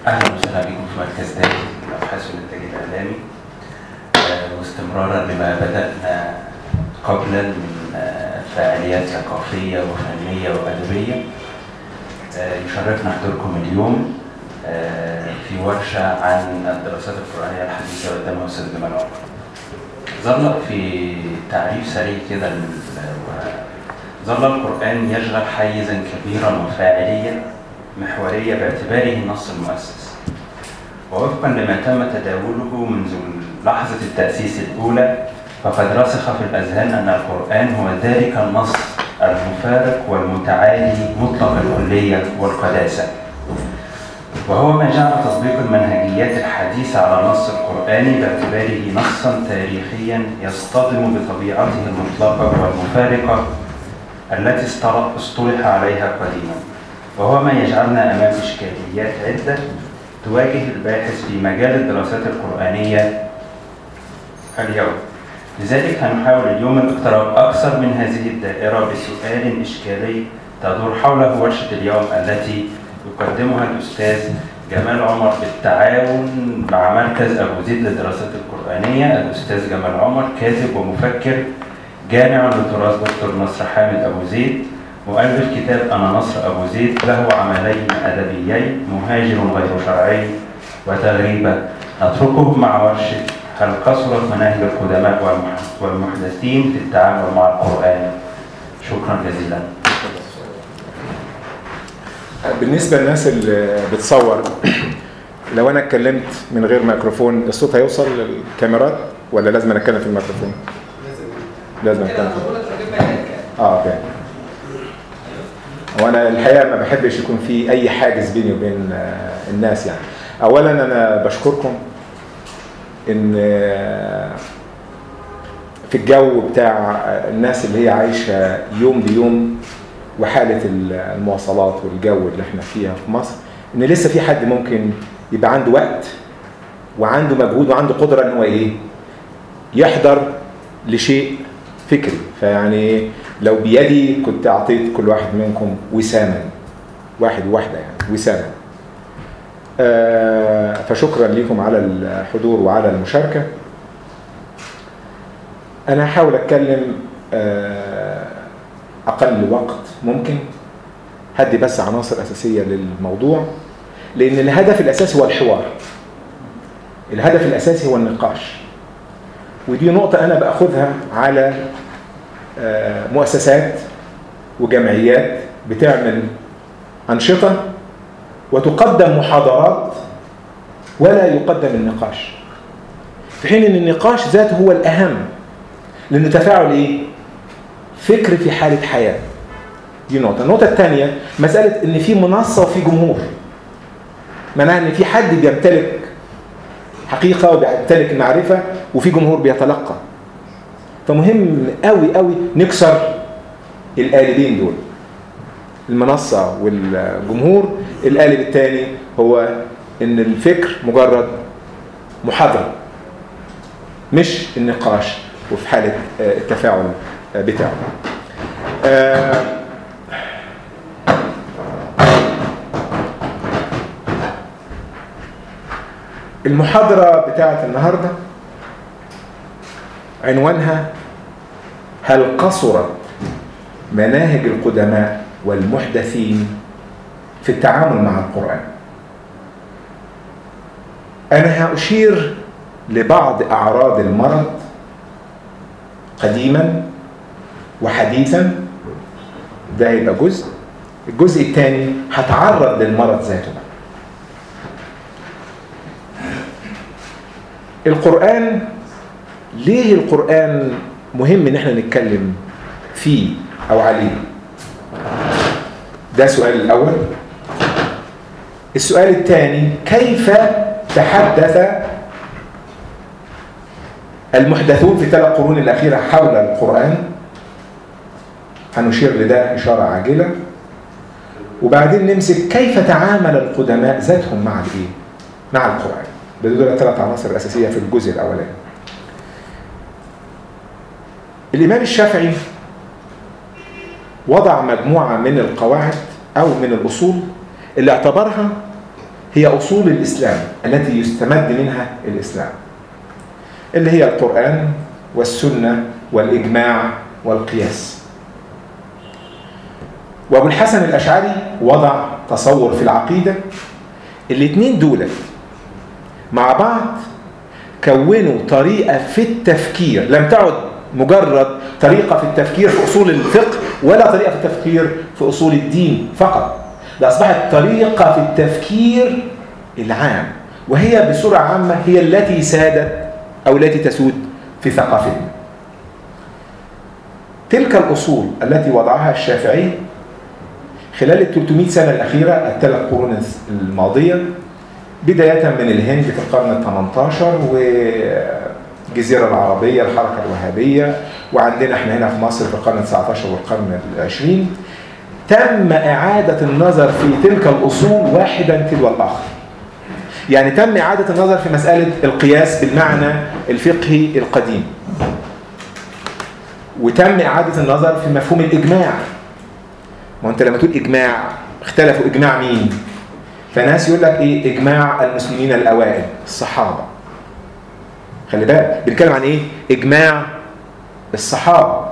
أهلا وسهلا بكم في مركز دالي للأبحاث والإنتاج الإعلامي، واستمرارا لما بدأنا قبلا من فعاليات ثقافية وفنية وأدبية. يشرفنا حضوركم اليوم في ورشة عن الدراسات القرآنية الحديثة قدام أستاذ جمال عمر. ظل في تعريف سريع كده ظل القرآن يشغل حيزا كبيرا وفاعلية محورية باعتباره النص المؤسس، ووفقا لما تم تداوله منذ لحظة التأسيس الأولى، فقد رسخ في الأذهان أن القرآن هو ذلك النص المفارق والمتعالي مطلق الكلية والقداسة، وهو ما جعل تطبيق المنهجيات الحديثة على النص القرآني باعتباره نصا تاريخيا يصطدم بطبيعته المطلقة والمفارقة التي اصطلح عليها قديما، وهو ما يجعلنا أمام إشكاليات عدة تواجه الباحث في مجال الدراسات القرآنية اليوم. لذلك هنحاول اليوم الاقتراب أكثر من هذه الدائرة بسؤال إشكالي تدور حوله ورشة اليوم التي يقدمها الأستاذ جمال عمر بالتعاون مع مركز أبو زيد للدراسات القرآنية. الأستاذ جمال عمر كاتب ومفكر جامع لتراث دكتور نصر حامد أبو زيد، مؤلف كتاب أنا نصر أبو زيد، له عملين أدبيين، مهاجر غير شرعي وتغريبة. نتركهم مع ورشة هل قصرت مناهج القدماء والمحدثين في التعامل مع القرآن. شكرا جزيلا. بالنسبة للناس اللي بتصور، لو أنا اتكلمت من غير ميكروفون الصوت هيوصل للكاميرات ولا لازم أنا أتكلم في الميكروفون؟ لازم أتكلم في الميكروفون. أوكي. وأنا الحقيقة ما بحبش يكون في أي حاجز بيني وبين الناس. يعني أولا أنا بشكركم إن في الجو بتاع الناس اللي هي عايشة يوم بيوم وحالة المواصلات والجو اللي احنا فيها في مصر، إن لسه في حد ممكن يبقى عنده وقت وعنده مجهود وعنده قدرة إن هو يحضر لشيء فكري. فيعني لو بيدي كنت أعطيت كل واحد منكم وساما، واحد وواحدة يعني وساما. فشكرا لكم على الحضور وعلى المشاركة. أنا هحاول أتكلم أقل وقت ممكن، هدي بس عناصر أساسية للموضوع، لأن الهدف الأساسي هو الحوار، الهدف الأساسي هو النقاش. ودي نقطة أنا بأخذها على مؤسسات وجمعيات بتعمل أنشطة وتقدم محاضرات ولا يقدم النقاش، في حين أن النقاش ذاته هو الأهم، لأنه تفاعل فكر في حالة حياة. دي نقطة. النقطة الثانية مسألة أن في منصة وفي جمهور، معناها أن في حد بيمتلك حقيقة وبيمتلك معرفة وفي جمهور بيتلقى. فمهم قوي قوي نكسر القالبين دول، المنصة والجمهور. القالب الثاني هو ان الفكر مجرد محاضرة مش النقاش وفي حالة التفاعل بتاعه. المحاضرة بتاعت النهاردة عنوانها هل قصرت مناهج القدماء والمحدثين في التعامل مع القرآن؟ أنا هأشير لبعض أعراض المرض قديما وحديثا، ده يبقى جزء. الجزء الثاني هتعرض للمرض ذاته. القرآن، ليه القرآن مهم ان احنا نتكلم فيه او عليه؟ ده السؤال الاول. السؤال الثاني، كيف تحدث المحدثون في 3 قرون الاخيره حول القرآن؟ هنشير لده اشاره عاجله. وبعدين نمسك كيف تعامل القدماء ذاتهم مع القرآن. دول 3 عناصر اساسيه في الجزء الاولاني. الإمام الشافعي وضع مجموعة من القواعد أو من الأصول اللي اعتبرها هي أصول الإسلام التي يستمد منها الإسلام، اللي هي القرآن والسنة والإجماع والقياس. وأبو الحسن الأشعري وضع تصور في العقيدة، الاثنين دول مع بعض كونوا طريقة في التفكير، لم تعد مجرد طريقة في التفكير في أصول الفقه ولا طريقة في التفكير في أصول الدين فقط، ده أصبحت طريقة في التفكير العام، وهي بصورة عامة هي التي سادت أو التي تسود في ثقافتنا. تلك الأصول التي وضعها الشافعي خلال 300 سنة الأخيرة، الثلاث قرون الماضية، بداية من الهند في القرن 18 والجزيرة العربية الحركة الوهابية، وعندنا احنا هنا في مصر في القرن 19 والقرن 20، تم إعادة النظر في تلك الأصول واحدا تلو الآخر. يعني تم إعادة النظر في مسألة القياس بالمعنى الفقهي القديم، وتم إعادة النظر في مفهوم الإجماع. ما أنت لما تقول إجماع اختلفوا إجماع مين؟ فناس يقول لك إيه؟ إجماع المسلمين الأوائل الصحابة. خلي بالك بنتكلم عن إيه؟ إجماع الصحابة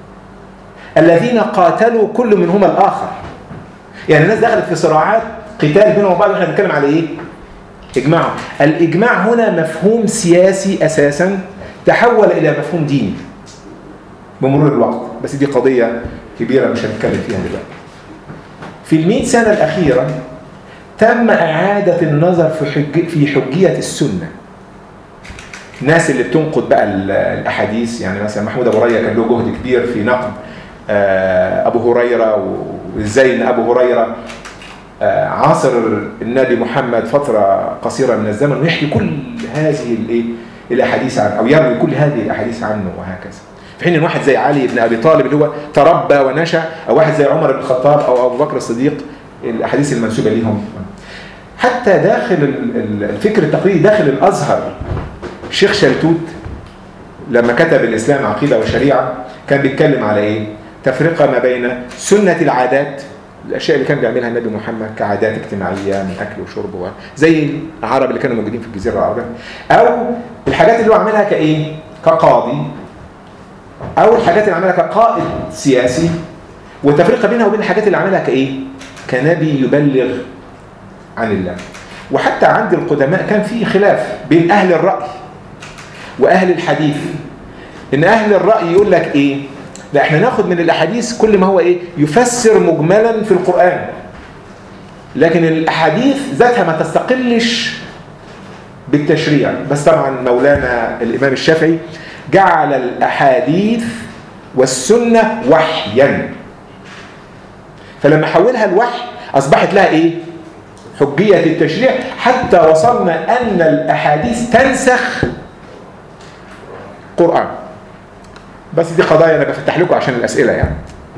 الذين قاتلوا كل منهما الآخر. يعني الناس دخلت في صراعات قتال بينهم وبعض، احنا بنتكلم على إيه؟ إجماع. الإجماع هنا مفهوم سياسي أساسا تحول إلى مفهوم ديني بمرور الوقت، بس دي قضية كبيرة مش هنتكلم فيها دلوقتي. في 100 سنة الأخيرة تم إعادة النظر في حجية السنة. الناس اللي بتنقد بقى الأحاديث، يعني مثلا محمود أبو ريا كان له جهد كبير في نقد أبو هريرة، وإزاي إن أبو هريرة عاصر النبي محمد فترة قصيرة من الزمن ويحكي كل هذه الأحاديث عنه، أو يروي كل هذه الأحاديث عنه وهكذا. في حين إن واحد زي علي بن أبي طالب اللي هو تربى ونشأ، أو واحد زي عمر بن الخطاب أو أبو بكر الصديق، الأحاديث المنسوبة ليهم. حتى داخل الفكر التقليدي داخل الأزهر، الشيخ شلتوت لما كتب الإسلام عقيدة وشريعة كان بيتكلم على إيه؟ تفرقة ما بين سنة العادات، الأشياء اللي كان بيعملها النبي محمد كعادات اجتماعية من أكل وشرب زي العرب اللي كانوا موجودين في الجزيرة العربية، أو الحاجات اللي هو عملها كإيه؟ كقاضي، أو الحاجات اللي عملها كقائد سياسي، والتفرقة بينها وبين الحاجات اللي عملها كإيه؟ كنبي يبلغ عن الله. وحتى عند القدماء كان في خلاف بين أهل الرأي وأهل الحديث، إن أهل الرأي يقول لك إيه؟ لا احنا ناخد من الأحاديث كل ما هو إيه؟ يفسر مجملا في القرآن، لكن الأحاديث ذاتها ما تستقلش بالتشريع. بس طبعا مولانا الإمام الشافعي جعل الأحاديث والسنة وحيا، فلما حولها الوحي أصبحت لها إيه؟ حجية التشريع، حتى وصلنا أن الأحاديث تنسخ قرآن. بس دي قضايا أنا بفتح لكم عشان الأسئلة يعني.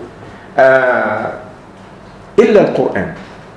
إلا القرآن،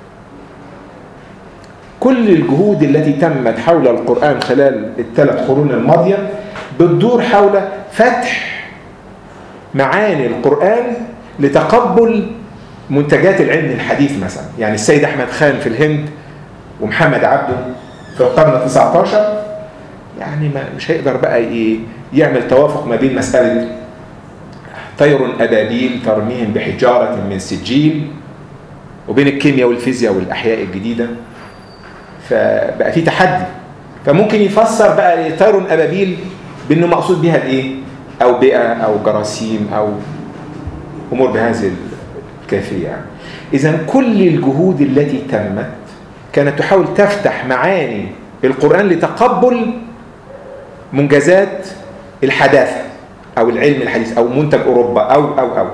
كل الجهود التي تمت حول القرآن خلال الثلاث قرون الماضية بتدور حول فتح معاني القرآن لتقبل منتجات العلم الحديث. مثلا يعني السيد أحمد خان في الهند ومحمد عبده في القرن 19 يعني مش هيقدر بقى يعمل توافق ما بين مسألة طير أبابيل ترميهم بحجارة من سجيل وبين الكيمياء والفيزياء والأحياء الجديدة، فبقى في تحدي. فممكن يفسر بقى طير أبابيل بأنه مقصود بها الإيه؟ أو بيئة أو جراثيم أو أمور بهذه الكيفية يعني. إذن كل الجهود التي تمت كانت تحاول تفتح معاني القرآن لتقبل منجزات الحداثة أو العلم الحديث أو منتج أوروبا أو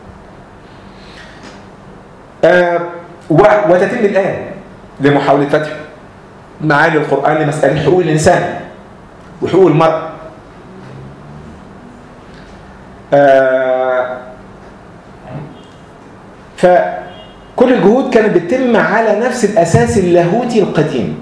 وتتم الآن لمحاولة فتح معاني القرآن لمسألة حقوق الإنسان وحقوق المرأة. فكل الجهود كانت بتتم على نفس الأساس اللاهوتي القديم.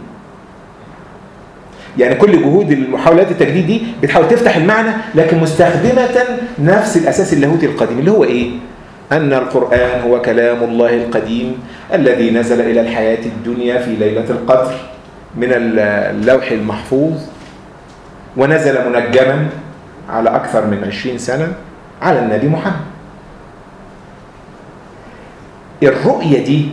يعني كل جهود المحاولات التجديد دي بتحاول تفتح المعنى لكن مستخدمة نفس الأساس اللاهوتي القديم، اللي هو إيه؟ أن القرآن هو كلام الله القديم الذي نزل إلى الحياة الدنيا في ليلة القدر من اللوح المحفوظ ونزل منجما على أكثر من 20 سنة على النبي محمد. الرؤية دي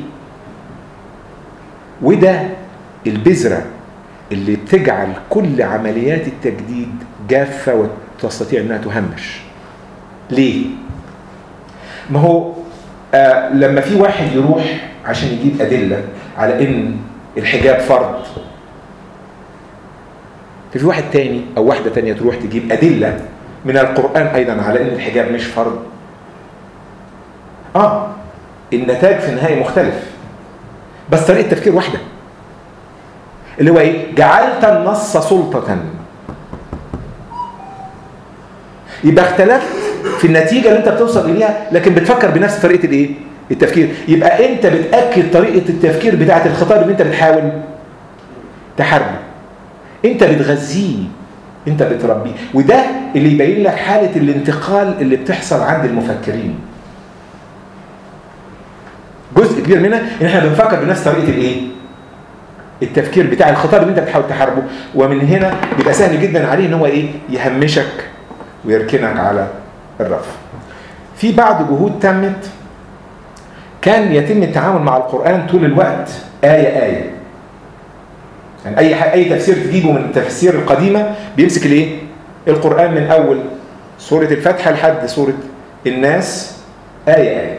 وده البذرة اللي بتجعل كل عمليات التجديد جافة وتستطيع أنها تهمش. ليه؟ ما هو لما في واحد يروح عشان يجيب أدلة على إن الحجاب فرض، في واحد تاني أو واحدة تانية تروح تجيب أدلة من القرآن أيضا على إن الحجاب مش فرض، النتاج في النهاية مختلف، بس طريقة تفكير واحدة، اللي هو إيه؟ جعلت النص سلطة. يبقى اختلفت في النتيجة اللي انت بتوصل إليها، لكن بتفكر بنفس طريقة الايه؟ التفكير. يبقى انت بتأكد طريقة التفكير بتاعة الخطاب اللي انت بتحاول تحاربه، انت بتغذيه، انت بتربيه. وده اللي يبين لك حالة الانتقال اللي بتحصل عند المفكرين. جزء كبير منها ان احنا بنفكر بنفس طريقة الايه؟ التفكير بتاع الخطاب اللي انت بتحاول تحاربه، ومن هنا بيبقى سهل جدا عليه ان هو ايه؟ يهمشك ويركنك على الرف. في بعض جهود تمت كان يتم التعامل مع القرآن طول الوقت آية آية. يعني أي تفسير تجيبه من التفسير القديمة بيمسك الايه؟ القرآن من أول سورة الفاتحة لحد سورة الناس آية آية.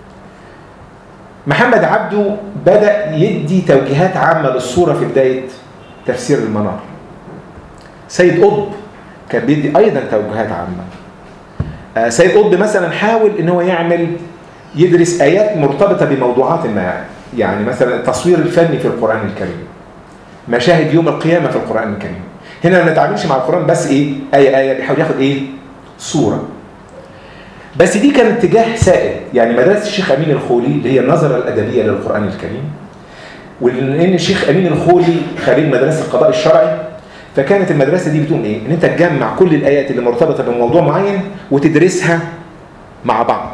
محمد عبده بدأ يدي توجيهات عامة للصورة في بداية تفسير المنار. سيد قطب كان بيدي أيضا توجيهات عامة. سيد قطب مثلا حاول ان هو يدرس آيات مرتبطة بموضوعات ما، يعني مثلا التصوير الفني في القرآن الكريم، مشاهد يوم القيامة في القرآن الكريم. هنا ما نتعاملش مع القرآن بس ايه؟ آية بيحاول ياخد ايه؟ صورة. بس دي كان اتجاه سائد، يعني مدرسة الشيخ أمين الخولي اللي هي النظرة الأدبية للقرآن الكريم، ولأن الشيخ أمين الخولي خريج مدرسة القضاء الشرعي، فكانت المدرسة دي بتقوم ايه؟ ان انت تجمع كل الآيات اللي مرتبطة بموضوع معين وتدرسها مع بعض.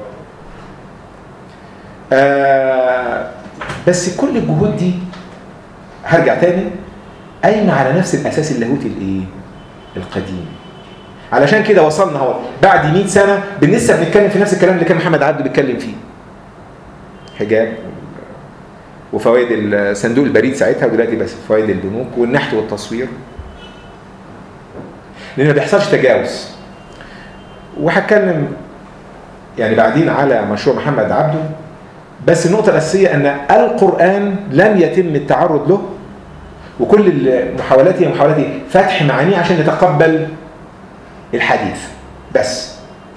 بس كل الجهود دي هرجع تاني قايمة على نفس الأساس اللاهوتي الايه؟ القديم. علشان كده وصلنا هو بعد 100 سنة لسه بنتكلم في نفس الكلام اللي كان محمد عبده بيتكلم فيه. حجاب وفوائد صندوق البريد ساعتها، ودلوقتي بس فوائد البنوك والنحت والتصوير، لأن ما بيحصلش تجاوز. وهتكلم يعني بعدين على مشروع محمد عبده، بس النقطة الأساسية أن القرآن لم يتم التعرض له، وكل المحاولات هي محاولات فتح معانيه عشان نتقبل الحديث بس.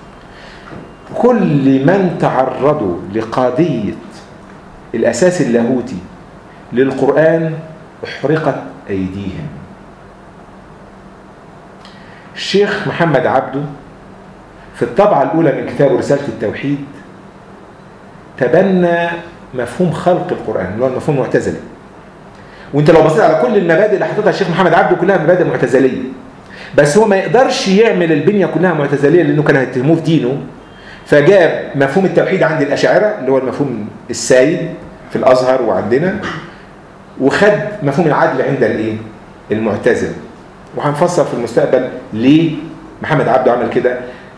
كل من تعرضوا لقضية الأساس اللاهوتي للقرآن أحرقت أيديهم. الشيخ محمد عبده في الطبعة الأولى من كتابه رسالة التوحيد تبنى مفهوم خلق القرآن اللي هو المفهوم المعتزلي. وانت لو بصيت على كل المبادئ اللي حطتها الشيخ محمد عبده كلها مبادئ معتزلية، بس هو ما يقدرش يعمل البنية كلها معتزلية لأنه كانوا هيتهموه في دينه، فجاب مفهوم التوحيد عند الأشاعرة اللي هو المفهوم السائد في الأزهر وعندنا، وخد مفهوم العدل عند الايه؟ المعتزلة. وهنفسر في المستقبل ليه محمد عبده عمل كده،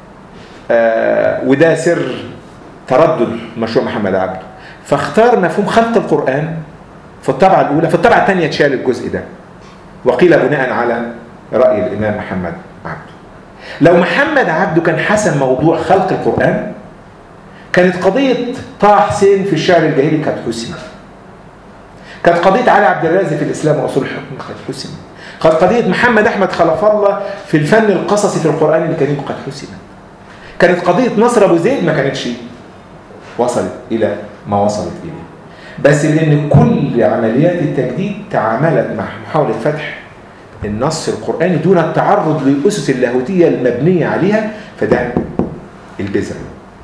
وده سر تردد مشروع محمد عبده. فاختار مفهوم خلق القرآن في الطبعة الأولى، في الطبعة الثانية اتشال الجزء ده، وقيل بناء على رأي الإمام محمد عبده. لو محمد عبده كان حسم موضوع خلق القرآن، كانت قضية طه حسين في الشعر الجاهلي كانت حسمت، كانت قضية علي عبد الرازق في الإسلام وأصول الحكم كانت حسمت، كانت قضية محمد أحمد خلف الله في الفن القصصي في القرآن الكريم قد حسمت، كانت قضية نصر أبو زيد ما كانتش وصلت إلى ما وصلت إليه. بس لأن كل عمليات التجديد تعاملت مع محاولة فتح النص القرآني دون التعرض للأسس اللاهوتية المبنية عليها، فده البذرة.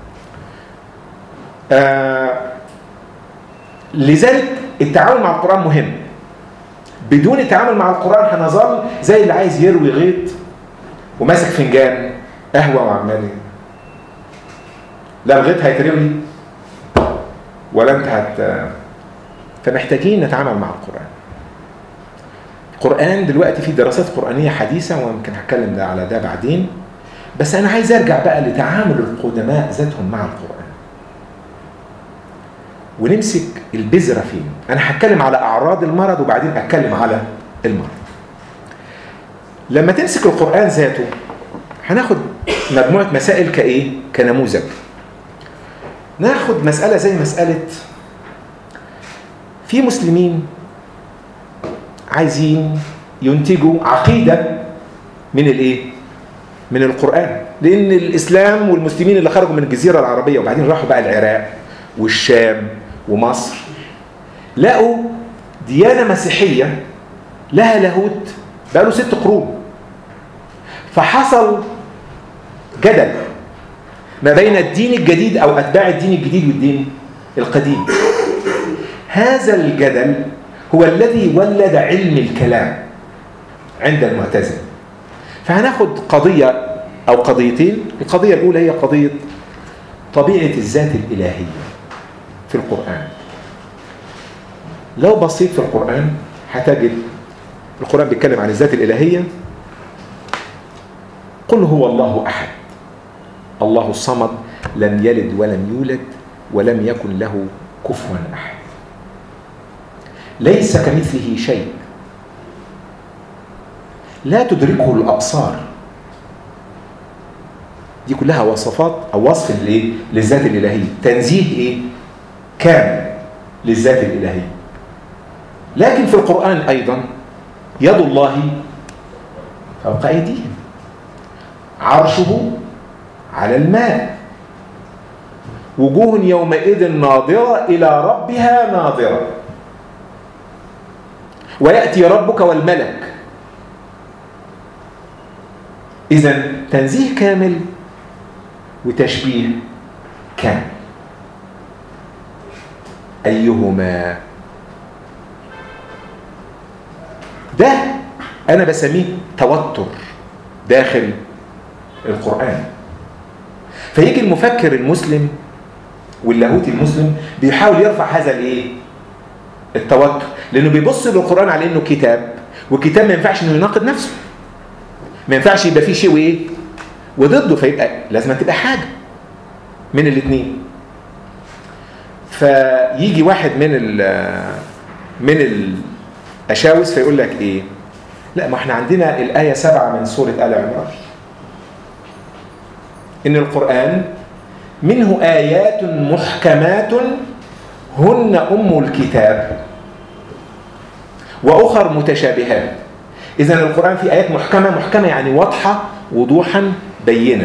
لذلك التعامل مع القرآن مهم. بدون التعامل مع القرآن هنظل زي اللي عايز يروي غيط وماسك فنجان قهوة وعمال، لا الغيط هيتروي ولا انت فمحتاجين نتعامل مع القرآن. القرآن دلوقتي في دراسات قرآنية حديثة، ويمكن هتكلم على ده بعدين، بس أنا عايز أرجع بقى لتعامل القدماء ذاتهم مع القرآن ونمسك البذرة فين. أنا هتكلم على أعراض المرض وبعدين أتكلم على المرض. لما تمسك القرآن ذاته هناخد مجموعة مسائل كإيه؟ كنموذج. ناخد مسألة زي مسألة في مسلمين عايزين ينتجوا عقيدة من الإيه؟ من القرآن، لأن الإسلام والمسلمين اللي خرجوا من الجزيرة العربية وبعدين راحوا بقى العراق والشام ومصر لقوا ديانة مسيحية لها لاهوت بقاله 6 قرون. فحصل جدل ما بين الدين الجديد أو أتباع الدين الجديد والدين القديم. هذا الجدل هو الذي ولد علم الكلام عند المعتزلة. فهناخد قضية أو قضيتين. القضية الأولى هي قضية طبيعة الذات الإلهية في القرآن. لو بصيت في القرآن هتجد القرآن بيتكلم عن الذات الإلهية. قل هو الله أحد الله الصمد لم يلد ولم يولد ولم يكن له كفوا أحد ليس كمثله شيء لا تدركه الأبصار. دي كلها وصفات أو وصف للذات الإلهية، تنزيه إيه؟ كامل للذات الإلهية. لكن في القرآن أيضا يد الله فوق أيديهم، عرشه على الماء، وجوه يومئذ ناظرة إلى ربها ناظرة، ويأتي ربك والملك. إذن تنزيه كامل وتشبيه كامل، أيهما؟ ده أنا بسميه توتر داخل القرآن. فيجي المفكر المسلم واللاهوتي المسلم بيحاول يرفع هذا التوتر، لأنه بيبص للقرآن على إنه كتاب، وكتاب ما ينفعش إنه يناقض نفسه، ما ينفعش يبقى فيه شيء وضده، فيبقى لازم تبقى حاجة من الاثنين. فيجي واحد من الأشاوس فيقول لك إيه؟ لا، ما احنا عندنا الآية 7 من سورة آل عمران إن القرآن منه آيات محكمات هن أم الكتاب وأخر متشابهات. إذن القرآن فيه آيات محكمة يعني واضحة وضوحا بينا،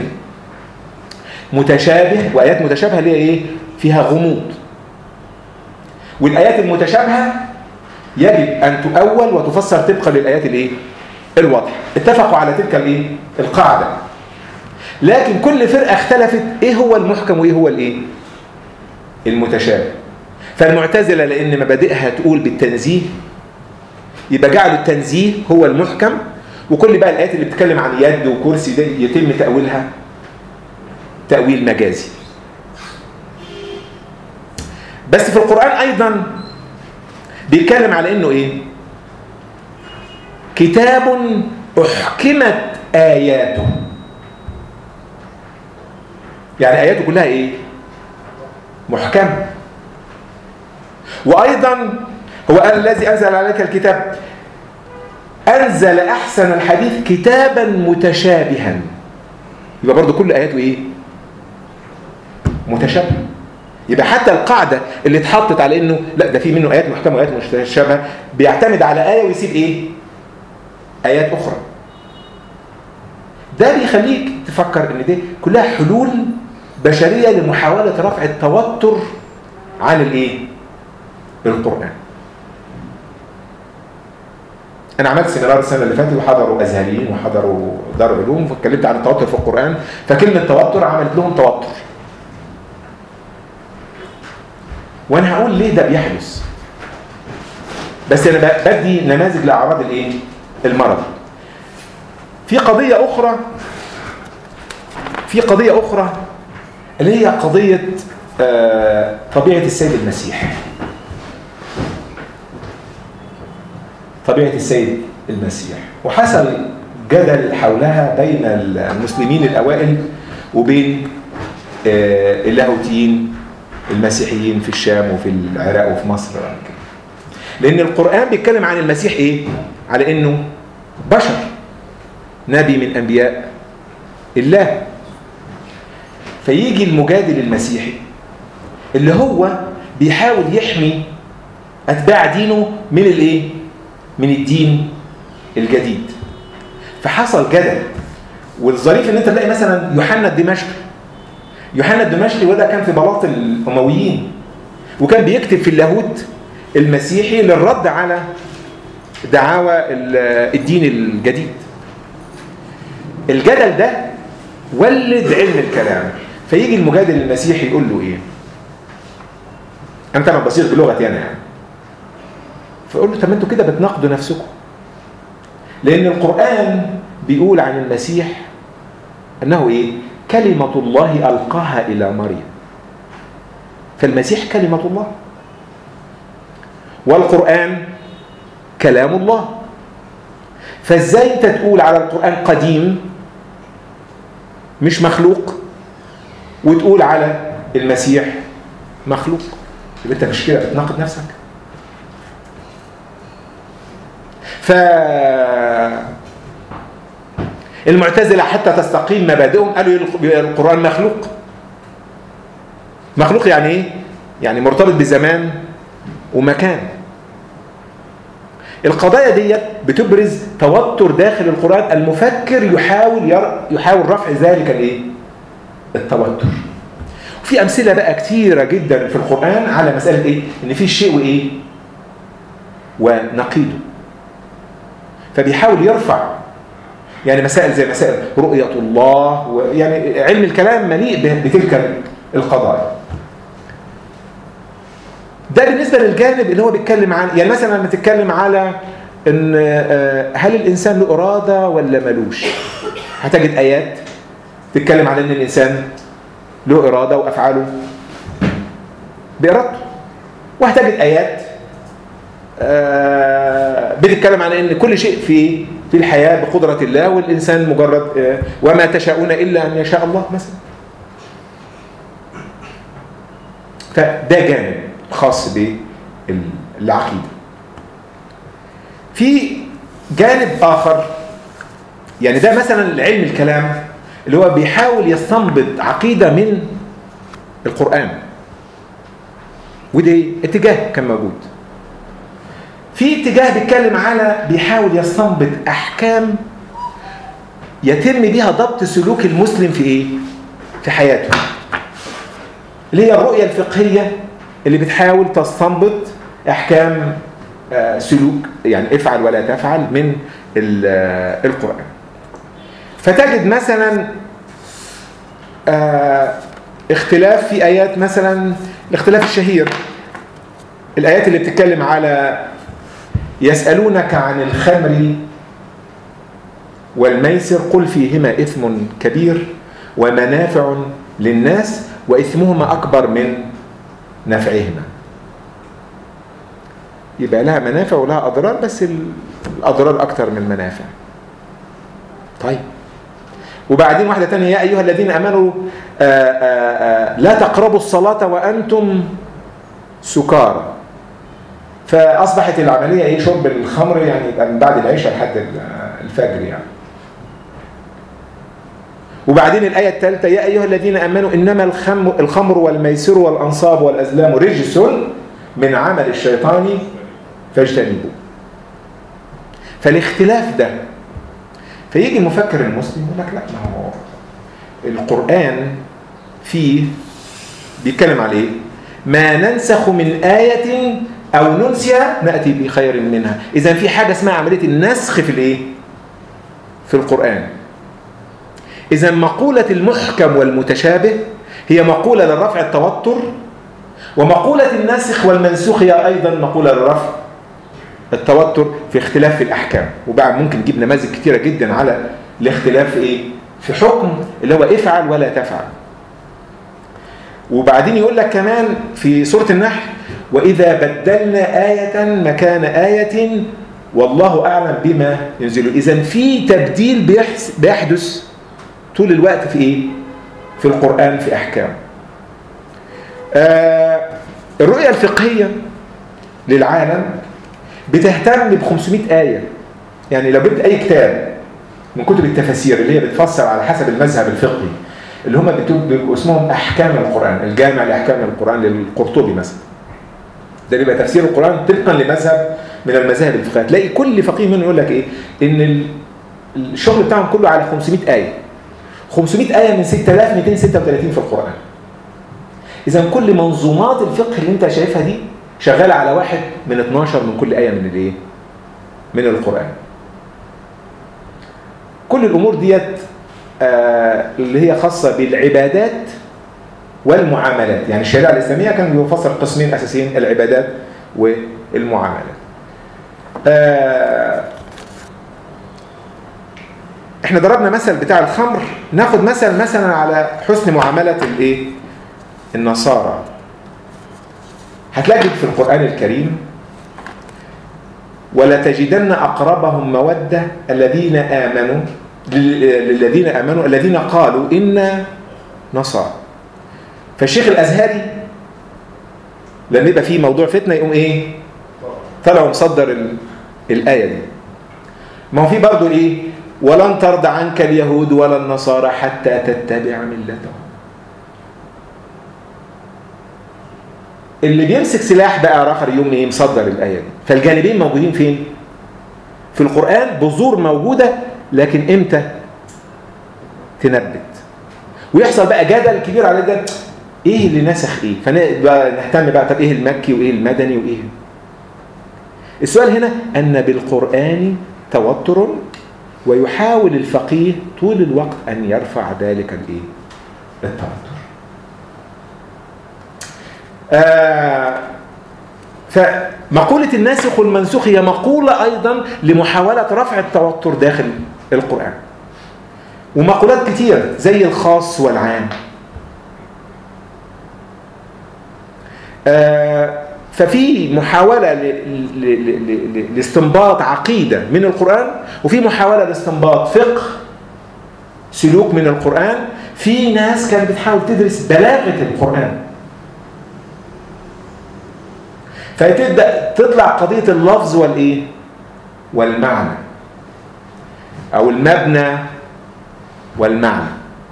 متشابه وآيات متشابهة اللي هي إيه؟ فيها غموض. والآيات المتشابهة يجب أن تؤول وتفسر طبقا للآيات الواضحة. اتفقوا على تلك القاعدة، لكن كل فرقة اختلفت إيه هو المحكم وإيه هو المتشابه. فالمعتزلة لأن مبادئها تقول بالتنزيه يبقى جعلوا التنزيه هو المحكم، وكل بقى الآيات اللي بتتكلم عن يد وكرسي ده يتم تأويلها تأويل مجازي. بس في القرآن أيضا بيتكلم على إنه إيه؟ كتاب أحكمت آياته، يعني آياته كلها إيه؟ محكم. وأيضا هو قال الذي أنزل عليك الكتاب أنزل أحسن الحديث كتابا متشابها، يبقى برضو كل آياته إيه؟ متشابهة. يبقى حتى القاعدة اللي اتحطت على إنه لا ده في منه آيات محكمة وآيات متشابهة بيعتمد على آية ويسيب إيه؟ آيات أخرى. ده بيخليك تفكر إن دي كلها حلول بشرية لمحاولة رفع التوتر عن القرآن. أنا عملت سيمينار السنة اللي فاتت وحضروا أزهريين وحضروا دار علوم، فاتكلمت عن التوتر في القرآن، فكلمة توتر عملت لهم توتر. وأنا هقول ليه ده بيحدث، بس أنا بدي نماذج لأعراض المرض. في قضية أخرى اللي هي قضية طبيعة السيد المسيح. طبيعة السيد المسيح. وحصل جدل حولها بين المسلمين الأوائل وبين اللاهوتيين المسيحيين في الشام وفي العراق وفي مصر. لأن القرآن بيتكلم عن المسيح إيه؟ على إنه بشر، نبي من أنبياء الله. فيجي المجادل المسيحي اللي هو بيحاول يحمي أتباع دينه من الإيه؟ من الدين الجديد. فحصل جدل. والظريف ان انت تلاقي مثلا يوحنا الدمشقي وده كان في بلاط الأمويين، وكان بيكتب في اللاهوت المسيحي للرد على دعاوى الدين الجديد. الجدل ده ولد علم الكلام. فيجي المجادل المسيحي يقول له ايه؟ انا طبعا بصيغ بلغتي انا يعني. فيقول له طب انتوا كده بتناقضوا نفسكم، لان القرآن بيقول عن المسيح انه ايه؟ كلمة الله ألقاها إلى مريم. فالمسيح كلمة الله، والقرآن كلام الله. فازاي انت تقول على القرآن قديم مش مخلوق، وتقول على المسيح مخلوق؟ يبقى انت مش كده بتناقض نفسك. المعتزلة حتى تستقيم مبادئهم قالوا القرآن مخلوق يعني ايه؟ يعني مرتبط بزمان ومكان. القضايا دي بتبرز توتر داخل القرآن. المفكر يحاول رفع ذلك الايه؟ التوتر. وفي أمثلة بقى كتيرة جدا في القرآن على مسألة ايه؟ ان في شيء وايه؟ ونقيضه. فبيحاول يرفع يعني مسائل زي مسائل رؤية الله، يعني علم الكلام مليء بتلك القضايا. ده بالنسبة للجانب اللي هو بيتكلم عن، يعني مثلا لما تتكلم على ان هل الإنسان له إرادة ولا ملوش، هتجد آيات تتكلم عن ان الإنسان له إرادة وأفعاله بإرادته، وهتجد آيات بتتكلم عن ان كل شيء في الحياة بقدرة الله، والإنسان مجرد وما تشاءون إلا أن يشاء الله مثلا. فده جانب خاص بالعقيدة. في جانب آخر، يعني ده مثلا علم الكلام اللي هو بيحاول يستنبط عقيدة من القرآن، وده اتجاه كان موجود. في اتجاه بيتكلم على بيحاول يستنبط أحكام يتم بها ضبط سلوك المسلم في إيه؟ في حياته، اللي هي الرؤية الفقهية اللي بتحاول تستنبط أحكام سلوك، يعني افعل ولا تفعل من القرآن. فتجد مثلا اختلاف في آيات، مثلا الاختلاف الشهير، الآيات اللي بتتكلم على يسألونك عن الخمر والميسر قل فيهما إثم كبير ومنافع للناس وإثمهما أكبر من نفعهما. يبقى لها منافع ولها أضرار، بس الأضرار أكتر من المنافع. طيب، وبعدين واحدة تانية، يا أيها الذين آمنوا لا تقربوا الصلاة وأنتم سكارى. فأصبحت العملية إيه؟ شرب الخمر يعني من بعد العشاء لحد الفجر يعني. وبعدين الآية الثالثة، يا أيها الذين آمنوا إنما الخمر والميسر والأنصاب والأزلام رجس من عمل الشيطان فاجتنبوه. فالاختلاف ده، فيجي المفكر المسلم يقول لك لا، ما هو القرآن فيه بيتكلم على إيه؟ ما ننسخ من آية أو ننسي نأتي بخير منها. إذن في حاجة اسمها عملية النسخ في الإيه؟ في القرآن. إذن مقولة المحكم والمتشابه هي مقولة للرفع التوتر، ومقولة الناسخ والمنسوخ هي أيضا مقولة للرفع التوتر في اختلاف في الأحكام. وبعد ممكن نجيب نماذج كتيرة جدا على الاختلاف في إيه؟ في حكم اللي هو افعل ولا تفعل. وبعدين يقول لك كمان في سورة النحل، وإذا بدلنا آية مكان آية والله أعلم بما ينزله. إذن في تبديل بيحدث طول الوقت في إيه؟ في القرآن في أحكام. الرؤية الفقهية للعالم بتهتم ب 500 آية. يعني لو جبت أي كتاب من كتب التفاسير اللي هي بتفسر على حسب المذهب الفقهي اللي هم بيبقوا اسمهم أحكام القرآن، الجامع لأحكام القرآن للقرطبي مثلا، ده بيبقى تفسير القرآن طبقا لمذهب من المذاهب الفقهية. تلاقي كل فقيه منه يقول لك إيه؟ إن الشغل بتاعهم كله على 500 آية. 500 آية من 6236 في القرآن. إذا كل منظومات الفقه اللي أنت شايفها دي شغالة على واحد من 12 من كل آية من الإيه؟ من القرآن. كل الأمور ديت اللي هي خاصة بالعبادات والمعاملات. يعني الشريعة الإسلامية كان بيفصل قسمين أساسيين: العبادات والمعاملات. احنا ضربنا مثل بتاع الخمر، ناخد مثلا على حسن معاملة الايه؟ النصارى. هتلاقي في القرآن الكريم: ولا تجدن أقربهم مودة الذين آمنوا للذين آمنوا الذين قالوا إنا نصارى. فالشيخ الأزهري لما يبقى فيه موضوع فتنة يقوم إيه؟ طلعوا مصدر الآية دي. ما هو فيه برضو إيه؟ ولن ترضى عنك اليهود ولا النصارى حتى تتبع ملتهم. اللي بيمسك سلاح بقى آخر يوم إيه؟ مصدر الآية دي. فالجانبين موجودين فين؟ في القرآن بذور موجودة، لكن إمتى تنبت ويحصل بقى جدل كبير على ده، إيه اللي نسخ إيه؟ فنهتم بقى طب إيه المكي وإيه المدني وإيه. السؤال هنا أن بالقرآن توتر، ويحاول الفقيه طول الوقت أن يرفع ذلك الإيه؟ التوتر. فمقولة الناسخ والمنسوخ هي مقولة أيضا لمحاولة رفع التوتر داخل القرآن. ومقولات كتير زي الخاص والعام. ففي محاولة لاستنباط عقيدة من القرآن، وفي محاولة لاستنباط فقه سلوك من القرآن. في ناس كانت بتحاول تدرس بلاغة القرآن، فتبدأ تطلع قضية اللفظ والإيه؟ والمعنى، أو المبنى والمعنى،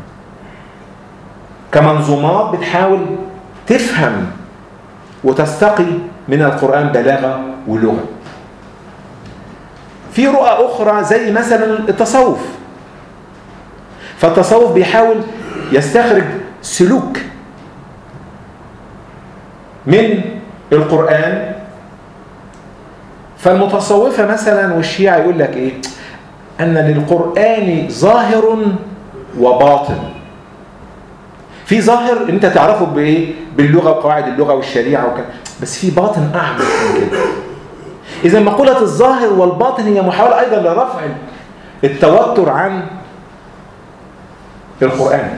كمنظومات بتحاول تفهم وتستقي من القرآن بلاغة ولغة. في رؤى أخرى زي مثلا التصوف. فالتصوف بيحاول يستخرج سلوك من القرآن. فالمتصوفة مثلا والشيعة يقول لك إيه؟ أن للقرآن ظاهر وباطن. في ظاهر أنت تعرفه بإيه؟ باللغة وقواعد اللغة والشريعة وكذا، بس في باطن أعمق من كده. إذا مقولة الظاهر والباطن هي محاولة أيضا لرفع التوتر عن القرآن.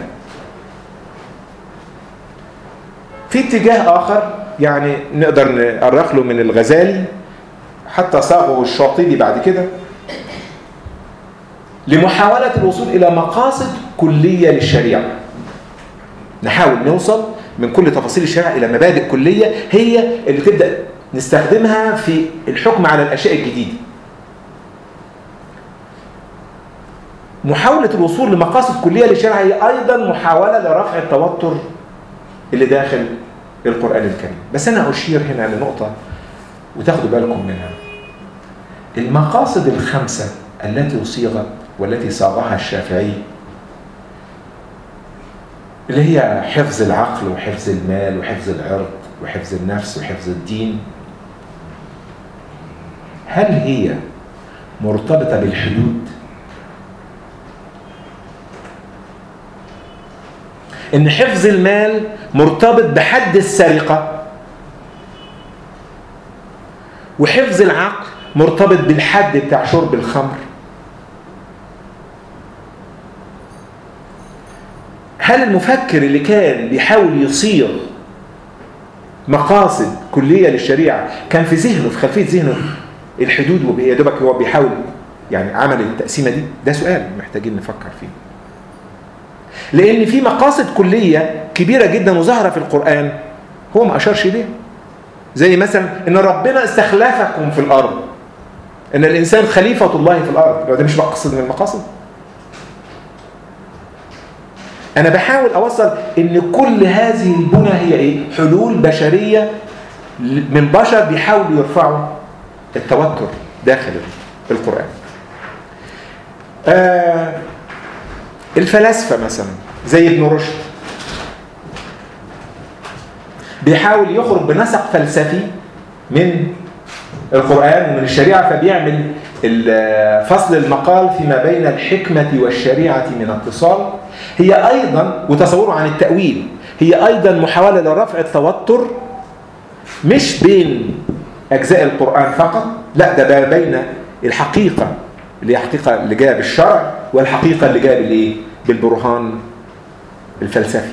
في اتجاه آخر يعني نقدر نأرخ له من الغزالي، حتى صاغه الشاطبي بعد كده، لمحاولة الوصول إلى مقاصد كلية للشريعة. نحاول نوصل من كل تفاصيل الشريعة إلى مبادئ كلية هي اللي تبدأ نستخدمها في الحكم على الأشياء الجديدة. محاولة الوصول لمقاصد كلية للشريعة هي أيضا محاولة لرفع التوتر اللي داخل القرآن الكريم. بس أنا أشير هنا لنقطة وتاخدوا بالكم منها. المقاصد الخمسة التي صيغت والتي صاغها الشافعي، اللي هي حفظ العقل وحفظ المال وحفظ العرض وحفظ النفس وحفظ الدين، هل هي مرتبطة بالحدود؟ إن حفظ المال مرتبط بحد السرقة، وحفظ العقل مرتبط بالحد بتاع شرب الخمر. هل المفكر اللي كان بيحاول يصيغ مقاصد كلية للشريعة كان في ذهنه، في خلفية ذهنه، الحدود ويا دوبك هو بيحاول يعني عمل التقسيمة دي؟ ده سؤال محتاجين نفكر فيه. لأن في مقاصد كلية كبيرة جدا وظاهرة في القرآن هو ما أشارش ليها، زي مثلا إن ربنا استخلفكم في الأرض، إن الإنسان خليفة الله في الأرض. ده مش مقصد من المقاصد. أنا بحاول أوصل إن كل هذه البنى هي إيه؟ حلول بشرية من بشر بيحاولوا يرفعوا التوتر داخل القرآن. الفلاسفة مثلا زي ابن رشد بيحاول يخرج بنسق فلسفي من القرآن ومن الشريعة، فبيعمل فصل المقال فيما بين الحكمة والشريعة من اتصال. هي أيضا وتصوره عن التأويل هي أيضا محاولة لرفع التوتر مش بين أجزاء القرآن فقط، لا ده بين الحقيقة اللي هي حقيقة اللي جاء بالشرع والحقيقة اللي جاء بالإيه؟ بالبرهان الفلسفي.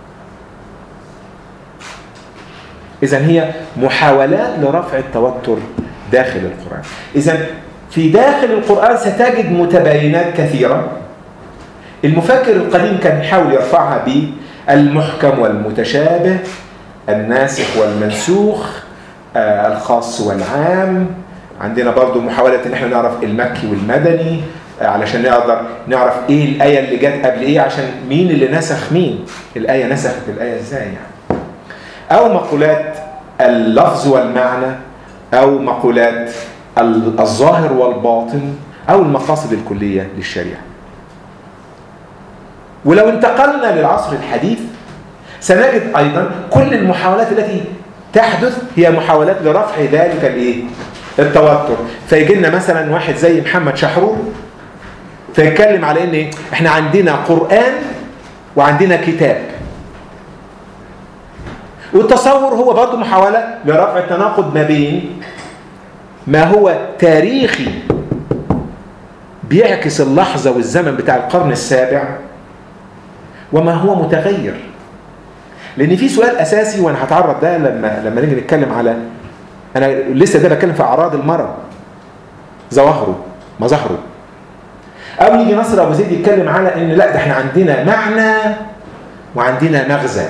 إذن هي محاولات لرفع التوتر داخل القرآن. إذن في داخل القرآن ستجد متباينات كثيرة. المفكر القديم كان يحاول يرفعها بالمحكم والمتشابه، الناسخ والمنسوخ، الخاص والعام. عندنا برضو محاولة ان احنا نعرف المكي والمدني علشان نقدر نعرف ايه الآية اللي جت قبل ايه، عشان مين اللي نسخ مين، الآية نسخت الآية ازاي يعني. او مقولات اللفظ والمعنى، او مقولات الظاهر والباطن، او المقاصد الكلية للشريعة. ولو انتقلنا للعصر الحديث سنجد ايضا كل المحاولات التي تحدث هي محاولات لرفع ذلك الايه؟ التوتر. فيجي لنا مثلا واحد زي محمد شحرور فيتكلم على ان احنا عندنا قرآن وعندنا كتاب، والتصور هو برضو محاولة لرفع التناقض ما بين ما هو تاريخي بيعكس اللحظة والزمن بتاع القرن السابع وما هو متغير. لأن في سؤال أساسي وأنا هتعرض ده لما نيجي نتكلم على، أنا لسه ده بتكلم في أعراض المرض، ظواهره مظاهره. أو يجي نصر أبو زيد يتكلم على إن لا ده احنا عندنا معنى وعندنا مغزى.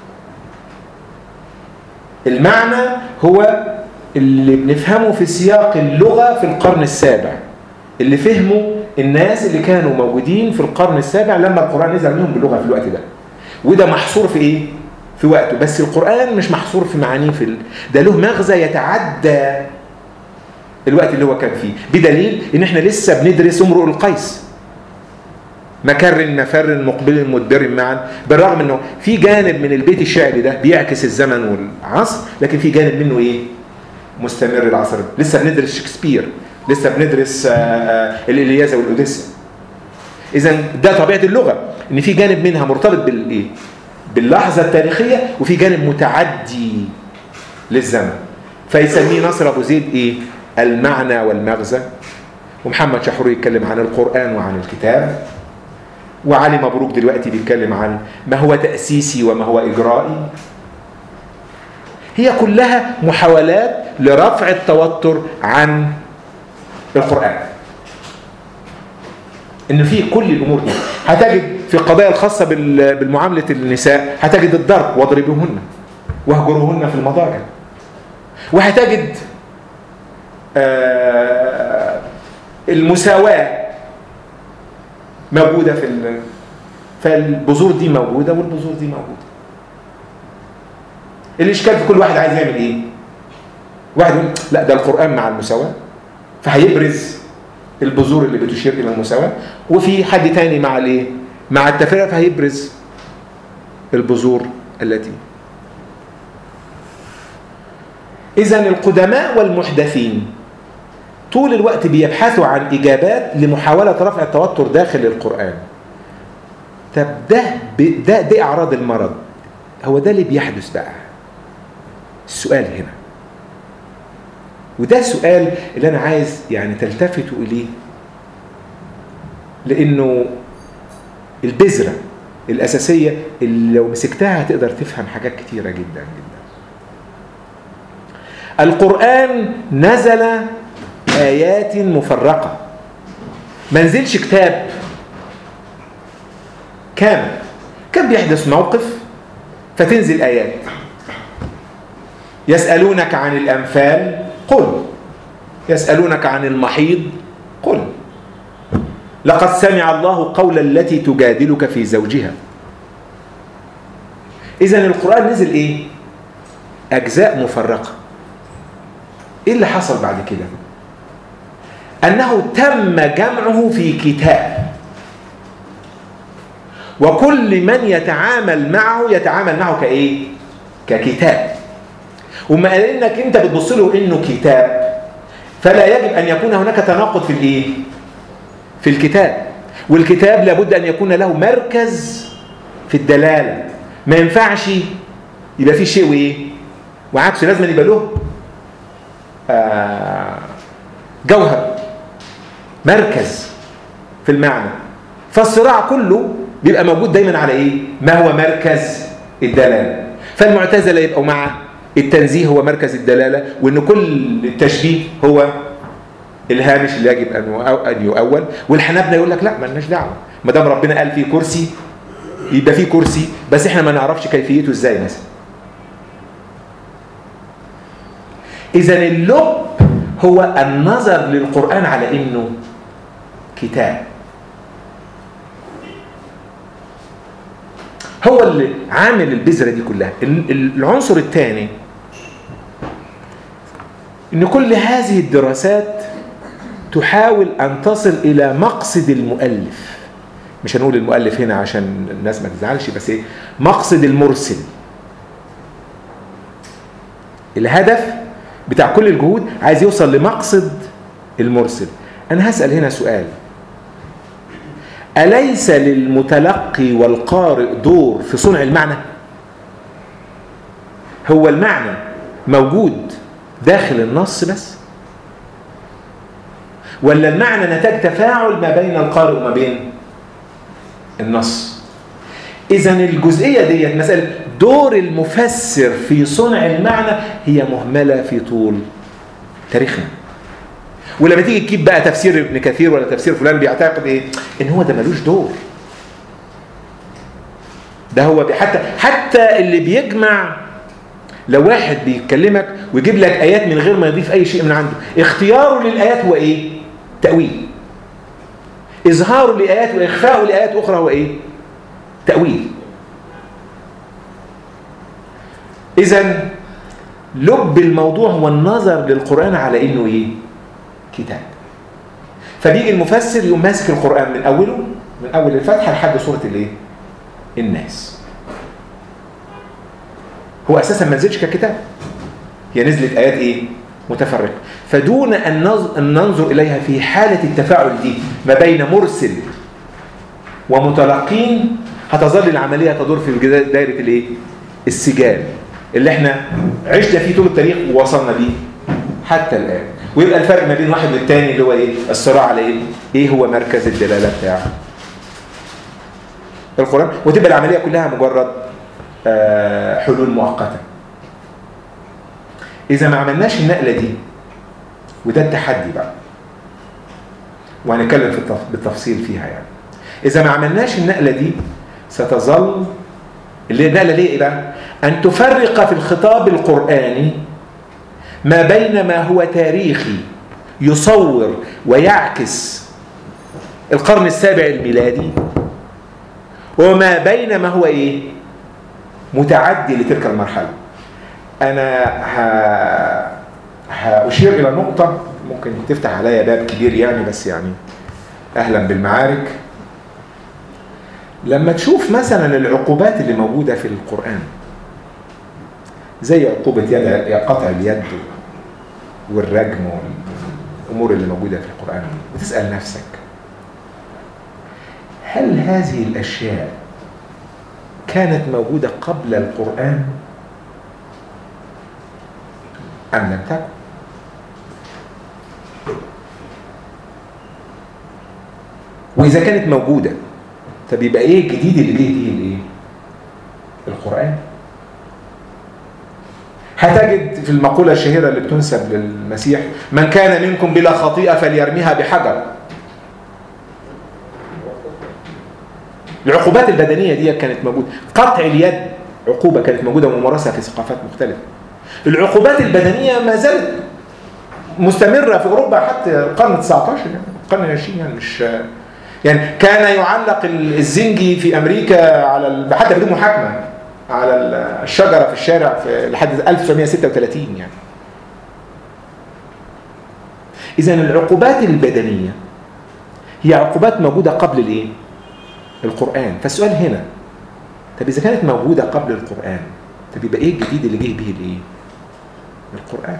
المعنى هو اللي بنفهمه في سياق اللغة في القرن السابع، اللي فهموا الناس اللي كانوا موجودين في القرن السابع لما القرآن نزل منهم باللغة في الوقت ده. وده محصور في إيه؟ في وقته. بس القرآن مش محصور في معانيه ده له مغزى يتعدى الوقت اللي هو كان فيه، بدليل إن إحنا لسه بندرس امرؤ القيس، مكر مفر مقبل مدبر معا، بالرغم إنه في جانب من البيت الشعري ده بيعكس الزمن والعصر، لكن في جانب منه إيه؟ مستمر العصر. لسه بندرس شكسبير، لسه بندرس الإلياذة والأوديسة. إذن ده طبيعة اللغة، إن في جانب منها مرتبط بالإيه؟ باللحظة التاريخية، وفي جانب متعدي للزمن. فيسميه نصر أبو زيد إيه؟ المعنى والمغزى. ومحمد شحرور يتكلم عن القرآن وعن الكتاب. وعلي مبروك دلوقتي بيتكلم عن ما هو تأسيسي وما هو إجرائي. هي كلها محاولات لرفع التوتر عن القرآن. إنه في كل الأمور دي هتجد في القضايا الخاصة بالمعاملة النساء، هتجد الضرب واضربوهن واهجروهن في المضاجع، وهتجد المساواة موجودة فالبذور دي موجودة والبذور دي موجودة. الإشكال في كل واحد عايز يعمل إيه؟ واحد يقول لا ده القرآن مع المساواة فهيبرز البذور اللي بتشير إلى المساواة، وفي حد تاني مع الإيه؟ مع التفرقة فهيبرز البذور التي. إذن القدماء والمحدثين طول الوقت بيبحثوا عن إجابات لمحاولة رفع التوتر داخل القرآن. طب ده أعراض المرض، هو ده اللي بيحدث بقى. السؤال هنا، وده السؤال اللي أنا عايز يعني تلتفتوا إليه، لأنه البذرة الأساسية اللي لو مسكتها هتقدر تفهم حاجات كتيرة جدا جدا. القرآن نزل آيات مفرقة. ما نزلش كتاب كامل، كان بيحدث موقف فتنزل آيات. يسألونك عن الأنفال قل، يسألونك عن المحيض قل، لقد سمع الله قول التي تجادلك في زوجها. إذن القرآن نزل إيه؟ أجزاء مفرقة. إيه اللي حصل بعد كده؟ أنه تم جمعه في كتاب، وكل من يتعامل معه كإيه؟ ككتاب. وما قال إنك أنت بتبص له إنه كتاب، فلا يجب أن يكون هناك تناقض في الإيه؟ في الكتاب. والكتاب لابد أن يكون له مركز في الدلالة، ما ينفعش يبقى فيه شيء وإيه؟ وعكسه، لازم يبقى له جوهر، مركز في المعنى. فالصراع كله بيبقى موجود دايما على إيه؟ ما هو مركز الدلالة. فالمعتزلة يبقوا مع التنزيه هو مركز الدلالة، وإن كل التشبيه هو الهامش اللي يجب أن يؤول. والحنابلة يقول لك لا، ما لناش دعوة، ما دام ربنا قال فيه كرسي يبقى فيه كرسي، بس احنا ما نعرفش كيفيته ازاي مثلا. إذن اللب هو النظر للقرآن على إنه كتاب. هو اللي عامل البذرة دي كلها. العنصر الثاني إن كل هذه الدراسات تحاول أن تصل إلى مقصد المؤلف. مش هنقول المؤلف هنا عشان الناس ما تزعلش، بس إيه؟ مقصد المرسل. الهدف بتاع كل الجهود عايز يوصل لمقصد المرسل. أنا هسأل هنا سؤال: أليس للمتلقي والقارئ دور في صنع المعنى؟ هو المعنى موجود داخل النص بس، ولا المعنى نتاج تفاعل ما بين القارئ وما بين النص؟ إذن الجزئية دي مسألة دور المفسر في صنع المعنى هي مهملة في طول تاريخنا. ولما تيجي تجيب بقى تفسير ابن كثير ولا تفسير فلان بيعتقد ايه؟ ان هو ده ملوش دور. ده هو حتى اللي بيجمع، لو واحد بيكلمك ويجيب لك ايات من غير ما يضيف اي شيء من عنده، اختياره للايات هو ايه؟ تأويل. اظهاره لآيات واخفاؤه لآيات اخرى هو ايه؟ تأويل. اذن لب الموضوع هو النظر للقرآن على انه ايه؟ كتاب. فبيجي المفسر يقوم ماسك القرآن من أوله، من أول الفتحة لحد سورة الايه؟ الناس. هو أساسا ما نزلش ككتاب، هي نزلت آيات ايه؟ متفرقة. فدون أن ننظر إليها في حالة التفاعل دي ما بين مرسل ومتلقين، هتظل العملية تدور في دائرة الايه؟ السجال اللي احنا عشنا فيه طول التاريخ ووصلنا بيه حتى الآن. ويبقى الفرق ما بين واحد والتاني اللي هو ايه؟ الصراع على ايه؟ ايه هو مركز الدلالة بتاع القرآن. وتبقى العملية كلها مجرد حلول مؤقتة. إذا ما عملناش النقلة دي، وده التحدي بقى وهنتكلم بالتفصيل فيها يعني، إذا ما عملناش النقلة دي ستظل النقلة ليه إيه بقى؟ أن تفرق في الخطاب القرآني ما بين ما هو تاريخي يصور ويعكس القرن السابع الميلادي، وما بين ما هو ايه؟ متعدي لتلك المرحلة. أنا هأشير إلى نقطة ممكن تفتح عليا باب كبير يعني، بس يعني أهلا بالمعارك. لما تشوف مثلا العقوبات اللي موجودة في القرآن، زي عقوبة قطع اليد والرجم والأمور اللي موجودة في القرآن، وتسأل نفسك: هل هذه الأشياء كانت موجودة قبل القرآن أم لم تكن؟ وإذا كانت موجودة، طب يبقى إيه الجديد اللي جه فيه الإيه؟ القرآن. هتجد في المقولة الشهيرة اللي بتنسب للمسيح: من كان منكم بلا خطيئة فليرميها بحجر. العقوبات البدنية دي كانت موجودة، قطع اليد عقوبة كانت موجودة وممارسة في ثقافات مختلفة. العقوبات البدنية ما زالت مستمرة في أوروبا حتى القرن 19 يعني القرن 20 يعني مش يعني كان يعلق الزنجي في أمريكا على حتى بدون محاكمة على الشجرة في الشارع في لحد 1936 يعني. إذن العقوبات البدنية هي عقوبات موجودة قبل الإيه؟ القرآن. فالسؤال هنا، طب إذا كانت موجودة قبل القرآن، طب يبقى إيه الجديد اللي جه به الإيه؟ القرآن.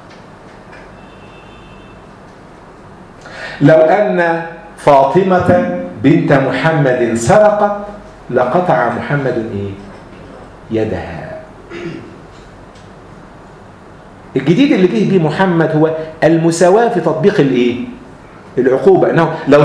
لو أن فاطمة بنت محمد سرقت لقطع محمد إيه؟ يدها. الجديد اللي جه به محمد هو المساواة في تطبيق الإيه؟ العقوبة. أنه لو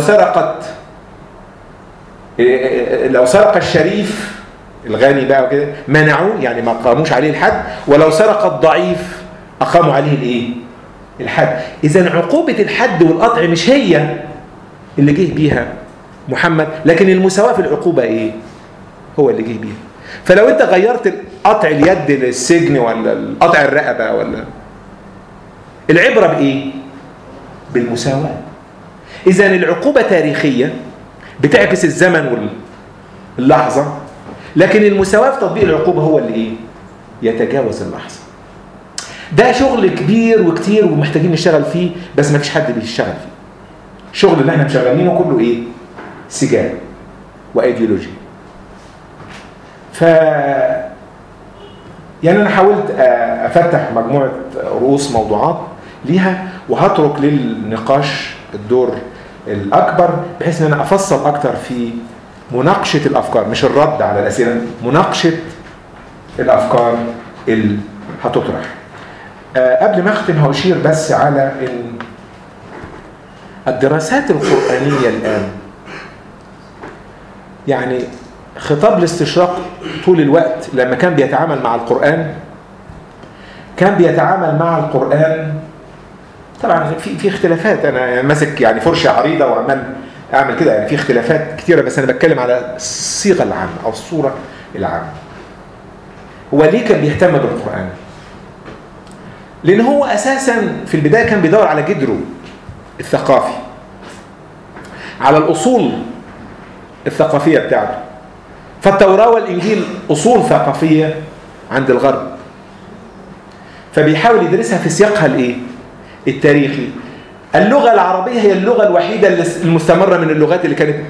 سرق الشريف الغني بقى وكده منعوه، يعني ما قاموش عليه الحد، ولو سرق الضعيف أقاموا عليه الإيه؟ الحد. إذن عقوبة الحد والقطع مش هي اللي جه بيها محمد، لكن المساواة في العقوبة إيه؟ هو اللي جه بيها. فلو أنت غيرت قطع اليد للسجن ولا قطع الرقبة ولا العبرة بإيه؟ بالمساواة. إذن العقوبة تاريخية بتعكس الزمن واللحظة، لكن المساواة في تطبيق العقوبة هو اللي إيه؟ يتجاوز اللحظة. ده شغل كبير وكتير ومحتاجين نشتغل فيه، بس ما فيش حد بيشتغل فيه. الشغل اللي احنا مشغلينه كله ايه؟ سجال وايديولوجي. يعني انا حاولت افتح مجموعة رؤوس موضوعات ليها، وهترك للنقاش الدور الاكبر بحيث ان انا افصل اكتر في مناقشة الافكار، مش الرد على الاسئلة، مناقشة الافكار اللي هتطرح. قبل ما اختم هأشير بس على ان الدراسات القرآنية الآن، يعني خطاب الاستشراق طول الوقت لما كان بيتعامل مع القرآن كان بيتعامل مع القرآن طبعا في اختلافات. انا ماسك يعني فرشة عريضة وعمال اعمل كده، يعني في اختلافات كتيرة، بس انا بتكلم على الصيغة العامة او الصورة العامة. هو ليه كان بيهتم بالقرآن؟ لأن هو أساساً في البداية كان بيدور على جدره الثقافي، على الأصول الثقافية بتاعته. فالتوراة والإنجيل أصول ثقافية عند الغرب، فبيحاول يدرسها في سياقها الإيه؟ التاريخي. اللغة العربية هي اللغة الوحيدة المستمرة من اللغات اللي كانت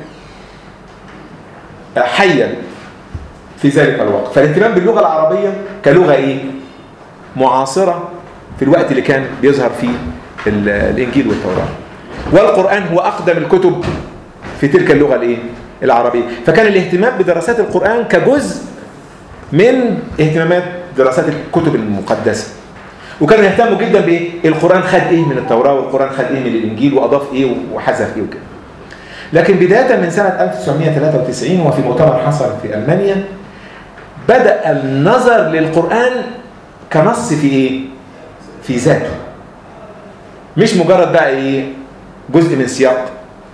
حية في ذلك الوقت. فالاهتمام باللغة العربية كلغة إيه؟ معاصرة في الوقت اللي كان بيظهر فيه الإنجيل والتوراة. والقرآن هو أقدم الكتب في تلك اللغة الإيه؟ العربية. فكان الاهتمام بدراسات القرآن كجزء من اهتمامات دراسات الكتب المقدسة. وكانوا يهتموا جدا بإيه؟ القرآن خد إيه من التوراة، والقرآن خد إيه من الإنجيل، وأضاف إيه وحذف إيه وكده. لكن بداية من سنة 1993 وفي مؤتمر حصل في ألمانيا بدأ النظر للقرآن كنص في إيه؟ في ذاته، مش مجرد بقى إيه؟ جزء من سياق.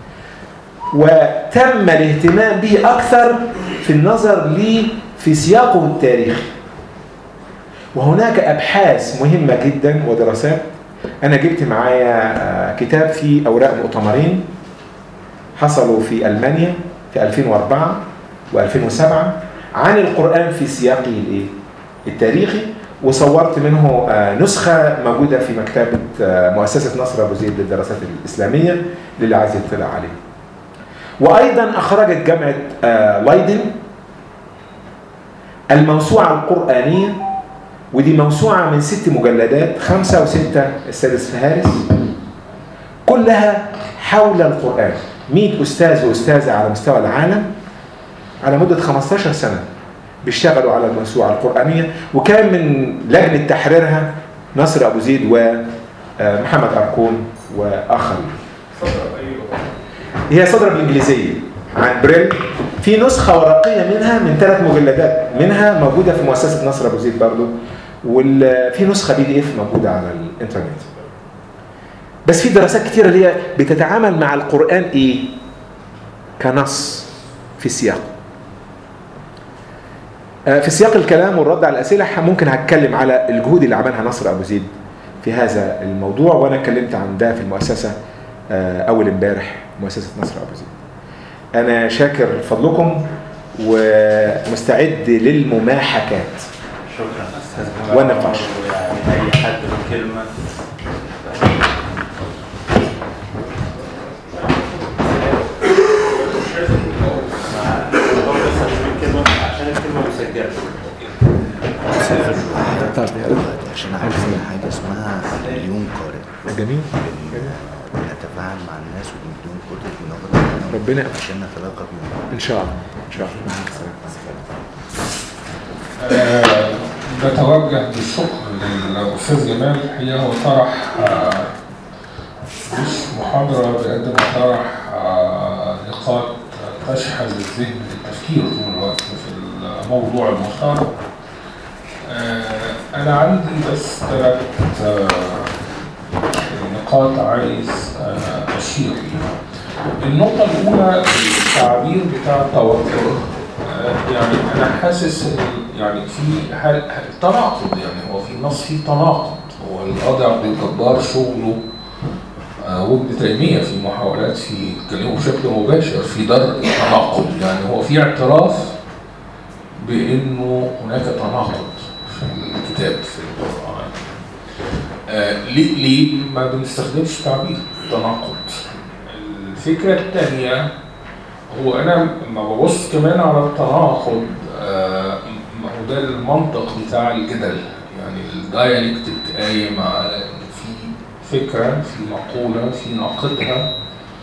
وتم الاهتمام به أكثر في النظر ليه في سياقه التاريخي. وهناك أبحاث مهمة جدا ودراسات. أنا جبت معايا كتاب فيه أوراق مؤتمرين حصلوا في ألمانيا في 2004 و2007 عن القرآن في سياقه التاريخي، وصورت منه نسخة موجودة في مكتبة مؤسسة نصر أبو زيد للدراسات الإسلامية للي عايز يطلع عليه. وأيضا أخرجت جامعة لايدن الموسوعة القرآنية، ودي موسوعة من 6 مجلدات، 5 و6 السادس فهارس، كلها حول القرآن. 100 أستاذ وأستاذة على مستوى العالم على مدة 15 سنة بيشتغلوا على الموسوعة القرآنية. وكان من لجنة تحريرها نصر أبو زيد ومحمد أركون وآخرين. هي صدر بالإنجليزية عن بريل. في نسخة ورقية منها من 3 مجلدات منها موجودة في مؤسسة نصر أبو زيد برضو، وفي نسخه PDF موجوده على الانترنت. بس في دراسات كتيره اللي هي بتتعامل مع القرآن ايه؟ كنص في السياق. في سياق الكلام والرد على الأسئلة ممكن هتكلم على الجهود اللي عملها نصر أبو زيد في هذا الموضوع، وأنا اتكلمت عن ده في المؤسسة أول امبارح، مؤسسة نصر أبو زيد. أنا شاكر فضلكم ومستعد للمماحكات. شكرا أستاذ والنقاش. يعني أي حد له كلمة. عشان عارفين حاجه اسمها مليون قارئ. جميل. نتفاعل مع الناس وبندون كتب ونقرا ربنا عشان نتلاقى بيهم ان شاء الله. ان شاء الله. بتوجه بالشكر للاستاذ جمال. الحقيقه هو طرح مش محاضره بقد ما طرح نقاط تشحذ الذهن للتفكير طول الوقت في الموضوع المختار. أنا عندي بس 3 نقاط عايز أشير ليها. النقطة الأولى التعبير بتاع التوتر. يعني أنا حاسس يعني في تناقض، يعني هو في نص فيه تناقض. هو القاضي عبد الجبار شغله وابن تيمية في محاولات في كلمه بشكل مباشر في درء التناقض. يعني هو في اعتراف بأنه هناك تناقض في الكتاب في القرآن. ليه ما بنستخدمش تعبير تناقض؟ الفكرة الثانية هو أنا لما ببص كمان على التناقض، هو ده المنطق بتاع الجدل. يعني الدايالكتيك قايم على إن في فكرة، في مقولة، في ناقدها،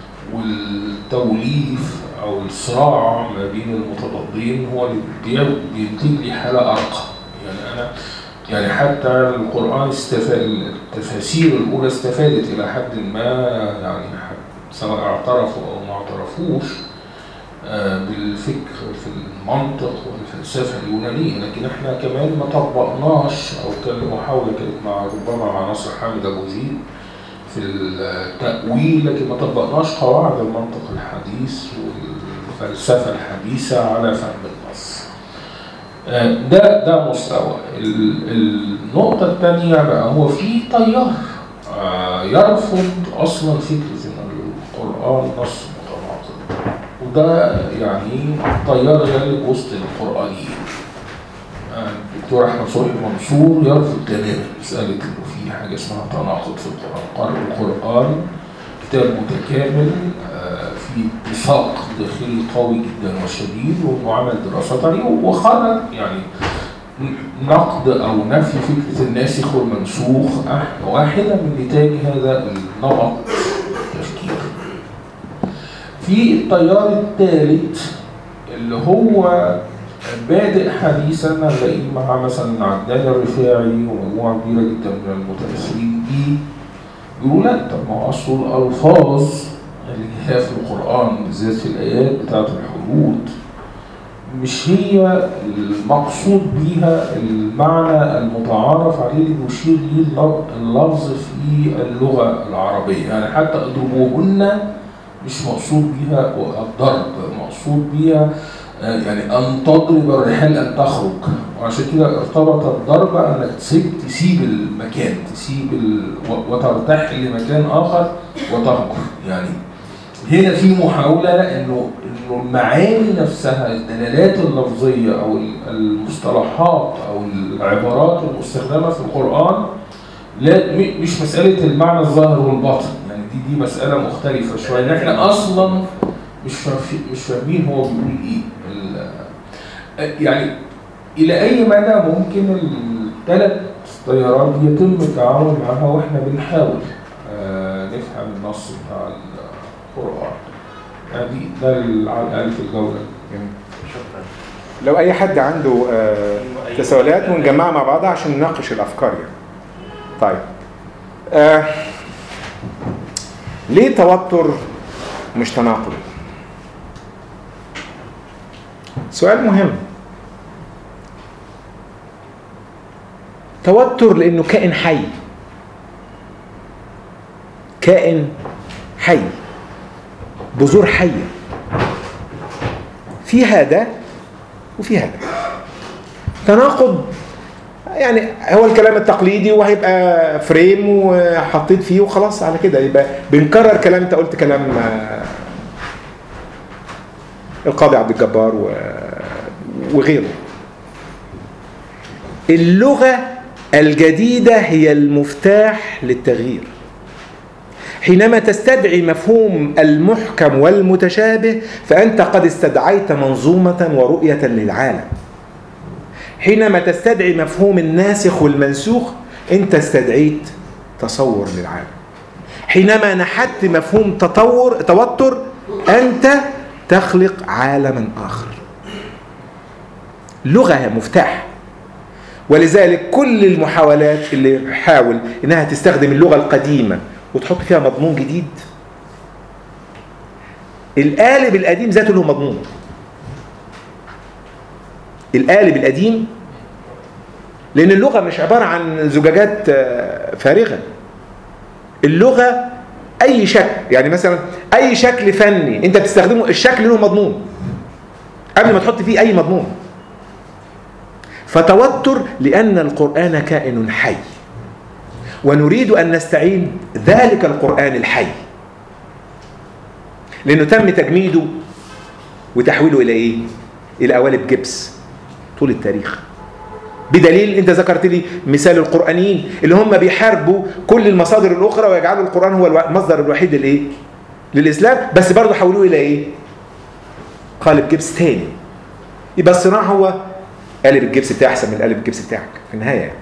والتوليف أو الصراع ما بين المتضادين هو اللي بينتج لي حالة أرقى. يعني حتى القرآن التفاسير الأولى استفادت إلى حد ما، يعني سواء اعترفوا أو ما اعترفوش بالفكر في المنطق والفلسفة اليونانية، لكن احنا كمان ما طبقناش، أو كان محاولة كانت ربما مع نصر حامد أبو زيد في التأويل، لكن ما طبقناش قواعد المنطق الحديث والفلسفة الحديثة على فهم النص. ده مستوى. النقطة الثانية بقى هو في تيار يرفض أصلا فكرة إن القرآن نص متناقض، وده يعني تيار غالب وسط القرآنيين. الدكتور أحمد صبحي منصور يرفض تماما مسألة إنه في حاجة اسمها تناقض في القرآن. القرآن كتاب متكامل في اتفاق داخلي قوي جدا وشديد، وعمل دراسات عليه وخرج يعني نقد او نفي فكره الناسخ والمنسوخ واحده من نتاج هذا النمط التفكير. في التيار الثالث اللي هو بادئ حديثا، نلاقيه مع مثلا عدنان الرفاعي ومجموعه كبيره جدا من المتاثرين بيه، يقولوا لا، طب ما هو اصل الالفاظ اللي هي في القرآن بالذات في الآيات بتاعة الحدود مش هي المقصود بيها المعنى المتعارف عليه اللي يشير ليه اللفظ في اللغة العربية. يعني حتى اضربوهن مش مقصود بيها الضرب، مقصود بيها يعني أن تضرب الرحال أن تخرج، وعشان كده ارتبط الضرب أنك تسيب المكان، وترتحل لمكان آخر وتهجر. يعني هنا في محاولة إنه المعاني نفسها، الدلالات اللفظية أو المصطلحات أو العبارات المستخدمة في القرآن لا مش مسألة المعنى الظاهر والباطن، يعني دي مسألة مختلفة شوية، إن إحنا أصلاً مش فاهمين هو بيقول إيه. يعني إلى أي مدى ممكن ال3 تيارات يتم التعامل معها وإحنا بنحاول نفهم النص بتاع القرآن. ده على الأقل في الجولة. شكرا. لو أي حد عنده تساؤلات ونجمعها مع بعض عشان نناقش الأفكار يعني. طيب ليه توتر مش تناقض؟ سؤال مهم. توتر لأنه كائن حي، كائن حي، بذور حية، في هذا وفي هذا. تناقض يعني هو الكلام التقليدي وهيبقى فريم وحطيت فيه وخلاص على كده، يبقى بنكرر كلام. انت قلت كلام القاضي عبد الجبار وغيره. اللغة الجديدة هي المفتاح للتغيير. حينما تستدعي مفهوم المحكم والمتشابه فأنت قد استدعيت منظومة ورؤية للعالم. حينما تستدعي مفهوم الناسخ والمنسوخ أنت استدعيت تصور للعالم. حينما نحت مفهوم توتر أنت تخلق عالما آخر. لغة مفتاح. ولذلك كل المحاولات اللي حاول إنها تستخدم اللغة القديمة وتحط فيها مضمون جديد، القالب القديم ذاته له مضمون. القالب القديم، لأن اللغة مش عبارة عن زجاجات فارغة. اللغة أي شكل، يعني مثلا أي شكل فني أنت بتستخدمه الشكل له مضمون قبل ما تحط فيه أي مضمون. فتوتر لأن القرآن كائن حي، ونريد أن نستعين ذلك القرآن الحي، لأنه تم تجميده وتحويله إلى إيه؟ إلى قوالب جبس طول التاريخ. بدليل أنت ذكرت لي مثال القرآنيين اللي هم بيحاربوا كل المصادر الأخرى ويجعلوا القرآن هو المصدر الوحيد للإيه؟ للإسلام، بس برضه حولوه إلى إيه؟ قالب جبس تاني. يبقى الصراع هو قالب الجبس بتاعي أحسن من قالب الجبس بتاعك في النهاية يعني.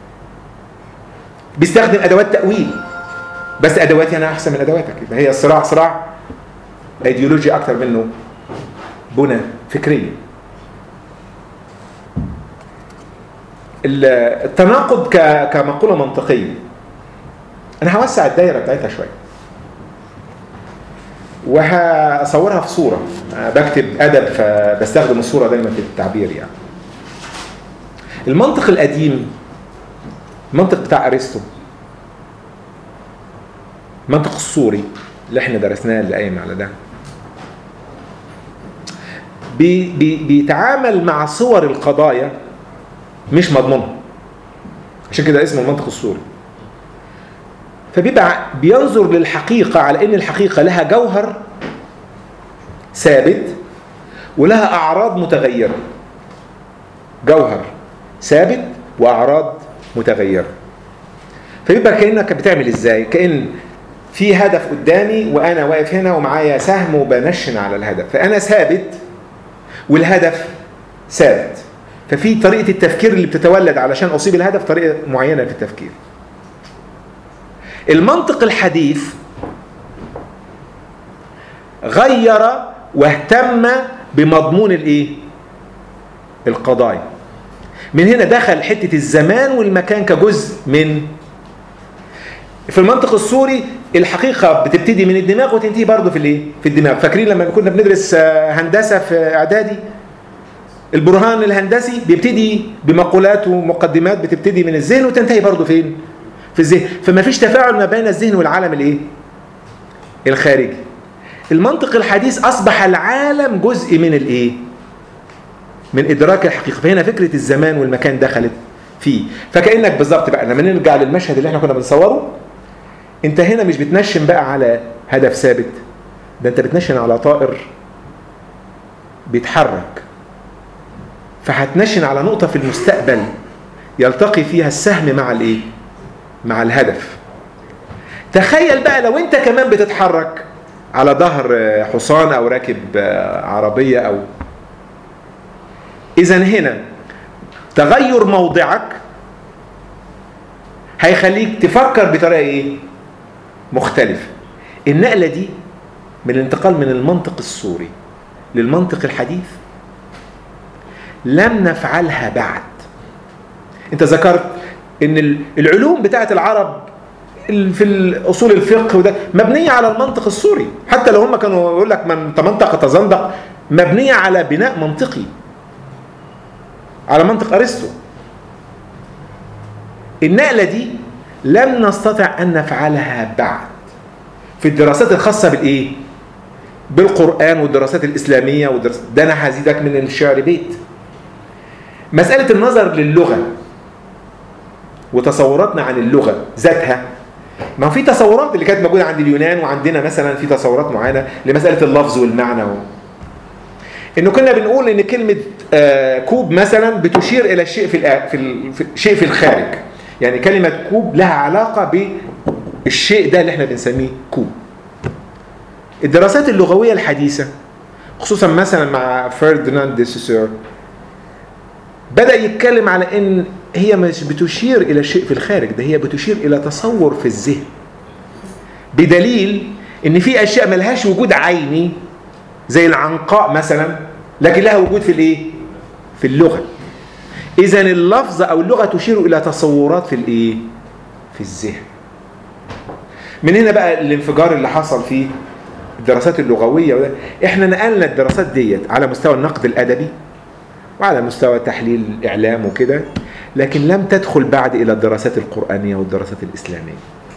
بيستخدم أدوات تأويل، بس أدواتي أنا أحسن من أدواتك. يبقى هي الصراع صراع أيديولوجي أكتر منه بنى فكري. التناقض كمقولة منطقية، أنا هوسع الدائرة بتاعتها شوية وهصورها في صورة. بكتب أدب فبستخدم الصورة دايما في التعبير. يعني المنطق القديم، المنطق بتاع أرسطو، المنطق الصوري اللي احنا درسناه اللي قايم على ده، بيتعامل مع صور القضايا مش مضمونها، عشان كده اسمه المنطق الصوري. فبيبقى بينظر للحقيقة على ان الحقيقة لها جوهر ثابت ولها أعراض متغيرة. جوهر ثابت وأعراض متغيرة. فيبقى كأنك بتعمل ازاي؟ كأن في هدف قدامي وأنا واقف هنا ومعايا سهم وبنشن على الهدف، فأنا ثابت والهدف ثابت. ففي طريقة التفكير اللي بتتولد علشان أصيب الهدف طريقة معينة في التفكير. المنطق الحديث غير واهتم بمضمون الايه؟ القضايا. من هنا دخل حتة الزمان والمكان كجزء من. في المنطق الصوري الحقيقة بتبتدي من الدماغ وتنتهي برضه في الايه؟ في الدماغ. فاكرين لما كنا بندرس هندسة في اعدادي، البرهان الهندسي بيبتدي بمقولات ومقدمات بتبتدي من الذهن وتنتهي برضه فين؟ في الذهن. فما فيش تفاعل ما بين الذهن والعالم الايه؟ الخارجي. المنطق الحديث اصبح العالم جزء من الايه؟ من ادراك الحقيقة. فهنا فكرة الزمان والمكان دخلت فيه. فكأنك بالظبط بقى لما نرجع للمشهد اللي احنا كنا بنصوره، انت هنا مش بتنشن بقى على هدف ثابت، ده انت بتنشن على طائر بيتحرك. فهتنشن على نقطة في المستقبل يلتقي فيها السهم مع الايه؟ مع الهدف. تخيل بقى لو انت كمان بتتحرك على ظهر حصان او راكب عربية او. اذا هنا تغير موضعك هيخليك تفكر بطريقة ايه؟ مختلفة. النقلة دي من الانتقال من المنطق الصوري للمنطق الحديث لم نفعلها بعد. انت ذكرت ان العلوم بتاعت العرب في اصول الفقه وده مبنية على المنطق الصوري، حتى لو هم كانوا يقول لك من تمنطق تزندق، مبنية على بناء منطقي، على منطق أرسطو. النقلة دي لم نستطع أن نفعلها بعد في الدراسات الخاصة بالإيه؟ بالقرآن والدراسات الإسلامية ده أنا هزيدك من الشعر بيت. مسألة النظر للغة وتصوراتنا عن اللغة ذاتها، ما في تصورات اللي كانت موجودة عند اليونان وعندنا مثلا في تصورات معينة لمسألة اللفظ والمعنى إنه كنا بنقول إن كلمة كوب مثلا بتشير إلى الشيء شيء في الخارج. يعني كلمة كوب لها علاقة بالشيء ده اللي احنا بنسميه كوب. الدراسات اللغوية الحديثة خصوصا مثلا مع فرديناند دي سوسير بدأ يتكلم على إن هي مش بتشير إلى شيء في الخارج، ده هي بتشير إلى تصور في الذهن، بدليل إن في أشياء ملهاش وجود عيني زي العنقاء مثلا، لكن لها وجود في الإيه؟ في اللغة. إذن اللفظ أو اللغة تشير إلى تصورات في الإيه؟ في الذهن. من هنا بقى الانفجار اللي حصل فيه الدراسات اللغوية. إحنا نقلنا الدراسات ديت على مستوى النقد الأدبي وعلى مستوى تحليل الإعلام وكده، لكن لم تدخل بعد إلى الدراسات القرآنية والدراسات الإسلامية.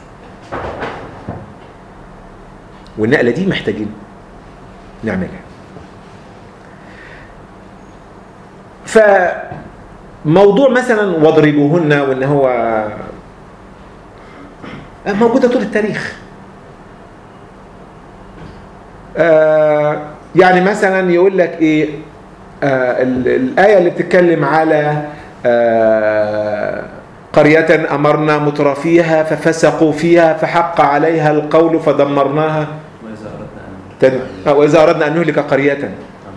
والنقلة دي محتاجين نعملها. فموضوع مثلا واضربوهن وإن هو موجودة طول التاريخ. يعني مثلا يقول لك إيه الآية اللي بتتكلم على قرية أمرنا مترفيها ففسقوا فيها فحق عليها القول فدمرناها وإذا أردنا أن نهلك قرية.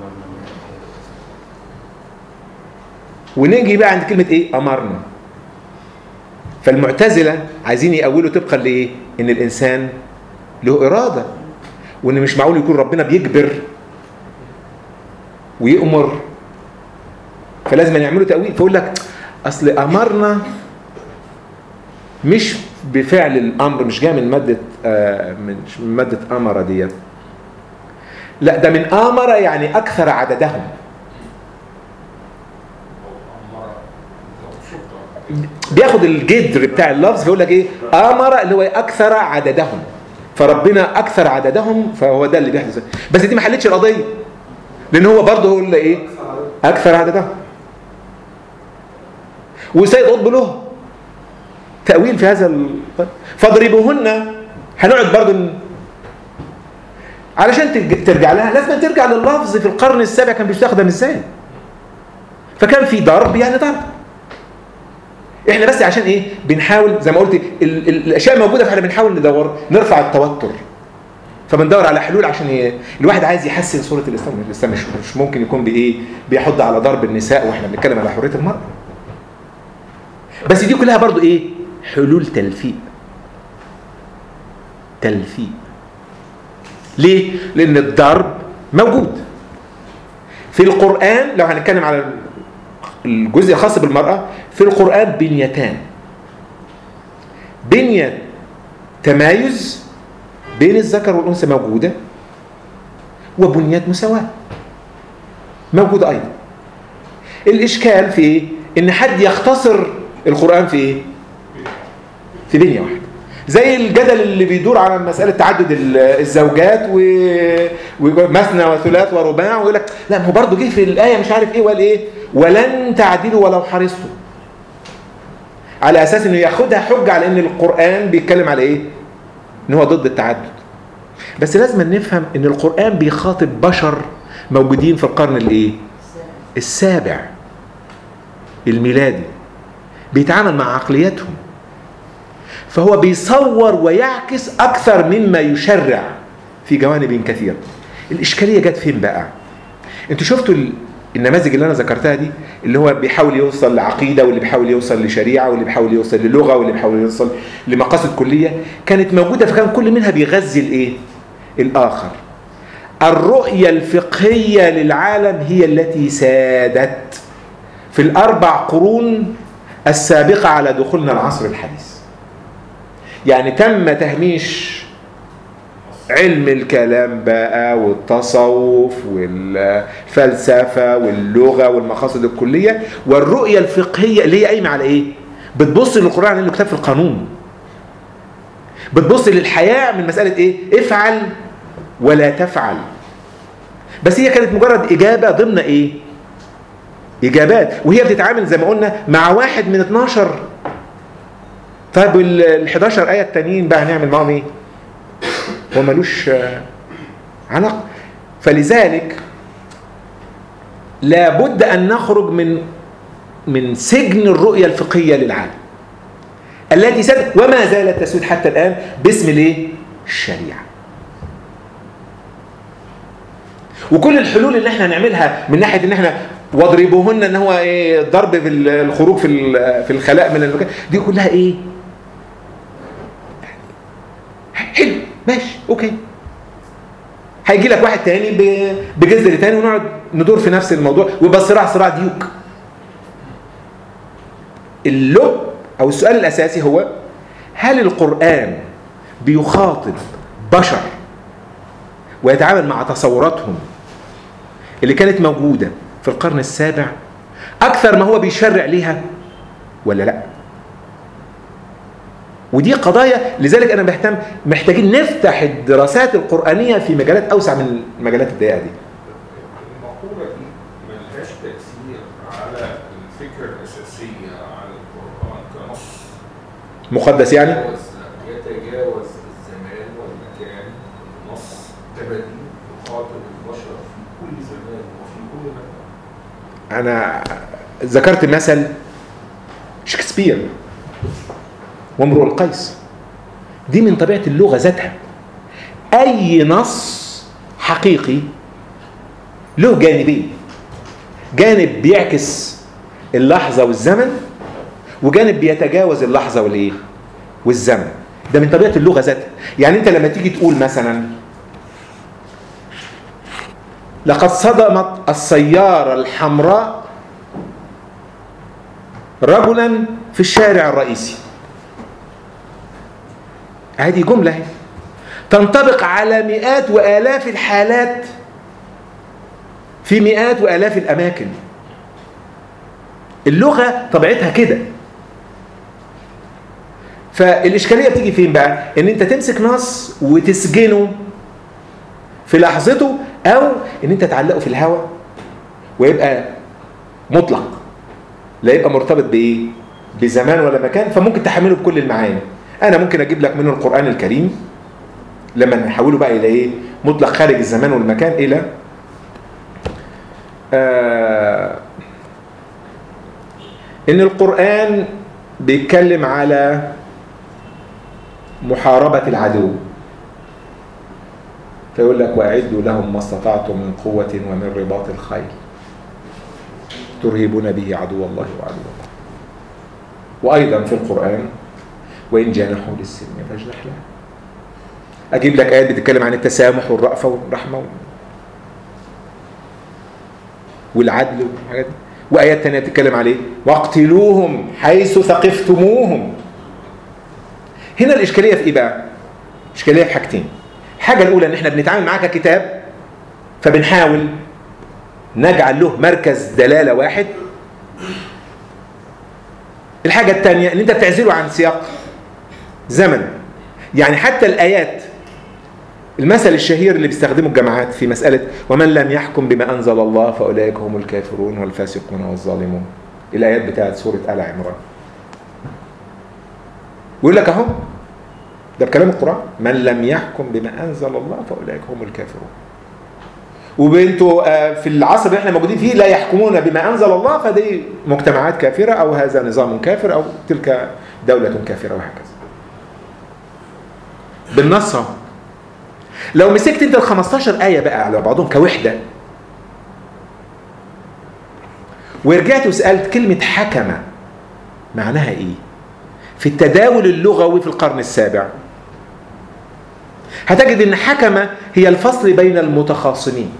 ونيجي بقى عند كلمة إيه؟ أمرنا. فالمعتزلة عايزين يقولوا طبقا لإيه؟ إن الإنسان له إرادة، وإن مش معقول يكون ربنا بيجبر ويأمر، فلازم يعملوا تأويل. فيقول لك أصل أمرنا مش بفعل الأمر، مش جاء من مادة أمر ديت، لا ده من آمر يعني أكثر عددهم. بياخد الجدر بتاع اللفظ فيقول لك إيه؟ آمر اللي هو أكثر عددهم، فربنا أكثر عددهم فهو ده اللي بيحدث. بس دي ما حلتش القضية، لأن هو برضه هو اللي إيه؟ أكثر عددهم. وسيد قطب له تأويل في هذا فاضربوهن. هنقعد برضه علشان ترجع لها لازم ترجع لللفظ في القرن السابع كان بيستخدم ازاي. فكان في ضرب يعني ضرب. احنا بس عشان ايه بنحاول زي ما قلت الاشياء موجوده، فاحنا بنحاول ندور نرفع التوتر، فبندور على حلول عشان الواحد عايز يحسن صوره الاسلام. الاسلام مش ممكن يكون بايه بيحض على ضرب النساء واحنا بنتكلم على حريه المراه. بس دي كلها برضو ايه حلول تلفيق. ليه؟ لان الضرب موجود في القرآن. لو هنتكلم على الجزء الخاص بالمرأة في القرآن بنيتان: بنية تمايز بين الذكر والأنثى موجودة، وبنية مساواة موجودة أيضا. الإشكال في إيه؟ إن حد يختصر القرآن في إيه؟ في بنية واحدة، زي الجدل اللي بيدور على مسألة تعدد الزوجات ومثنى وثلاث ورباع، ويقول لك لا ما هو برضه جه في الآية مش عارف إيه ولا إيه ولن تعدلوا ولو حرصتم، على أساس إنه ياخدها حجة على إن القرآن بيتكلم على إيه؟ إن هو ضد التعدد. بس لازم نفهم إن القرآن بيخاطب بشر موجودين في القرن الإيه؟ السابع الميلادي، بيتعامل مع عقلياتهم، فهو بيصور ويعكس أكثر مما يشرع في جوانب كثيرة. الإشكالية جت فين بقى؟ أنتوا شفتوا النماذج اللي أنا ذكرتها دي، اللي هو بيحاول يوصل لعقيدة، واللي بيحاول يوصل لشريعة، واللي بيحاول يوصل للغة، واللي بيحاول يوصل لمقاصد كلية، كانت موجودة، فكان كل منها بيغذي الإيه؟ الآخر. الرؤية الفقهية للعالم هي التي سادت في الأربع قرون السابقة على دخولنا العصر الحديث. يعني تم تهميش علم الكلام بقى والتصوف والفلسفة واللغة والمقاصد الكلية، والرؤية الفقهية اللي هي قايمة على ايه؟ بتبص للقرآن انه كتاب في القانون، بتبص للحياة من مسألة ايه؟ افعل ولا تفعل. بس هي كانت مجرد إجابة ضمن ايه؟ إجابات، وهي بتتعامل زي ما قلنا مع واحد من 12. طيب ال 11 آية التانيين بقى هنعمل معهم ايه؟ هو ملوش علاقة. فلذلك لابد أن نخرج من سجن الرؤية الفقهية للعالم التي سادت وما زالت تسود حتى الآن باسم الايه؟ الشريعة. وكل الحلول اللي احنا هنعملها من ناحية ان احنا واضربوهن ان هو ايه؟ ضرب في الخروج في الخلاء من المكان، دي كلها ايه؟ حلو ماشي اوكي. هيجي لك واحد تاني بجذر تاني ونقعد ندور في نفس الموضوع ويبقى صراع ديوك. اللب او السؤال الاساسي هو هل القرآن بيخاطب بشر ويتعامل مع تصوراتهم اللي كانت موجودة في القرن السابع أكثر ما هو بيشرع ليها ولا لا؟ ودي قضايا، لذلك أنا محتاجين نفتح الدراسات القرآنية في مجالات أوسع من المجالات الضيقة دي. المقولة دي ملهاش تأثير على الفكرة الأساسية على القرآن كنص مقدس يعني؟ يتجاوز الزمان والمكان. النص تبديل يخاطب البشر في كل زمان وفي كل مكان. أنا ذكرت مثل شكسبير وامرؤ القيس، دي من طبيعة اللغة ذاتها. أي نص حقيقي له جانبين، جانب بيعكس اللحظة والزمن، وجانب بيتجاوز اللحظة والإيه؟ والزمن. ده من طبيعة اللغة ذاتها. يعني أنت لما تيجي تقول مثلا لقد صدمت السيارة الحمراء رجلا في الشارع الرئيسي، هذه جملة هي تنطبق على مئات وآلاف الحالات في مئات وآلاف الأماكن. اللغة طبيعتها كده. فالإشكالية بتيجي فين بقى؟ إن أنت تمسك نص وتسجنه في لحظته، أو إن أنت تعلقه في الهواء ويبقى مطلق، لا يبقى مرتبط بإيه؟ بزمان ولا مكان، فممكن تحمله بكل المعاني. أنا ممكن أجيب لك منه القرآن الكريم لما نحوله بقى إلى إيه؟ مطلق خارج الزمان والمكان، إلى إن القرآن بيتكلم على محاربة العدو، فيقول لك وأعدوا لهم ما استطعتم من قوة ومن رباط الخيل ترهبون به عدو الله وعدو الله. وأيضا في القرآن وإن جانحوا للسلم فاجنح لها. أجيب لك آيات بتتكلم عن التسامح والرأفة والرحمة والعدل والحاجات دي، وآيات تانية بتتكلم عليه واقتلوهم حيث ثقفتموهم. هنا الإشكالية في إيه بقى؟ إشكالية في حاجتين. الحاجة الأولى إن إحنا بنتعامل معاه ككتاب، فبنحاول نجعل له مركز دلالة واحد. الحاجة الثانية إن أنت بتعزله عن سياق زمن. يعني حتى الآيات، المثل الشهير اللي بيستخدمه الجماعات في مسألة ومن لم يحكم بما أنزل الله فأولئك هم الكافرون والفاسقون والظالمون، الآيات بتاعت سورة آل عمران، ويقول لك أهو ده بكلام القرآن من لم يحكم بما أنزل الله فأولئك هم الكافرون. وبنتوا في العصر اللي احنا موجودين فيه لا يحكمون بما أنزل الله، فدي مجتمعات كافرة أو هذا نظام كافر أو تلك دولة كافرة وهكذا. بالنص لو مسكت انت ال 15 آية بقى على بعضهم كوحدة ورجعت وسألت كلمة حكم معناها ايه في التداول اللغوي في القرن السابع، هتجد ان حكم هي الفصل بين المتخاصمين،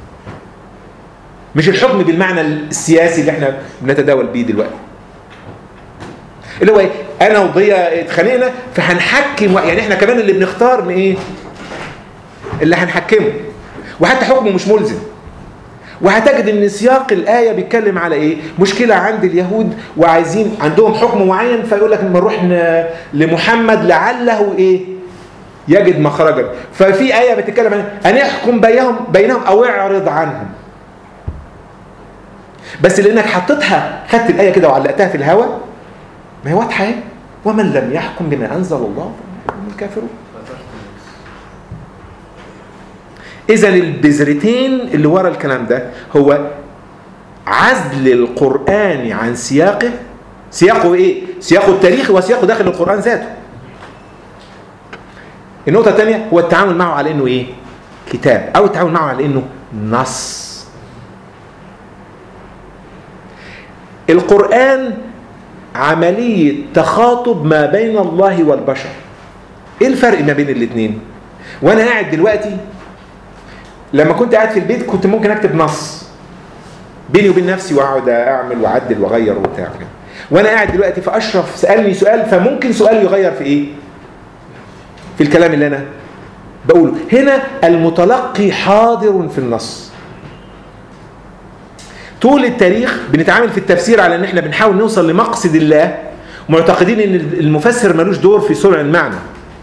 مش الحكم بالمعنى السياسي اللي احنا بنتداول بيه دلوقتي، اللي هو ايه؟ انا وضيا اتخانقنا فهنحكم، يعني احنا كمان اللي بنختار من ايه اللي هنحكمه، وحتى حكمه مش ملزم. وهتجد ان سياق الآية بيتكلم على ايه؟ مشكلة عند اليهود وعايزين عندهم حكم معين، فيقول لك لما نروح لمحمد لعله ايه؟ يجد مخرجا. ففي آية بتتكلم عن أن يحكم بينهم أو اعرض عنهم. بس لأنك حطيتها، خدت الآية كده وعلقتها في الهواء، ما هي واضحة اهي، ومن لم يحكم بما أنزل الله فهم الكافرون. إذا البذرتين اللي ورا الكلام ده هو عزل القرآن عن سياقه. سياقه إيه؟ سياقه التاريخي وسياقه داخل القرآن ذاته. النقطة الثانية هو التعامل معه على إنه إيه؟ كتاب، أو التعامل معه على إنه نص. القرآن عملية تخاطب ما بين الله والبشر. إيه الفرق ما بين الاثنين؟ وأنا قاعد دلوقتي، لما كنت قاعد في البيت كنت ممكن أكتب نص بيني وبين نفسي وأقعد أعمل وأعدل وأغير وبتاع كده. وأنا قاعد دلوقتي فأشرف سألني سؤال، فممكن سؤال يغير في إيه؟ في الكلام اللي أنا بقوله. هنا المتلقي حاضر في النص. طول التاريخ بنتعامل في التفسير على ان احنا بنحاول نوصل لمقصد الله، معتقدين ان المفسر ملوش دور في صنع المعنى.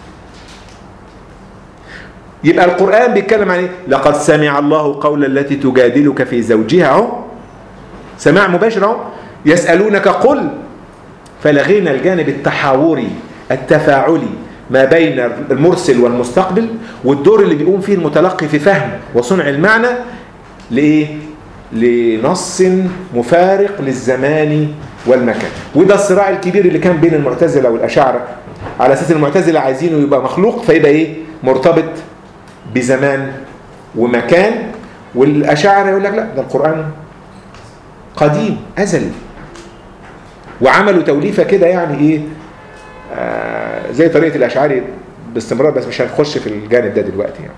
يبقى القرآن بيتكلم عن ايه؟ لقد سمع الله قول التي تجادلك في زوجها، اهو سماع مباشر اهو. يسألونك قل، فلغينا الجانب التحاوري التفاعلي ما بين المرسل والمستقبل، والدور اللي بيقوم فيه المتلقي في فهم وصنع المعنى لإيه؟ لنص مفارق للزمان والمكان. وده الصراع الكبير اللي كان بين المعتزلة والأشاعرة، على أساس المعتزلة عايزينه يبقى مخلوق فيبقى إيه؟ مرتبط بزمان ومكان، والأشاعرة يقول لك لا، ده القرآن قديم أزلي. وعملوا توليفة كده يعني إيه؟ زي طريقة الأشعري باستمرار، بس مش هنخش في الجانب ده دلوقتي يعني.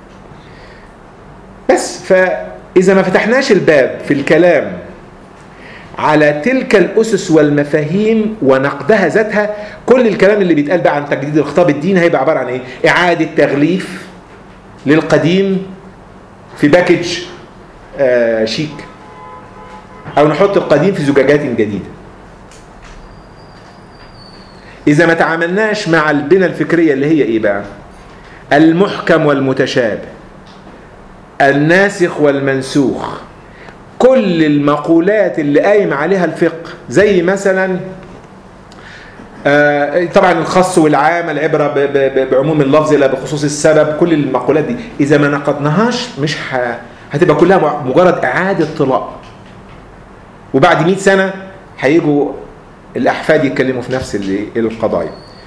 بس فإذا ما فتحناش الباب في الكلام على تلك الأسس والمفاهيم ونقدها ذاتها، كل الكلام اللي بيتقال بقى عن تجديد الخطاب الديني هيبقى عبارة عن إيه؟ إعادة تغليف للقديم في باكج شيك، أو نحط القديم في زجاجات جديدة. إذا ما تعاملناش مع البنى الفكرية اللي هي إيه بقى؟ المحكم والمتشابه، الناسخ والمنسوخ، كل المقولات اللي قايم عليها الفقه، زي مثلا طبعا الخاص والعام، العبرة بعموم اللفظ لا بخصوص السبب، كل المقولات دي إذا ما نقدناهاش مش هتبقى كلها مجرد إعادة طلاء. وبعد 100 سنة هيجوا الأحفاد يتكلموا في نفس القضايا.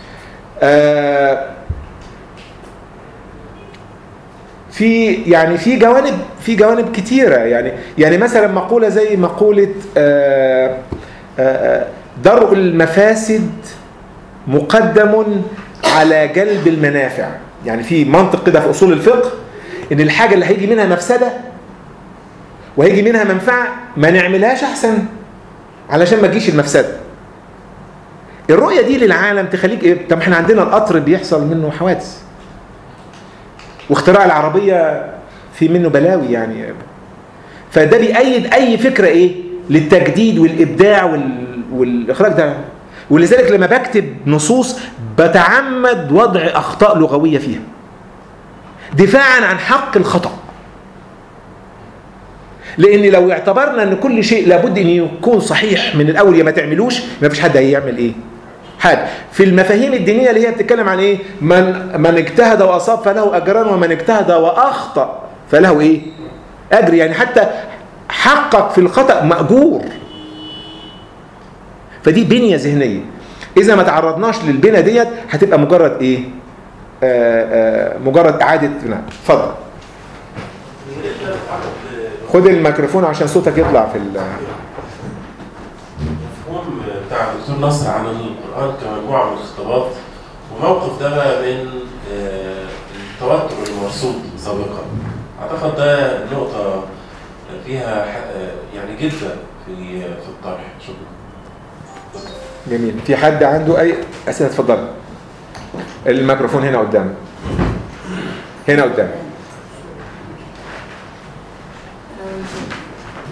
في جوانب كتيرة يعني مثلا مقولة زي مقولة درء المفاسد مقدم على جلب المنافع. يعني في منطق كده في أصول الفقه إن الحاجة اللي هيجي منها مفسدة وهيجي منها منفعة ما نعملهاش أحسن علشان ما تجيش المفسدة. الرؤية دي للعالم تخليك إيه؟ طب احنا عندنا القطر بيحصل منه حوادث، واختراع العربية في منه بلاوي يعني. فده بيأيد أي فكرة إيه؟ للتجديد والإبداع والإخراج ده. ولذلك لما بكتب نصوص بتعمد وضع أخطاء لغوية فيها دفاعا عن حق الخطأ، لأن لو اعتبرنا أن كل شيء لابد أن يكون صحيح من الأول يا ما تعملوش، ما فيش حد هيعمل إيه؟ حاجة. في المفاهيم الدينية اللي هي بتتكلم عن إيه؟ من اجتهد وأصاب فله أجران، ومن اجتهد وأخطأ فله إيه؟ أجر. يعني حتى حقق في الخطأ مأجور. فدي بنية ذهنية. إذا ما تعرضناش للبنية ديت هتبقى مجرد إيه؟ مجرد إعادة. اتفضل. خد الميكروفون عشان صوتك يطلع في المفهوم بتاع الدكتور نصر عن القرآن كمجموعة من الخطابات، وموقف ده بقى من التوتر المرصود سابقا. أعتقد ده نقطة فيها يعني جدا في الطرح. شكرا. جميل. في حد عنده أي أسئلة؟ اتفضل. الميكروفون هنا قدام، هنا قدام.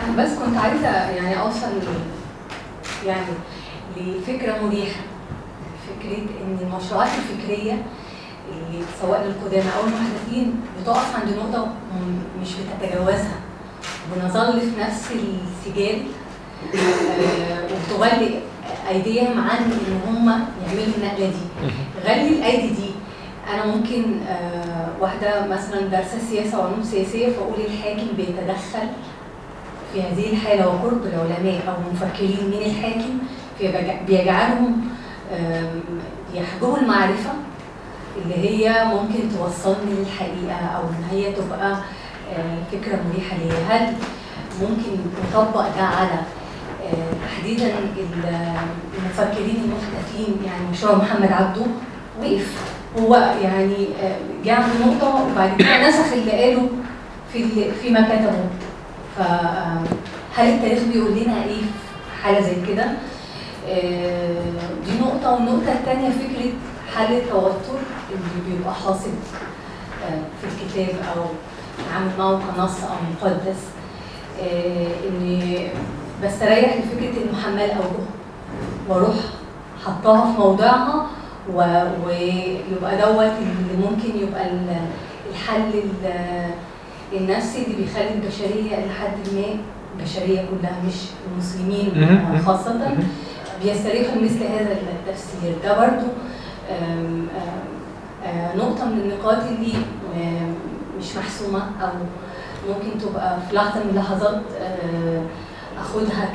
انا بس كنت عايزه يعني اوصل يعني لفكره مريحه، فكره ان المشروعات الفكريه اللي سواء للقدامى او المحدثين بتقف عند نقطه مش بتتجاوزها، بنظل في نفس السجال وبتغلق ايديهم عن ان هم يعملوا النقله دي. غلي الايدي دي انا ممكن واحده مثلا دارسه سياسه وعلوم سياسيه فاقول الحاكم بيتدخل في هذه الحاله، وقرب العلماء او المفكرين من الحاكم بيجعلهم يحجبوا المعرفه اللي هي ممكن توصلني للحقيقه او ان هي تبقى فكره مريحه ليا. هل ممكن نطبق ده على تحديدا المفكرين المحدثين؟ يعني مشروع محمد عبده وقف، هو يعني جه عند نقطه وبعد كده نسخ اللي قاله فيما كتبه. فهل التاريخ بيقول لنا ايه في حاله زي كده؟ دي نقطه. والنقطه الثانيه فكره حل التوتر اللي بيبقى حاصل في الكتاب او تعامل معه كنص او مقدس، اني بستريح لفكره المحمل اوجه واروح حطاها في موضعها ويبقى دوت اللي ممكن يبقى الحل النفسي اللي بيخلي البشريه لحد ما البشريه كلها مش المسلمين خاصه بيستريحوا مثل هذا التفسير. ده برضو نقطه من النقاط اللي مش محسومه او ممكن تبقى في لحظه من اللحظات اخدها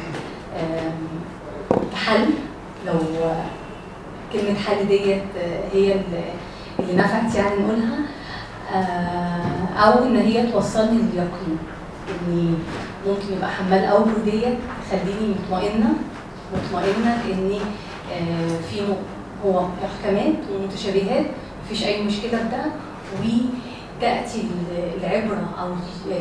كحل، لو كلمه حل ديت هي اللي نفعت يعني نقولها، او ان هي توصلني لليقين اني ممكن يبقى حمال اوجه ديت تخليني مطمئنه اني في هو محكمات ومتشابهات مفيش اي مشكله بده، وتاتي العبره او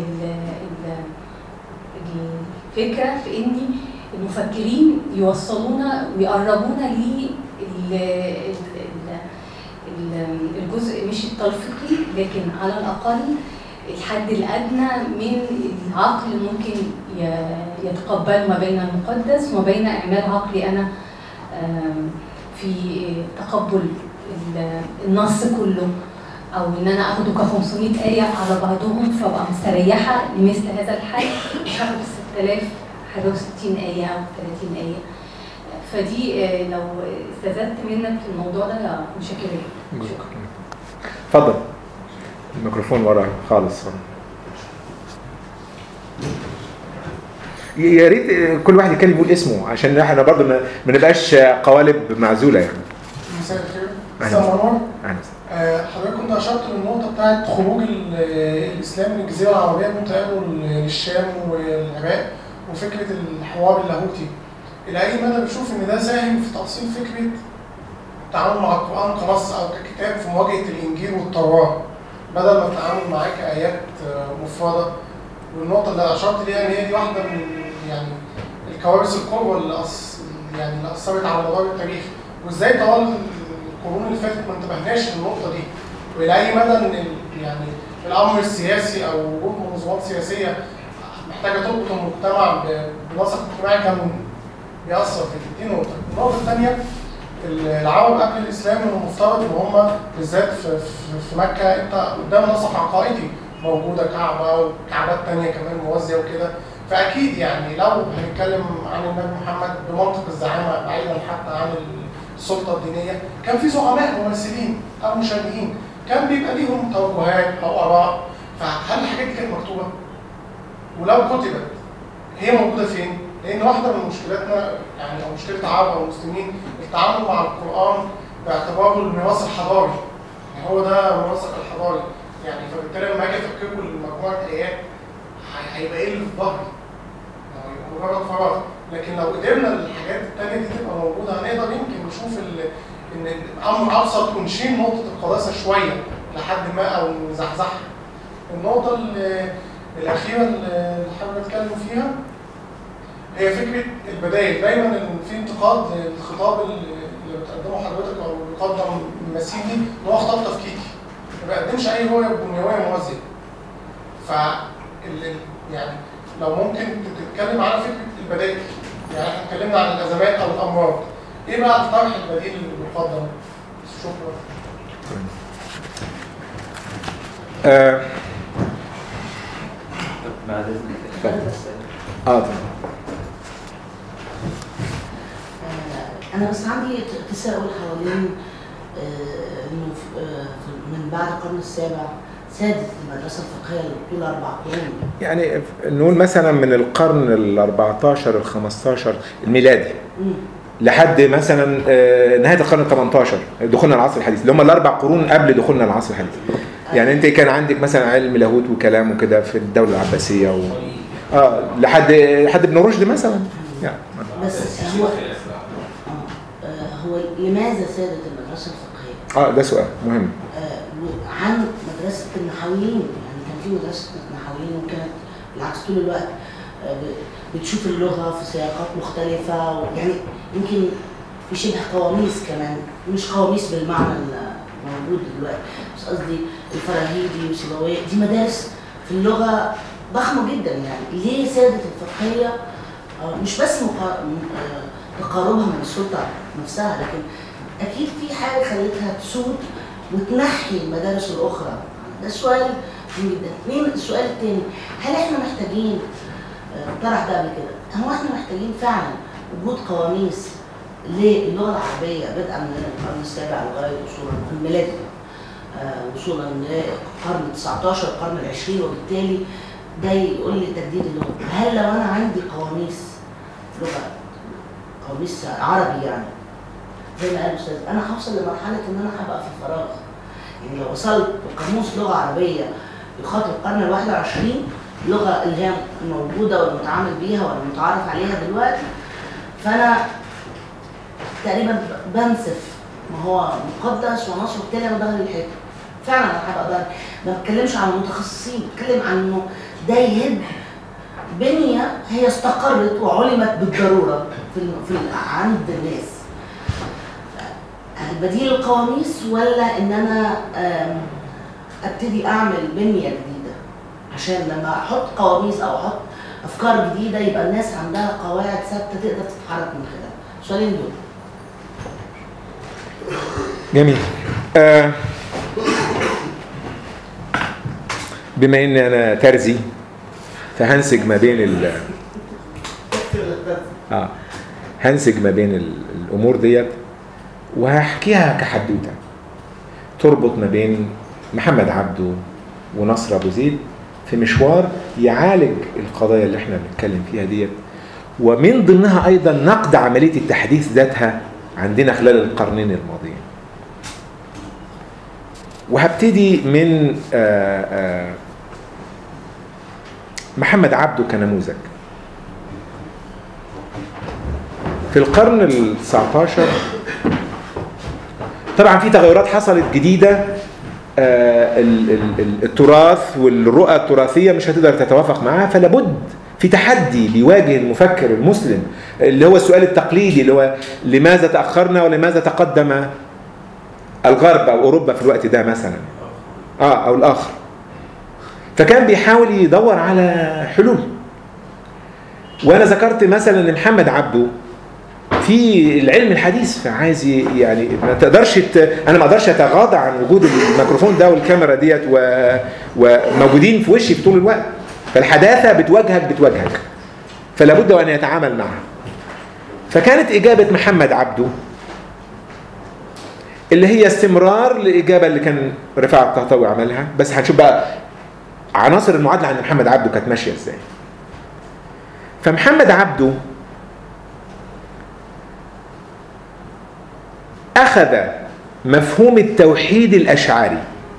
الفكره في اني المفكرين يوصلونا ويقربونا الجزء مش التلفيقي لكن على الاقل الحد الادنى من العقل ممكن يتقبل ما بين المقدس وما بين اعمال عقلي انا في تقبل النص كله، او ان انا اخده ك500 ايه على بعضهم فابقى مستريحه لمثل هذا الحل، مش هاخد 6060 ايه او 30 ايه. فدي لو استزدت منك في الموضوع ده مشكله. اتفضل الميكروفون ورا خالص. يا ريت كل واحد يتكلم يقول اسمه عشان احنا برضه ما نبقاش قوالب معزوله يعني. مساء الخير. استاذ مروان. حضرتك كنت اشرت للنقطه بتاعت خروج الاسلام من الجزيره العربيه وانتقاله للشام والعراق وفكره الحوار اللاهوتي. الى اي مدى بتشوف ان ده ساهم في تأصيل فكره التعامل مع القرآن كنص او ككتاب في مواجهه الانجيل والتوراه بدل ما التعامل معاه كآيات مفردة؟ والنقطة اللي أشرت ليها إن هي دي واحدة من يعني الكوارث الكبرى اللي أثرت على مدار التاريخ، وإزاي طوال القرون اللي فاتت ما انتبهناش للنقطة دي، وإلى أي مدى إن يعني الأمر السياسي أو وجود منظمات سياسية محتاجة تربط المجتمع بنسق اجتماعي كان بيأثر في دي نقطة. النقطة الثانية العرب قبل الاسلام المفترض ان هم بالذات في مكه انت قدام نسق عقائدي موجوده كعبه وكعبات ثانيه كمان موازيه وكده، فاكيد يعني لو هنتكلم عن النبي محمد بمنطق الزعامه بعيدا حتى عن السلطه الدينيه كان في زعماء ممثلين او مشاهدين كان بيبقى ليهم توجهات او اراء، فهل الحاجات دي كانت مكتوبه؟ ولو كتبت هي موجوده فين؟ لان واحده من مشكلاتنا يعني او مشكله العرب او المسلمين التعامل مع القران باعتباره الميراث الحضاري، يعني هو ده الميراث الحضاري، يعني فبالتالي لما اجي افككوا لمجموعه ايات هيبقى ايه اللي في ظهري؟ هيبقى مجرد فراغ. لكن لو قدرنا الحاجات الثانيه دي تبقى موجوده هنقدر يمكن نشوف ان الامر ابسط ونشيل نقطه القداسه شويه لحد ما او نزحزحها. النقطه الاخيره اللي حابب اتكلم فيها هي فكره البدائل. دايما ان في انتقاد للخطاب اللي بتقدمه حضرتك او بيقدم مسيحي ان هو خطاب تفكيكي ما بيقدمش اي رؤيه بنيويه موازيه. ف يعني لو ممكن تتكلم على فكره البدائل. يعني احنا اتكلمنا عن الازمات او الامراض، ايه بقى الطرح البديل المفضل؟ شكرا. بعد اذنك طبعا. انا بس عندي تساؤل حوالين انه من بعد القرن السابع سادت المدرسه الفقهيه طول 4 قرون. يعني نقول مثلا من القرن ال 14 ال 15 الميلادي لحد مثلا نهايه القرن ال 18 دخولنا العصر الحديث، اللي هم ال4 قرون قبل دخولنا العصر الحديث. يعني انت كان عندك مثلا علم لاهوت وكلام وكده في الدوله العباسيه لحد ابن رشد مثلا. يعني بس هو لماذا سادت المدرسه الفقهيه؟ ده سؤال مهم. عن مدرسه النحويين، يعني كان في مدرسه النحويين وكانت بالعكس طول الوقت بتشوف اللغه في سياقات مختلفه، يعني يمكن في شبه قواميس كمان، مش قواميس بالمعنى الموجود دلوقتي، بس قصدي الفراهيدي وسيبويه، دي مدارس في اللغه ضخمه جدا. يعني ليه سادت الفقهيه؟ مش بس تقاربها من السلطه نفسها، لكن اكيد في حاجه خلتها تسود وتنحي المدارس الاخرى. ده السؤال مهم جدا. السؤال الثاني، هل احنا محتاجين طرح ده قبل كده، هو احنا محتاجين فعلا وجود قواميس للغه العربيه بدءا من القرن السابع لغايه وصولا الميلادي، وصولا للقرن 19 القرن العشرين، وبالتالي ده يقول لي تجديد اللغه. هل لو انا عندي قواميس لغه، قواميس عربي يعني زي ما قال الاستاذ، انا هوصل لمرحله ان انا هبقى في الفراغ. يعني لو وصلت بقاموس لغه عربيه يخاطب القرن ال 21، اللغه اللي هي موجوده والمتعامل بيها والمتعارف عليها دلوقتي، فانا تقريبا بنسف ما هو مقدس ونصر، وبالتالي انا ظهري الحيط. فعلا انا هبقى ظهري. ما بتكلمش عن المتخصصين، بتكلم عن انه ده يهد بنيه هي استقرت وعلمت بالضروره عند الناس. البديل القواميس، ولا ان انا ابتدي اعمل بنيه جديده عشان لما احط قواميس او احط افكار جديده يبقى الناس عندها قواعد ثابته تقدر تتحرك من خلالها. السؤالين دول. جميل. بما ان انا ترزي فهنسج ما بين هنسج ما بين الامور ديت وهحكيها كحدوته تربط ما بين محمد عبده ونصر ابو زيد في مشوار يعالج القضايا اللي احنا بنتكلم فيها ديت، ومن ضمنها ايضا نقد عمليه التحديث ذاتها عندنا خلال القرنين الماضيين. وهبتدي من محمد عبده كنموذج. في القرن ال 19 طبعا في تغيرات حصلت جديدة، التراث والرؤى التراثية مش هتقدر تتوافق معها، فلابد في تحدي بيواجه المفكر المسلم اللي هو السؤال التقليدي اللي هو لماذا تأخرنا ولماذا تقدم الغرب أو أوروبا في الوقت ده مثلا أو الآخر. فكان بيحاول يدور على حلول. وأنا ذكرت مثلا محمد عبده في العلم الحديث، فعايز يعني انا ما اقدرش اتغاضى عن وجود الميكروفون ده والكاميرا ديت وموجودين في وشي في طول الوقت. فالحداثه بتواجهك فلا بد ان يتعامل معها. فكانت اجابه محمد عبده اللي هي استمرار لاجابه اللي كان رفاعة الطهطاوي عملها، بس هنشوف بقى عناصر المعادله عند محمد عبده كانت ماشيه ازاي. فمحمد عبده أخذ مفهوم التوحيد الأشعري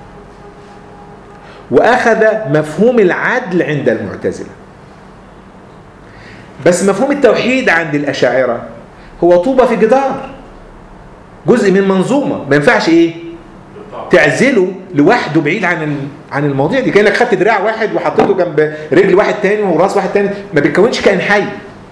وأخذ مفهوم العدل عند المعتزلة. بس مفهوم التوحيد عند الأشاعرة هو طوبة في جدار، جزء من منظومة، ما ينفعش تعزله لوحده بعيد عن المواضيع دي. كأنك خدت دراع واحد وحطيته جنب رجل واحد تاني وراس واحد تاني، ما بيتكونش كائن حي،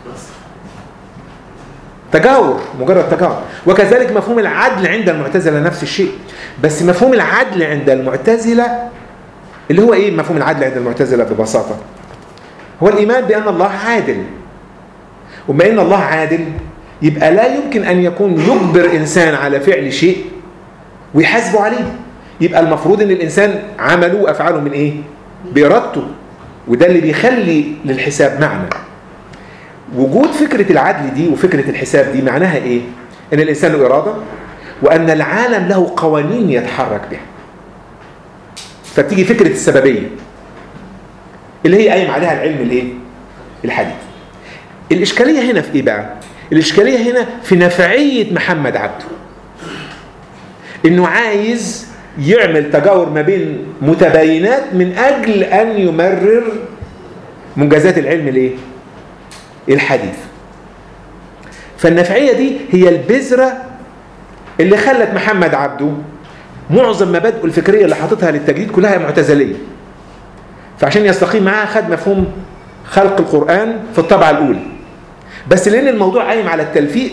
تجاور، مجرد تجاور. وكذلك مفهوم العدل عند المعتزلة نفس الشيء. بس مفهوم العدل عند المعتزلة اللي هو ايه مفهوم العدل عند المعتزلة ببساطة؟ هو الإيمان بأن الله عادل. وبما أن الله عادل يبقى لا يمكن أن يكون يجبر إنسان على فعل شيء ويحاسبه عليه. يبقى المفروض أن الإنسان عمله وأفعاله من إيه؟ بإرادته. وده اللي بيخلي للحساب معنى. وجود فكرة العدل دي وفكرة الحساب دي معناها إيه؟ أن الإنسان له إرادة، وأن العالم له قوانين يتحرك بها. فبتيجي فكرة السببية اللي هي قايم عليها العلم الإيه؟ الحديث. الإشكالية هنا في إيه بقى؟ الإشكالية هنا في نفعية محمد عبده، إنه عايز يعمل تجاور ما بين متباينات من أجل أن يمرر منجزات العلم الإيه؟ الحديث. فالنفعية دي هي البذرة اللي خلت محمد عبده معظم مبادئه الفكرية اللي حاططها للتجديد كلها معتزلية. فعشان يستقيم معاها خد مفهوم خلق القرآن في الطبعة الأولى، بس لأن الموضوع قايم على التلفيق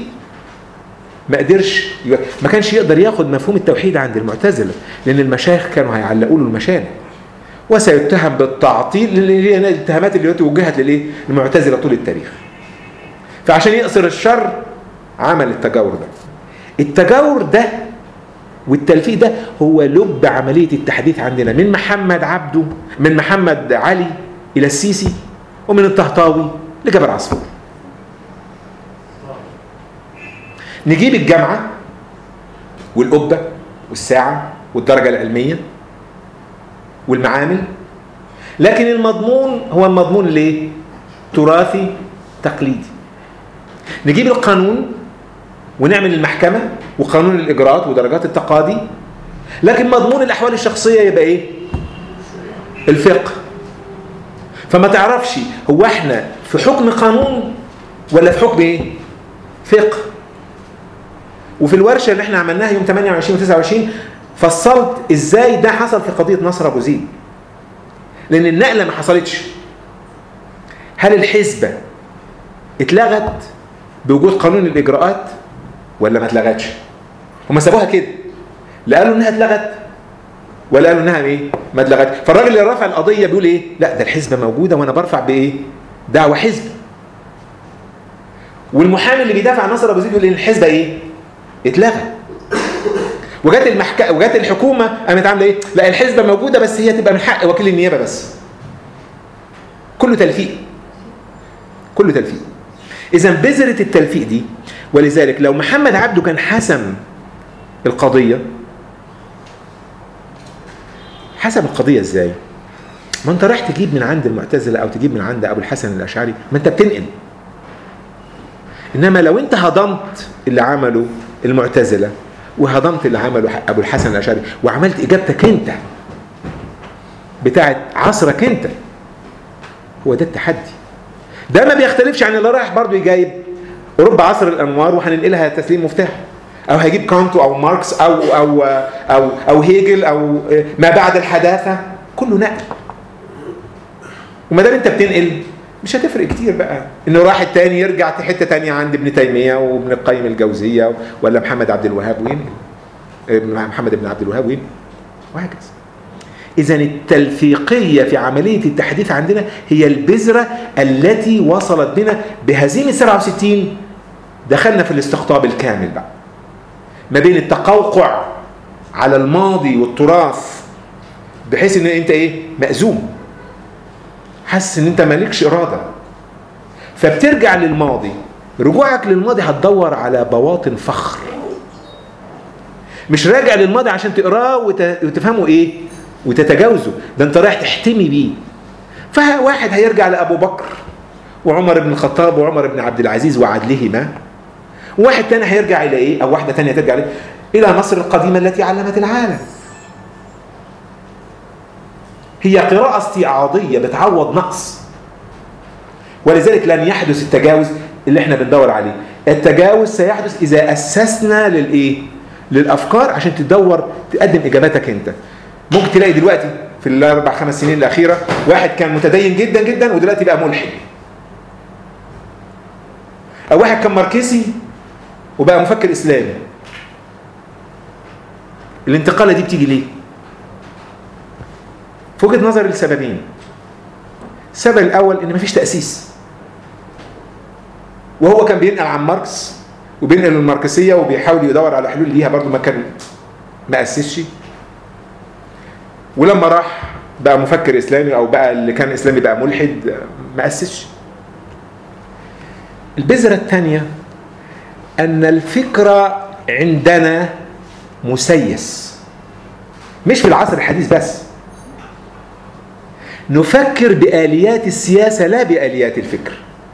ما كانش يقدر ياخد مفهوم التوحيد عند المعتزلة، لأن المشايخ كانوا هيعلقوا له المشانق وسيتهم بالتعطيل، اللي هي الاتهامات اللي وجهت للمعتزلة طول التاريخ. فعشان يقصر الشر عمل التجاور ده. التجاور ده والتلفيق ده هو لب عملية التحديث عندنا، من محمد عبده، من محمد علي إلى السيسي، ومن الطهطاوي لجابر عصفور. نجيب الجامعة والقبة والساعة والدرجة العلمية والمعامل، لكن المضمون هو المضمون ليه؟ تراثي تقليدي. نجيب القانون ونعمل المحكمة وقانون الإجراءات ودرجات التقاضي، لكن مضمون الأحوال الشخصية يبقى إيه؟ الفقه. فما تعرفش هو احنا في حكم قانون ولا في حكم إيه؟ فقه. وفي الورشة اللي احنا عملناها يوم 28 و 29 فصلت ازاي ده حصل في قضية نصر أبو زيد، لأن النقلة ما حصلتش. هل الحسبة اتلغت بوجود قانون الإجراءات ولا ما اتلغتش؟ هم سابوها كده، لا قالوا انها اتلغت ولا قالوا انها ايه؟ ما اتلغتش. فالراجل اللي رفع القضية بيقول ايه؟ لا ده الحسبة موجودة وانا برفع بايه؟ دعوة حزب. والمحامي اللي بيدافع عن نصر أبو زيد يقول ان الحسبة ايه؟ اتلغى. وجات الحكومة قامت عامله ايه؟ لا الحسبة موجودة بس هي تبقى من حق وكيل النيابة بس. كله تلفيق. كله تلفيق. إذا بذرة التلفيق دي، ولذلك لو محمد عبده كان حسم القضية، حسم القضية ازاي؟ ما انت رايح تجيب من عند المعتزلة او تجيب من عند ابو الحسن الاشعري، ما انت بتنقل. انما لو انت هضمت اللي عمله المعتزلة وهضمت اللي عمله ابو الحسن الاشعري وعملت اجابتك انت بتاعت عصرك انت، هو ده التحدي. ده ما بيختلفش عن اللي رايح برضو يجايب اوروبا عصر الانوار وهننقلها تسليم مفتاح، او هيجيب كانتو او ماركس او هيجل او ما بعد الحداثة، كله نقل. وما دام انت بتنقل مش هتفرق كتير بقى انه راح التاني يرجع حته تانية عند ابن تيمية وابن القيم الجوزية ولا محمد عبد الوهاب وينقل، محمد بن عبد الوهاب وينقل، وهكذا. إذن التلفيقية في عملية التحديث عندنا هي البذرة التي وصلت بنا بهزيمة 67. دخلنا في الاستقطاب الكامل بقى ما بين التقوقع على الماضي والتراث، بحيث ان انت ايه؟ مأزوم، حاسس ان انت مالكش إرادة، فبترجع للماضي. رجوعك للماضي هتدور على بواطن فخر، مش راجع للماضي عشان تقراه وتفهمه ايه وتتجاوزه، ده انت رايح تحتمي بيه. فواحد هيرجع لأبو بكر وعمر بن الخطاب وعمر بن عبد العزيز وعدلهما، وواحد تاني هيرجع إلى إيه؟ أو واحدة تانية هترجع إلى مصر القديمة التي علمت العالم. هي قراءة استعاضية بتعوض نقص، ولذلك لن يحدث التجاوز اللي احنا بندور عليه. التجاوز سيحدث إذا أسسنا للإيه؟ للأفكار عشان تدور تقدم إجاباتك أنت. ممكن تلاقي دلوقتي في ال4-5 سنين الأخيرة واحد كان متدين جدا جدا ودلوقتي بقى ملحد، أو واحد كان ماركسي وبقى مفكر إسلامي. الانتقالة دي بتيجي ليه؟ في وجهة نظري لسببين. السبب الاول ان مفيش تاسيس، وهو كان بينقل عن ماركس وبينقل الماركسيه وبيحاول يدور على حلول ليها، برضه ما اسسش. ولما راح بقى مفكر اسلامي او بقى اللي كان اسلامي بقى ملحد، ما اسسش. البذره الثانيه ان الفكر عندنا مسيس، مش في العصر الحديث بس. نفكر بآليات السياسة لا بآليات الفكر.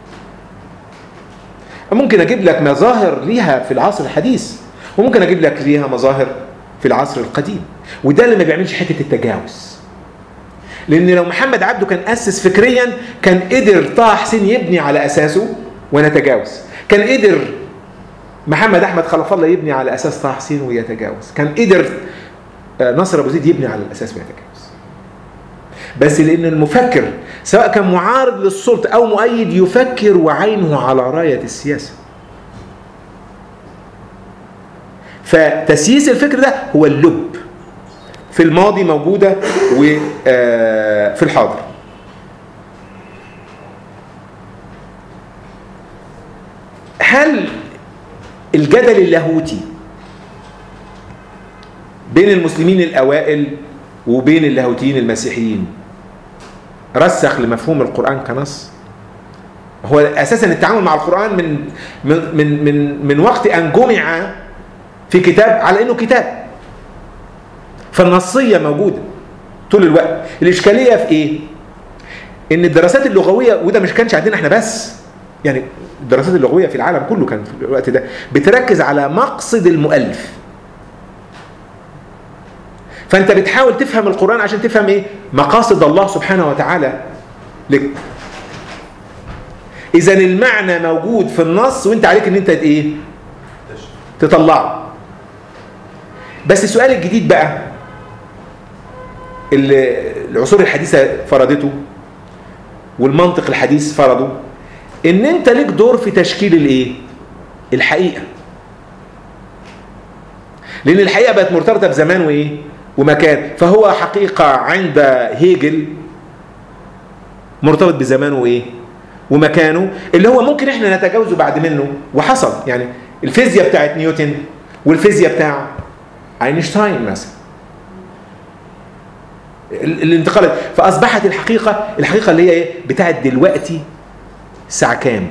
ممكن أجيب لك مظاهر ليها في العصر الحديث، وممكن أجيب لك ليها مظاهر في العصر القديم، وده اللي ما بيعملش حتة التجاوز. لأن لو محمد عبده كان أسس فكريا كان قدر طه حسين يبني على أساسه ونتجاوز، كان قدر محمد أحمد خلف الله يبني على أساس طه حسين ويتجاوز، كان قدر نصر أبو زيد يبني على الأساس ويتجاوز. بس لأن المفكر سواء كان معارض للسلطة أو مؤيد يفكر وعينه على راية السياسة. فتسييس الفكر ده هو اللب، في الماضي موجودة وفي الحاضر. هل الجدل اللاهوتي بين المسلمين الأوائل وبين اللاهوتيين المسيحيين رسخ لمفهوم القرآن كنص؟ هو أساسا التعامل مع القرآن من وقت أن جمع في كتاب على أنه كتاب، فالنصية موجودة طول الوقت. الإشكالية في إيه؟ إن الدراسات اللغوية، وده مش كانش عندنا إحنا بس، يعني الدراسات اللغوية في العالم كله كان في الوقت ده بتركز على مقصد المؤلف. فأنت بتحاول تفهم القرآن عشان تفهم إيه؟ مقاصد الله سبحانه وتعالى لك. إذن المعنى موجود في النص وأنت عليك إن أنت إيه؟ تطلعه. بس السؤال الجديد بقى اللي العصور الحديثة فرضته والمنطق الحديث فرضه، إن أنت ليك دور في تشكيل الإيه؟ الحقيقة. لأن الحقيقة بقت مرتبطة بزمان وإيه؟ ومكان. فهو حقيقة عند هيجل مرتبط بزمانه وإيه؟ ومكانه، اللي هو ممكن إحنا نتجاوزه بعد منه، وحصل. يعني الفيزياء بتاعت نيوتن والفيزياء بتاع أينشتاين مثلا، الانتقالات. فأصبحت الحقيقة اللي هي إيه؟ بتاعت دلوقتي الساعة كام،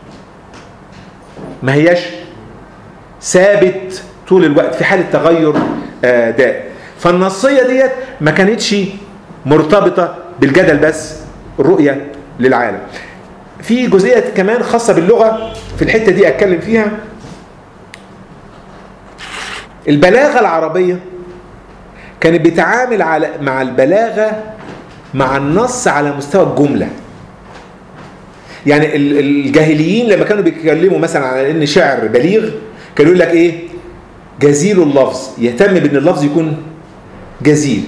ما هياش ثابت طول الوقت، في حالة تغير دائم. فالنصية ديت ما كانتش مرتبطة بالجدل بس، الرؤية للعالم. في جزئية كمان خاصة باللغة في الحتة دي أتكلم فيها. البلاغة العربية كانت بتعامل مع البلاغة مع النص على مستوى الجملة. يعني الجاهليين لما كانوا بيتكلموا مثلا على ان شعر بليغ كانوا يقول لك ايه؟ جزيل اللفظ، يهتم بان اللفظ يكون جزيل.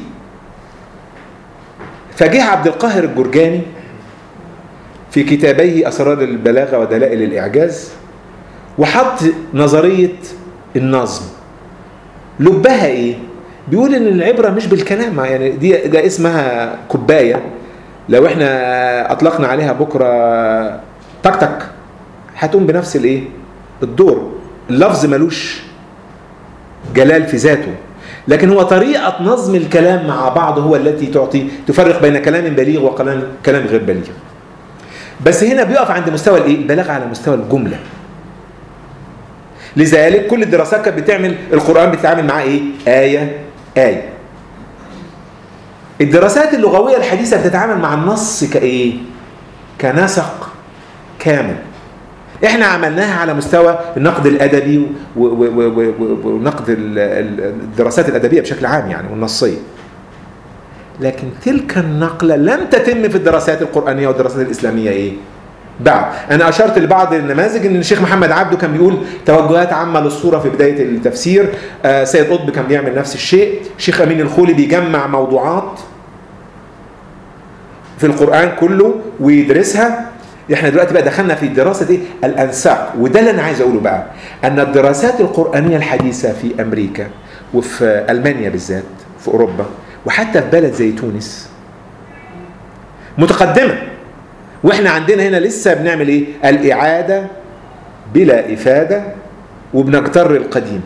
فجه عبد القاهر الجرجاني في كتابيه أسرار البلاغة ودلائل الإعجاز وحط نظرية النظم. لبها ايه؟ بيقول ان العبرة مش بالكلام، يعني ده اسمها كوباية، لو احنا اطلقنا عليها بكرة تك تك هتقوم بنفس الايه؟ الدور. اللفظ ملوش جلال في ذاته، لكن هو طريقة نظم الكلام مع بعض هو التي تفرق بين كلام بليغ وكلام غير بليغ. بس هنا بيقف عند مستوى الايه؟ البلاغة على مستوى الجملة. لذلك كل الدراسات كانت بتعمل القرآن بتتعامل معاه ايه؟ آية. الدراسات اللغوية الحديثة بتتعامل مع النص كايه؟ كنسق كامل. احنا عملناها على مستوى النقد الأدبي ونقد الدراسات الأدبية بشكل عام يعني والنصية. لكن تلك النقلة لم تتم في الدراسات القرآنية والدراسات الإسلامية ايه؟ بعد. أنا أشرت لبعض النماذج إن الشيخ محمد عبده كان بيقول توجهات عامة للصورة في بداية التفسير، سيد قطب كان بيعمل نفس الشيء، الشيخ أمين الخولي بيجمع موضوعات في القرآن كله ويدرسها. احنا دلوقتي بقى دخلنا في دراسة ايه؟ الأنساق. وده اللي أنا عايز أقوله بقى، أن الدراسات القرآنية الحديثة في أمريكا وفي ألمانيا بالذات في أوروبا وحتى في بلد زي تونس متقدمة. واحنا عندنا هنا لسه بنعمل ايه؟ الإعادة بلا إفادة وبنجتر القديم.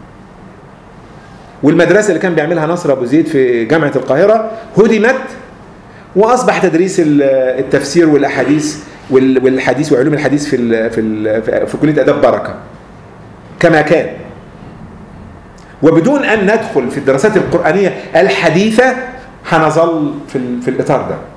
والمدرسة اللي كان بيعملها نصر أبو زيد في جامعة القاهرة هدمت، وأصبح تدريس التفسير والأحاديث والحديث وعلوم الحديث في كلية آداب بركة كما كان، وبدون أن ندخل في الدراسات القرآنية الحديثة هنظل في الإطار ده.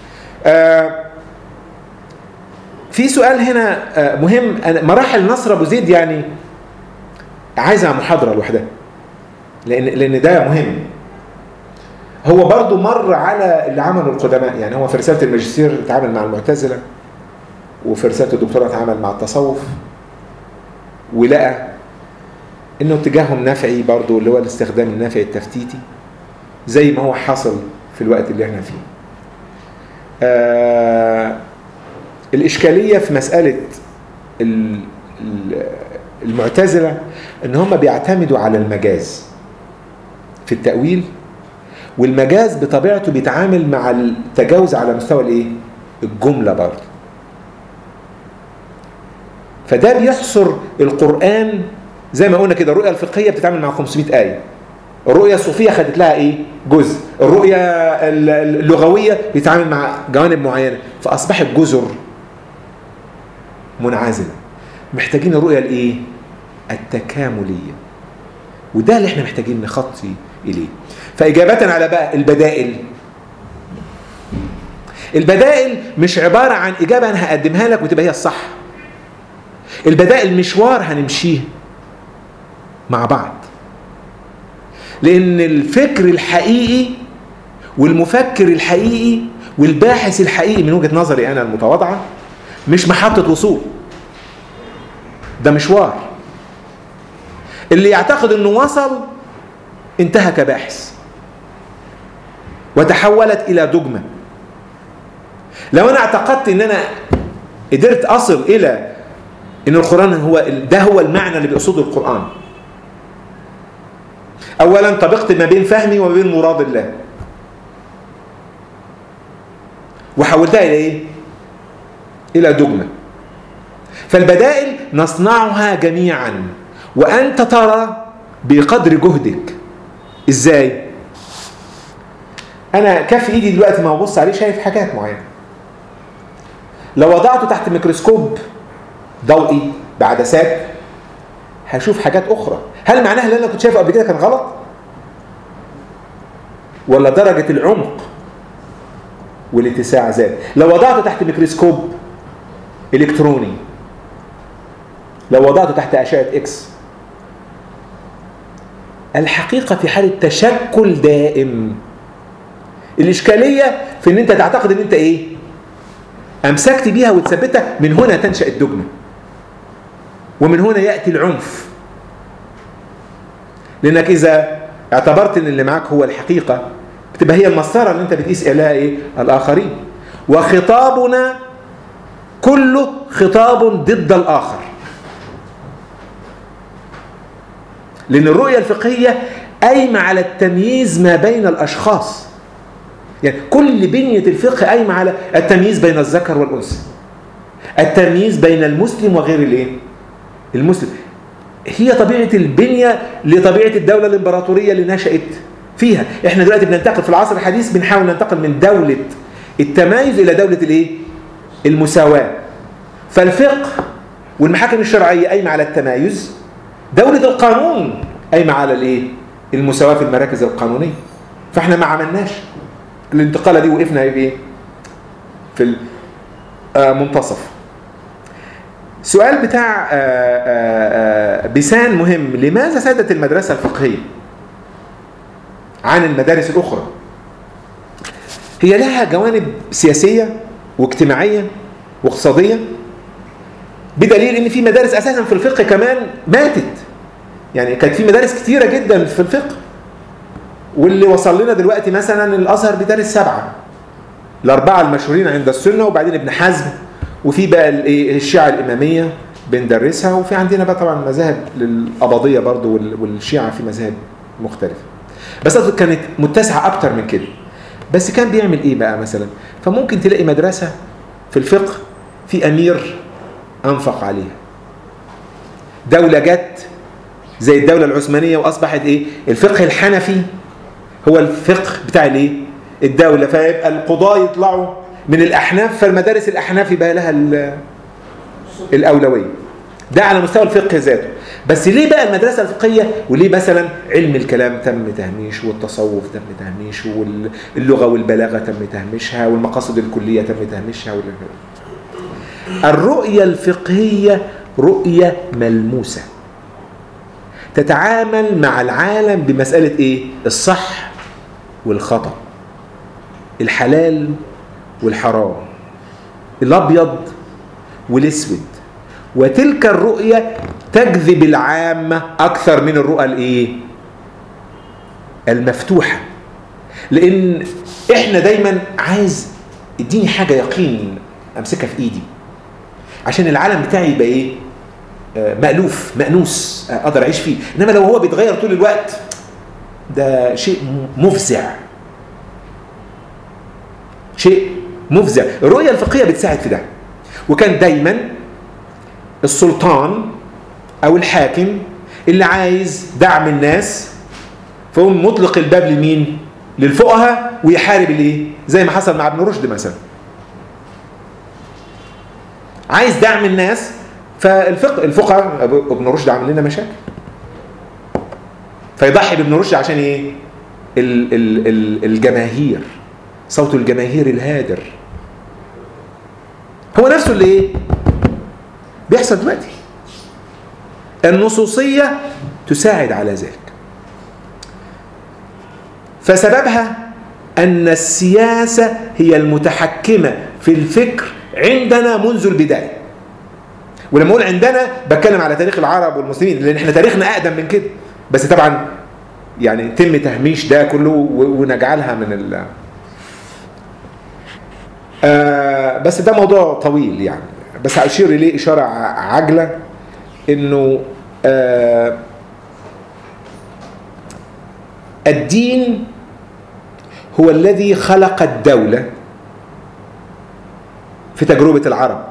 في سؤال هنا مهم، مراحل نصر أبو زيد يعني عايزها محاضرة لوحدها، لأن ده مهم. هو برضو مر على اللي عمله القدماء، يعني هو في رسالة الماجستير اتعامل مع المعتزلة، وفي رسالة الدكتوراه اتعامل مع التصوف، ولقى انه اتجاههم نفعي برضو، اللي هو الاستخدام النافعي التفتيتي زي ما هو حصل في الوقت اللي احنا فيه. الإشكالية في مسألة المعتزلة ان هم بيعتمدوا على المجاز في التأويل، والمجاز بطبيعته بيتعامل مع التجاوز على مستوى الايه؟ الجملة برضه. فده بيحصر القرآن زي ما قلنا كده. الرؤية الفقهية بتتعامل مع 500 آية، الرؤية الصوفية خدت لها ايه؟ جزء، الرؤية اللغوية بيتعامل مع جوانب معينة، فأصبحت جزر منعزلة. محتاجين الرؤية الايه؟ التكاملية، وده اللي احنا محتاجين نخطي إليه. فإجابة على بقى البدائل مش عبارة عن إجابة أنا هقدمها لك وتبقى هي الصح. البدائل مشوار هنمشيه مع بعض، لأن الفكر الحقيقي والمفكر الحقيقي والباحث الحقيقي من وجهة نظري أنا المتواضعة مش محطة وصول، ده مشوار. اللي يعتقد أنه وصل انتهى كباحث وتحولت إلى دogma. لو أنا اعتقدت أن أنا قدرت أصل إلى أن القرآن هو المعنى اللي بيقصده القرآن، أولا طبقت ما بين فهمي وما بين مراد الله، وحولتها إلى إيه؟ إلى دogma. فالبدائل نصنعها جميعا، وأنت ترى بقدر جهدك. إزاي؟ أنا كف إيدي دلوقتي ما ببص عليه شايف حاجات معينة، لو وضعته تحت ميكروسكوب ضوئي بعدسات هشوف حاجات أخرى. هل معناها اللي أنا كنت شايفه قبل كده كان غلط؟ ولا درجة العمق والاتساع زاد؟ لو وضعته تحت ميكروسكوب إلكتروني، لو وضعته تحت أشعة إكس، الحقيقة في حالة تشكل دائم. الإشكالية في أن أنت تعتقد أن أنت إيه؟ أمسكت بيها وتثبتها. من هنا تنشأ الدogma، ومن هنا يأتي العنف. لأنك إذا اعتبرت أن اللي معك هو الحقيقة بتبقى هي المسطرة اللي أنت بتقيس إليها إيه؟ الآخرين. وخطابنا كله خطاب ضد الآخر، لأن الرؤية الفقهية قايمة على التمييز ما بين الأشخاص. يعني كل بنية الفقه قايمة على التمييز بين الذكر والأنثى، التمييز بين المسلم وغير الايه؟ المسلم. هي طبيعة البنية لطبيعة الدولة الإمبراطورية اللي نشأت فيها. احنا دلوقتي بننتقل في العصر الحديث، بنحاول ننتقل من دولة التمايز إلى دولة الايه؟ المساواة. فالفقه والمحاكم الشرعية قايمة على التمايز، دولة القانون قايمة على الايه؟ المساواة في المراكز القانونية. فاحنا ما عملناش الانتقالة دي، وقفنا بايه؟ في المنتصف. سؤال بتاع بيسان مهم: لماذا سادت المدرسة الفقهية عن المدارس الأخرى؟ هي لها جوانب سياسية واجتماعية واقتصادية، بدليل ان في مدارس اساسا في الفقه كمان ماتت. يعني كانت في مدارس كتيرة جدا في الفقه، واللي وصل لنا دلوقتي مثلا الازهر بيدرس 7، ال4 المشهورين عند السنة، وبعدين ابن حزم، وفي بقى الشيعة الإمامية بندرسها، وفي عندنا بقى طبعا مذاهب للقبضية برضو والشيعة في مذاهب مختلفة، بس كانت متسعة أكتر من كده. بس كان بيعمل إيه بقى مثلا؟ فممكن تلاقي مدرسة في الفقه في أمير أنفق عليها. دولة جت زي الدولة العثمانية وأصبحت إيه؟ الفقه الحنفي هو الفقه بتاع الإيه؟ الدولة، فيبقى القضاة يطلعوا من الأحناف، فالمدارس الأحناف يبقى لها الأولوية. ده على مستوى الفقه ذاته. بس ليه بقى المدرسة الفقهية؟ وليه مثلا علم الكلام تم تهميش، والتصوف تم تهميش، واللغة والبلاغة تم تهميشها، والمقاصد الكلية تم تهميشها. الرؤية الفقهية رؤية ملموسة تتعامل مع العالم بمسألة إيه؟ الصح والخطأ، الحلال والحرام، الأبيض والأسود. وتلك الرؤية تجذب العامة أكثر من الرؤى الإيه؟ المفتوحة. لأن إحنا دايما عايز اديني حاجة يقين أمسكها في إيدي عشان العالم بتاعي يبقى إيه؟ مألوف مأنوس أقدر أعيش فيه. إنما لو هو بيتغير طول الوقت ده شيء مفزع، شيء مفزع. الرؤية الفقهية بتساعد في ده. وكان دايما السلطان أو الحاكم اللي عايز دعم الناس فهو مطلق الباب لمين؟ للفقهاء، ويحارب الايه؟ زي ما حصل مع ابن رشد مثلا. عايز دعم الناس، الفقهاء ابن رشد عمل لنا مشاكل، فيضحي بابن رشد عشان ايه؟ الجماهير، صوت الجماهير الهادر. هو نفسه اللي ايه؟ بيحصل دلوقتي. النصوصية تساعد على ذلك. فسببها أن السياسة هي المتحكمة في الفكر عندنا منذ البداية. ولما أقول عندنا بتكلم على تاريخ العرب والمسلمين، لأن احنا تاريخنا أقدم من كده، بس طبعا يعني تم تهميش ده كله ونجعلها من بس ده موضوع طويل يعني. بس هأشير إليه إشارة عاجلة إنه الدين هو الذي خلق الدولة في تجربة العرب.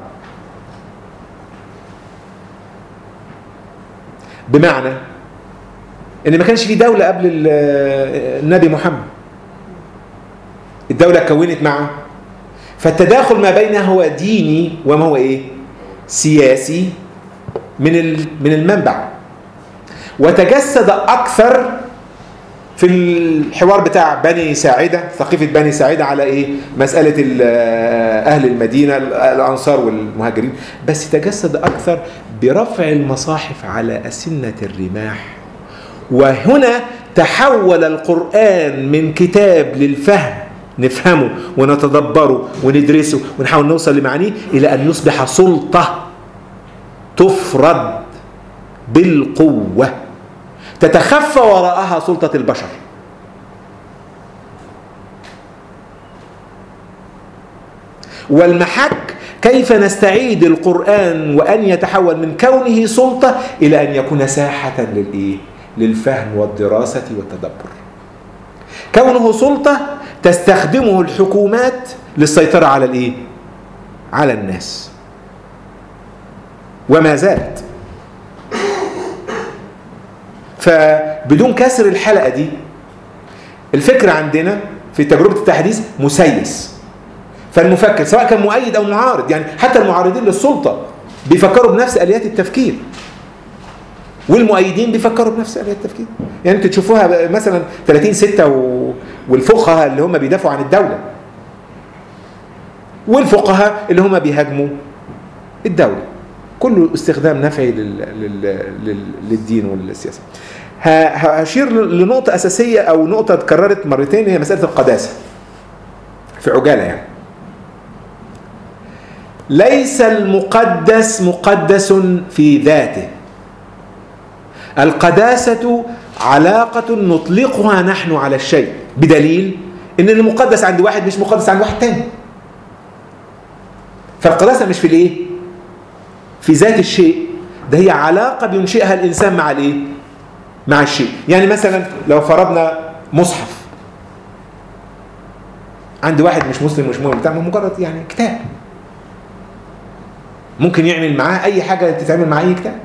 بمعنى إن ما كانش في دولة قبل النبي محمد، الدولة كونت معه، فالتداخل ما بينه هو ديني وما هو إيه؟ سياسي من المنبع. وتجسد أكثر في الحوار بتاع بني ساعدة، ثقيفة بني ساعدة، على إيه؟ مسألة أهل المدينة الأنصار والمهاجرين. بس تجسد أكثر برفع المصاحف على أسنة الرماح. وهنا تحول القرآن من كتاب للفهم، نفهمه ونتدبره وندرسه ونحاول نوصل لمعانيه، إلى أن يصبح سلطة تفرض بالقوة تتخفى وراءها سلطة البشر. والمحك كيف نستعيد القرآن وأن يتحول من كونه سلطة إلى أن يكون ساحة للفهم والدراسة والتدبر. كونه سلطة تستخدمه الحكومات للسيطرة على على الناس، وما زالت. فبدون كسر الحلقة دي، الفكر عندنا في تجربة التحديث مسيس. فالمفكر سواء كان مؤيد أو معارض، يعني حتى المعارضين للسلطة بيفكروا بنفس آليات التفكير، والمؤيدين بيفكروا بنفس آليات التفكير. يعني انتوا تشوفوها مثلا 30/6 والفقهاء اللي هم بيدافعوا عن الدولة، والفقهاء اللي هم بيهاجموا الدولة. كله استخدام نفعي للدين والسياسة. هشير لنقطة أساسية أو نقطة اتكررت مرتين، هي مسألة القداسة في عجالة. يعني ليس المقدس مقدس في ذاته. القداسة علاقة نطلقها نحن على الشيء، بدليل إن المقدس عند واحد مش مقدس عند واحد تاني. فالقداسة مش في ذات الشيء، ده هي علاقة بينشئها الإنسان مع الشيء. يعني مثلا لو فرضنا مصحف عند واحد مش مسلم مش مؤمن بتاع، مجرد يعني كتاب، ممكن يعمل معاه اي حاجه تتعمل مع اي كتاب.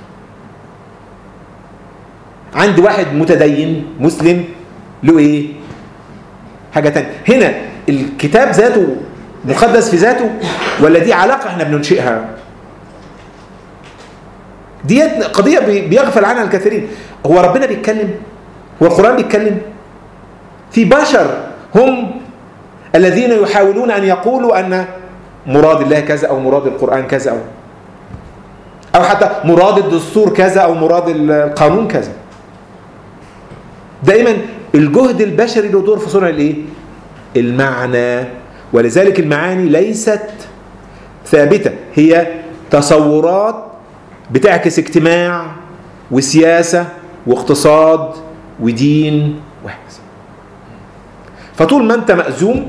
عند واحد متدين مسلم له ايه؟ حاجه تانية. هنا الكتاب ذاته مقدس في ذاته ولا دي علاقه احنا بننشئها؟ دي قضيه بيغفل عنها الكثيرين. هو ربنا بيتكلم؟ هو القرآن بيتكلم؟ في بشر هم الذين يحاولون أن يقولوا أن مراد الله كذا أو مراد القرآن كذا أو حتى مراد الدستور كذا أو مراد القانون كذا. دائما الجهد البشري له دور في صنع الايه؟ المعنى. ولذلك المعاني ليست ثابتة، هي تصورات بتعكس اجتماع وسياسة واقتصاد ودين وهكذا. فطول ما انت مأزوم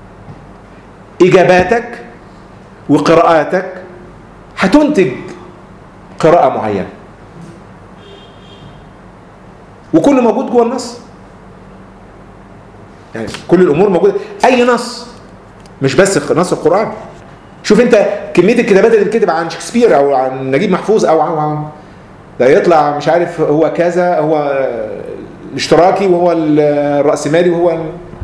إجاباتك وقراءاتك هتنتج قراءة معينة، وكل موجود جوه النص. يعني كل الأمور موجودة، أي نص، مش بس نص القرآن. شوف انت كمية الكتابات اللي بتكتب عن شكسبير او عن نجيب محفوظ او ده يطلع مش عارف هو كذا، هو الاشتراكي وهو الرأسمالي وهو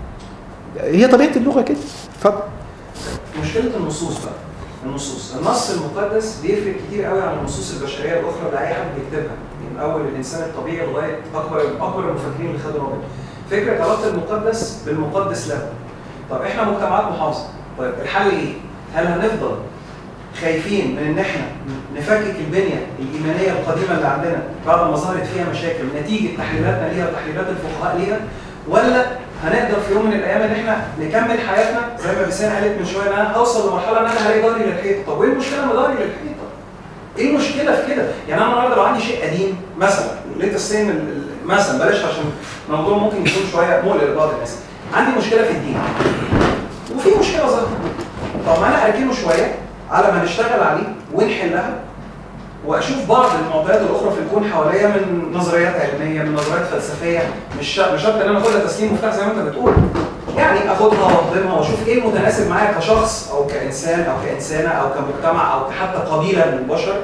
هي طبيعة اللغة كده. اتفضل. مشكلة النصوص بقى، النص المقدس بيفرق كتير قوي عن النصوص البشرية الأخرى اللي أي حد بيكتبها، من أول الإنسان الطبيعي لغاية أكبر المفكرين اللي خدوا نوبل. فكرة علاقة المقدس بالمقدس له. طب إحنا مجتمعات محافظة، طيب الحل إيه؟ هل هنفضل خايفين من ان احنا نفكك البنيه الايمانيه القديمه اللي عندنا بعد ما ظهرت فيها مشاكل نتيجه تحليلاتنا ليها وتحليلات الفقهاء ليها، ولا هنقدر في يوم من الايام ان احنا نكمل حياتنا زي ما بسان قالت من شويه ان انا هوصل لمرحله ان انا هلاقي ظهري للحيطه؟ طب وايه المشكله ما ظهري للحيطه؟ ايه المشكله في كده؟ يعني انا النهارده لو عندي شيء قديم مثلا لقيت السن مثلا، بلاش عشان الموضوع ممكن يكون شويه مقلق لبعض الناس، عندي مشكله في الدين وفي مشكله ظاهره، طب ما انا اركنه شويه على ما نشتغل عليه ونحلها، واشوف بعض المعطيات الاخرى في الكون حواليا من نظريات علميه، من نظريات فلسفيه، مش شرط ان انا اخدها تسليم مفتاح زي ما انت بتقول، يعني اخدها واهضمها واشوف ايه المتناسب معايا كشخص او كانسان او كانسانه او كمجتمع او حتى قبيله من البشر،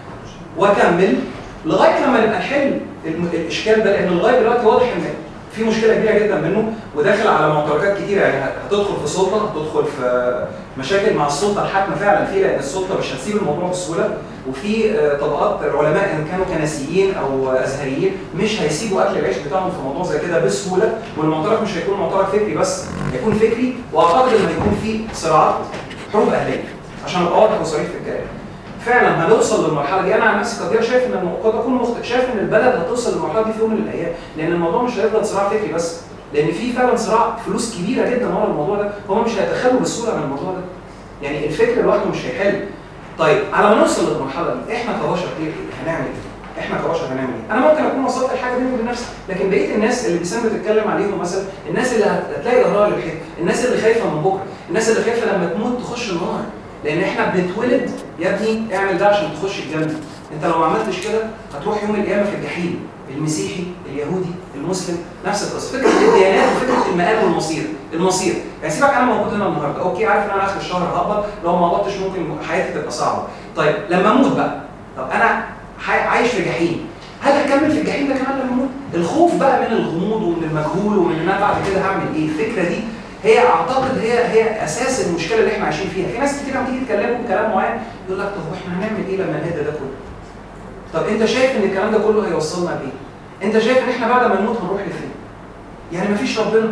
واكمل لغايه لما نبقى نحل الاشكال ده، لان لغايه دلوقتي واضح ان في مشكله كبيره جدا منه وداخل على معتركات كتيره. يعني هتدخل في سلطه، هتدخل في مشاكل مع السلطه الحاكمه فعلا فيه، لان السلطه مش هتسيب الموضوع بسهوله، وفي طبقات علماء ان كانوا كنسيين او ازهريين مش هيسيبوا اكل العيش بتاعهم في موضوع زي كده بسهوله، والمعترك مش هيكون معترك فكري بس، هيكون فكري، واعتقد ان هيكون فيه صراعات حروب اهليه عشان ابقى واضح وصريح في الكلام. فعلا هنوصل للمرحله دي. انا عن نفسي قد شايف ان قد اكون مخطئ، شايف ان البلد هتوصل للمرحله دي في يوم من الايام، لان الموضوع مش هيفضل صراع فكري بس، لان في فعلا صراع فلوس كبيره جدا ورا الموضوع ده، هم مش هيتخلوا بالسهوله من الموضوع ده. يعني الفكر لوحده مش هيحل. طيب على ما نوصل للمرحله دي احنا كبشر هنعمل ايه؟ احنا كبشر هنعمل ايه؟ انا ممكن اكون وصلت لحاجه بيني وبين نفسي، لكن بقيه الناس اللي بيسام بتتكلم عليهم مثلا، الناس اللي هتلاقي ظهرها للحيط، الناس اللي خايفه من بكره، الناس اللي خايفه لما تموت تخش النار، لان احنا بنتولد يا ابني اعمل ده عشان تخش الجنه، انت لو ما عملتش كده هتروح يوم القيامه في الجحيم. المسيحي، اليهودي، المسلم، نفس القصه. فكره الديانات وفكره المآل والمصير، يعني سيبك انا موجود هنا النهارده، اوكي عارف ان انا اخر الشهر هقبض، لو ما قبضتش ممكن حياتي تبقى صعبه. طيب لما اموت بقى، طب انا عايش في جحيم، هل هكمل في الجحيم ده كمان لما اموت؟ الخوف بقى من الغموض ومن المجهول ومن ان انا بعد كده هعمل ايه، الفكره دي هي اعتقد هي اساس المشكله اللي احنا عايشين فيها. في ناس كتير لما تيجي تكلموا بكلام معين يقول لك طب احنا هنعمل ايه لما نهدى ده كله؟ طب انت شايف ان الكلام ده كله هيوصلنا لايه؟ انت شايف ان احنا بعد ما نموت هنروح لفين؟ يعني مفيش ربنا.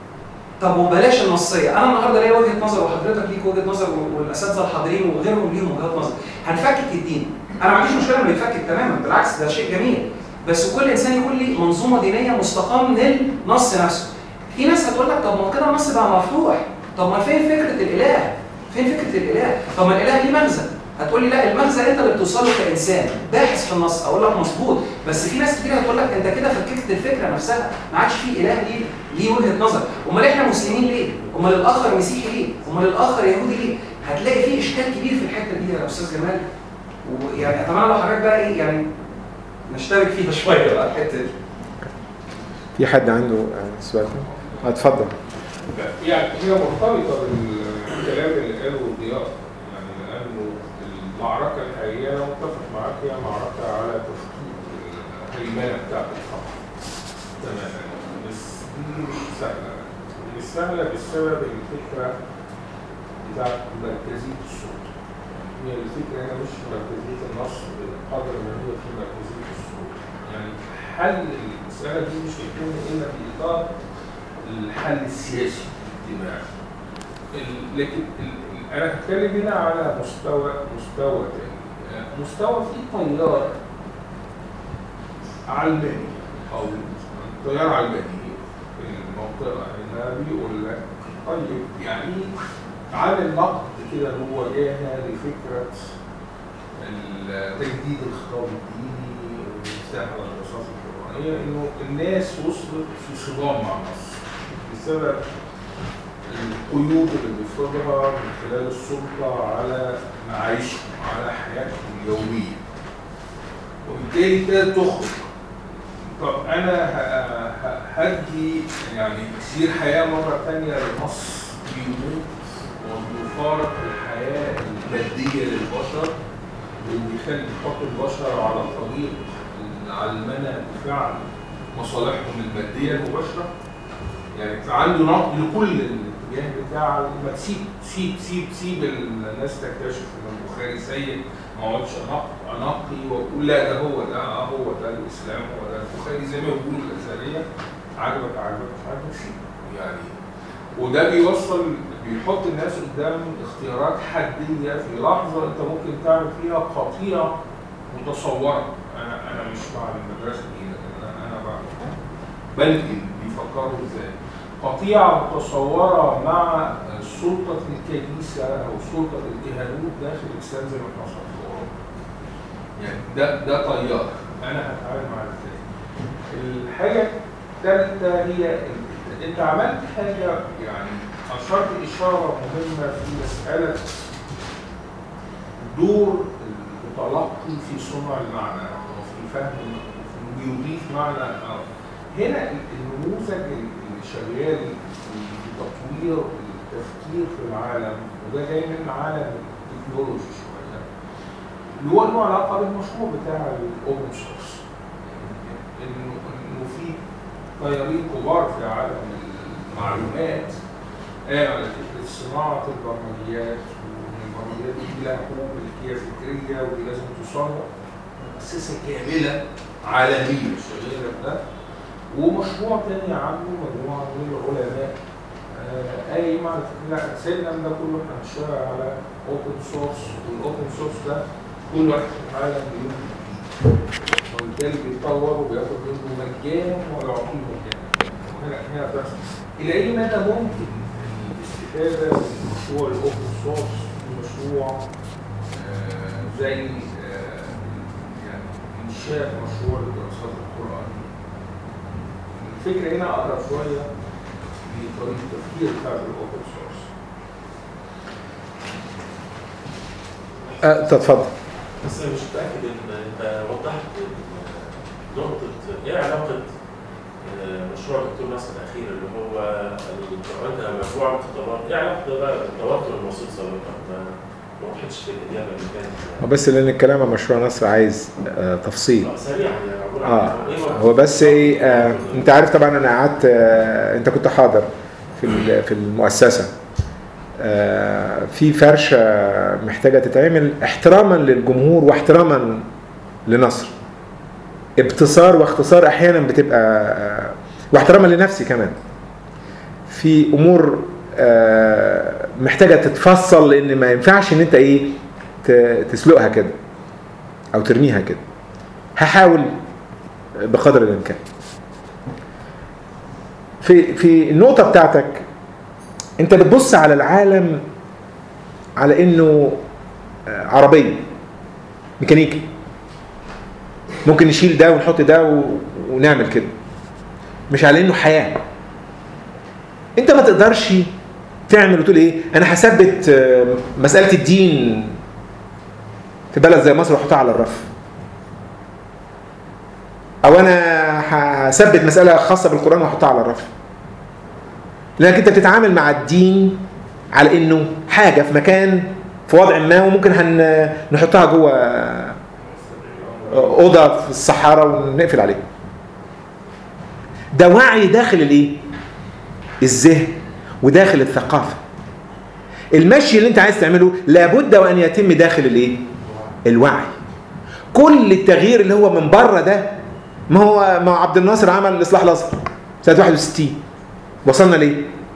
طب وبلاش النصيه، انا النهارده ليا وجهه نظر وحضرتك ليك وجهه نظر والاساتذه الحاضرين وغيرهم ليهم وجهات نظر، هنفكك الدين. انا ما عنديش مشكله انه يتفكك تماما، بالعكس ده شيء جميل، بس كل انسان يكون ليه منظومه دينيه مستقام من النص نفسه. في ناس هتقول لك طب ما كده النص بقى مفتوح، طب ما فين فكره الاله؟ فين فكره الاله؟ طب ما الاله ليه مغزى. هتقول لي لا المغزى انت اللي بتوصل له كانسان باحث في النص، اقول لك مظبوط، بس في ناس كتير هتقول لك انت كده فككت الفكره نفسها، ما عادش في اله ليه وجهه نظر. امال احنا مسلمين ليه؟ امال الاخر مسيحي ليه؟ امال الاخر يهودي ليه؟ هتلاقي في اشكال كبير في الحته دي يا استاذ جمال، ويعني اتمنى لو حضرتك بقى ايه يعني نشترك فيها شويه بقى الحته دي. في حد عنده سؤال؟ اتفضل. يعني هي مرتبطه بالكلام اللي قاله ضياء، يعني لانه المعركة الحقيقية أنا متفق معاك هي معركة على تفكيك الهيمنة بتاعت الخط تماما، بس دي مش سهلة. مش سهلة بسبب الفكرة بتاعت مركزية السلطة. هي الفكرة هنا مش مركزية النص بقدر ما هي في مركزية السلطة. يعني حل المسألة دي مش هيكون إلا في إطار الحل السياسي الاجتماعي. لكن أنا هتكلم هنا على مستوى تاني، مستوى فيه تيار علماني أو تيار علماني في المنطقة هنا بيقول لك طيب يعني عامل نقد كده هو جاهة لفكرة تجديد الخطاب الديني والمفتاح على الرصاص القرآنية، إنه الناس وصلت في صدام مع مصر بسبب القيود اللي بيفرضها من خلال السلطة على معيشهم وعلى حياتهم اليومية، وبالتالي ده تخرج. طب أنا هدي يعني تسير حياة مرة تانية لمصر بيموت وبيفارق الحياة المادية للبشر، واللي يخلي يحط البشر على طريق العلمنة بفعل مصالحهم المادية المباشرة. يعني عنده نقد لكل الاتجاه بتاع ما تسيب الناس تكتشف ان البخاري سيء، ما اقعدش انقي واقول لا ده هو ده الاسلام، هو ده البخاري زي ما بيقولوا الازهريه، عجبك مش عاجبك سيب يعني. وده بيحط الناس قدام اختيارات حديه في لحظه انت ممكن تعمل فيها قطيعه متصوره. انا مش مع المدرسه دي، لكن انا بنقل بيفكروا ازاي قطيعة متصورة مع سلطة الكنيسة أو سلطة الكهنوت داخل الإسلام زي ما احنا وصلنا في أوروبا. يعني ده تيار أنا هتعامل مع ازاي. الحاجة الثالثة هي أنت عملت حاجة يعني أشرت إشارة مهمة في مسألة دور المتلقي في صنع المعنى أو في فهم بيضيف معنى هنا النموذج اللي شغال في تطوير التفكير في العالم، وده جاي من عالم التكنولوجي شويه، اللي هو له علاقه بالمشروع بتاع الاوبن سورس. انه في تيارين كبار في عالم المعلومات قاموا على فكره صناعه البرمجيات، وان البرمجيات دي لها حقوق ملكيه فكريه ودي لازم تصنع مؤسسه كامله عالميه شغاله بده. ومشروع تاني عامله مجموعه من العلماء قايم على لا سيبنا من ده كله احنا هنشتغل على اوبن سورس، والاوبن سورس ده كل واحد في العالم بيمكن فيه، وبالتالي بيتطور وبياخد منه مجانا ويعطيه مجانا. هنا بتحصل الى اي مدى ممكن الاستفاده من مشروع الاوبن سورس مشروع زي يعني انشاء مشروع لدراسات القرآن. الفكرة هنا أقرب شوية لطريقة التفكير بتاعت الأوبن سورس. تتفضل. بس أنا مش متأكد إن أنت وضحت نقطة إيه علاقة مشروع الدكتور ناصر الأخير اللي هو القرآن كمجموعة من الخطابات، إيه علاقة بقى بالتوتر الموصول سابقا؟ ما وضحتش في الإجابة اللي كانت. بس لأن الكلام عن مشروع نصر عايز تفصيل. سريعا يعني هو بس ايه انت عارف طبعا انا قعدت انت كنت حاضر في المؤسسه في فرشه محتاجه تتعمل احتراما للجمهور واحتراما لنصر، ابتصار واختصار احيانا بتبقى واحتراما لنفسي كمان في امور محتاجه تتفصل، لان ما ينفعش ان انت ايه تسلقها كده او ترميها كده. هحاول بقدر الامكان. في النقطه بتاعتك انت بتبص على العالم على انه عربيه ميكانيكي، ممكن نشيل ده ونحط ده ونعمل كده، مش على انه حياه. انت ما تقدرش تعمل وتقول ايه انا هثبت مساله الدين في بلد زي مصر واحطها على الرف، او انا هثبت مساله خاصه بالقران واحطها على الرف. لانك انت بتتعامل مع الدين على انه حاجه في مكان في وضع ما، وممكن نحطها جوه اوضه في الصحراء ونقفل عليها. ده وعي داخل الايه؟ الذهن وداخل الثقافه. المشي اللي انت عايز تعمله لابد وان يتم داخل الايه؟ الوعي. كل التغيير اللي هو من بره ده، ما هو عبد الناصر عمل الاصلاح الازهر سنه 61، وصلنا ليه؟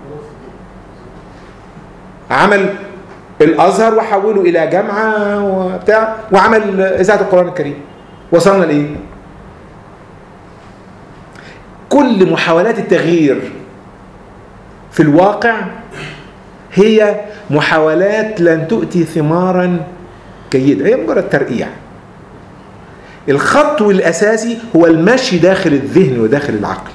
عمل الازهر وحوله الى جامعه وبتاع، وعمل اذاعه القران الكريم، وصلنا لايه؟ كل محاولات التغيير في الواقع هي محاولات لن تؤتي ثمارا جيده، هي مجرد ترقيع. الخطوة الأساسي هو المشي داخل الذهن وداخل العقل.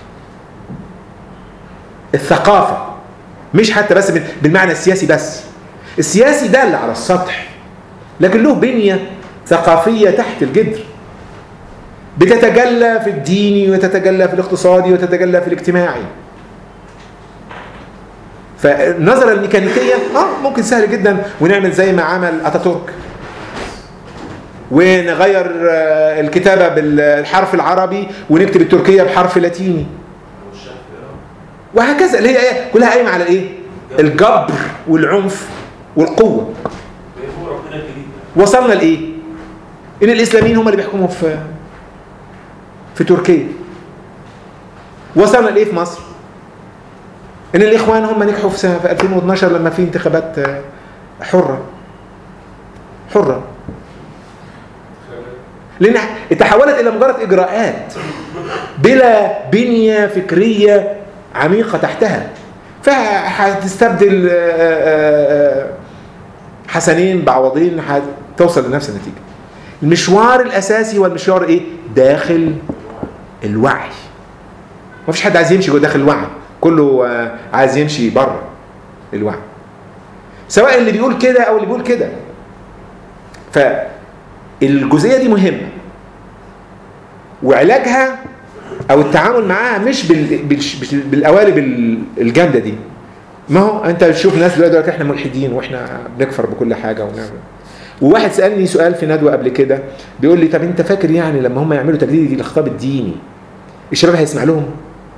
الثقافة مش حتى بس بالمعنى السياسي بس، السياسي دال على السطح، لكن له بنية ثقافية تحت الجذر بتتجلى في الديني وتتجلى في الاقتصادي وتتجلى في الاجتماعي. فالنظرة الميكانيكية ممكن سهل جدا ونعمل زي ما عمل أتاتورك، ونغير الكتابة بالحرف العربي ونكتب التركية بحرف لاتيني، وهكذا، اللي هي كلها قايمة على ايه؟ الجبر والعنف والقوة. وصلنا لايه؟ ان الاسلاميين هم اللي بيحكموا في تركيا. وصلنا لايه في مصر؟ ان الاخوان هم نجحوا في 2012 لما في انتخابات حرة، لأن تحولت إلى مجرد إجراءات بلا بنية فكرية عميقة تحتها، فهتستبدل حسنين بعوضين، هتوصل لنفس النتيجة. المشوار الأساسي هو المشوار إيه؟ داخل الوعي. ما فيش حد عايز يمشي جوه داخل الوعي، كله عايز يمشي بره الوعي، سواء اللي بيقول كده أو اللي بيقول كده. الجزئية دي مهمة، وعلاجها أو التعامل معاها مش بالقوالب الجامدة دي. ما هو أنت تشوف ناس دلوقتي إحنا ملحدين وإحنا بنكفر بكل حاجة ونعمل. وواحد سألني سؤال في ندوة قبل كده، بيقول لي طب أنت فاكر يعني لما هم يعملوا تجديد للخطاب الديني الشباب هيسمع لهم؟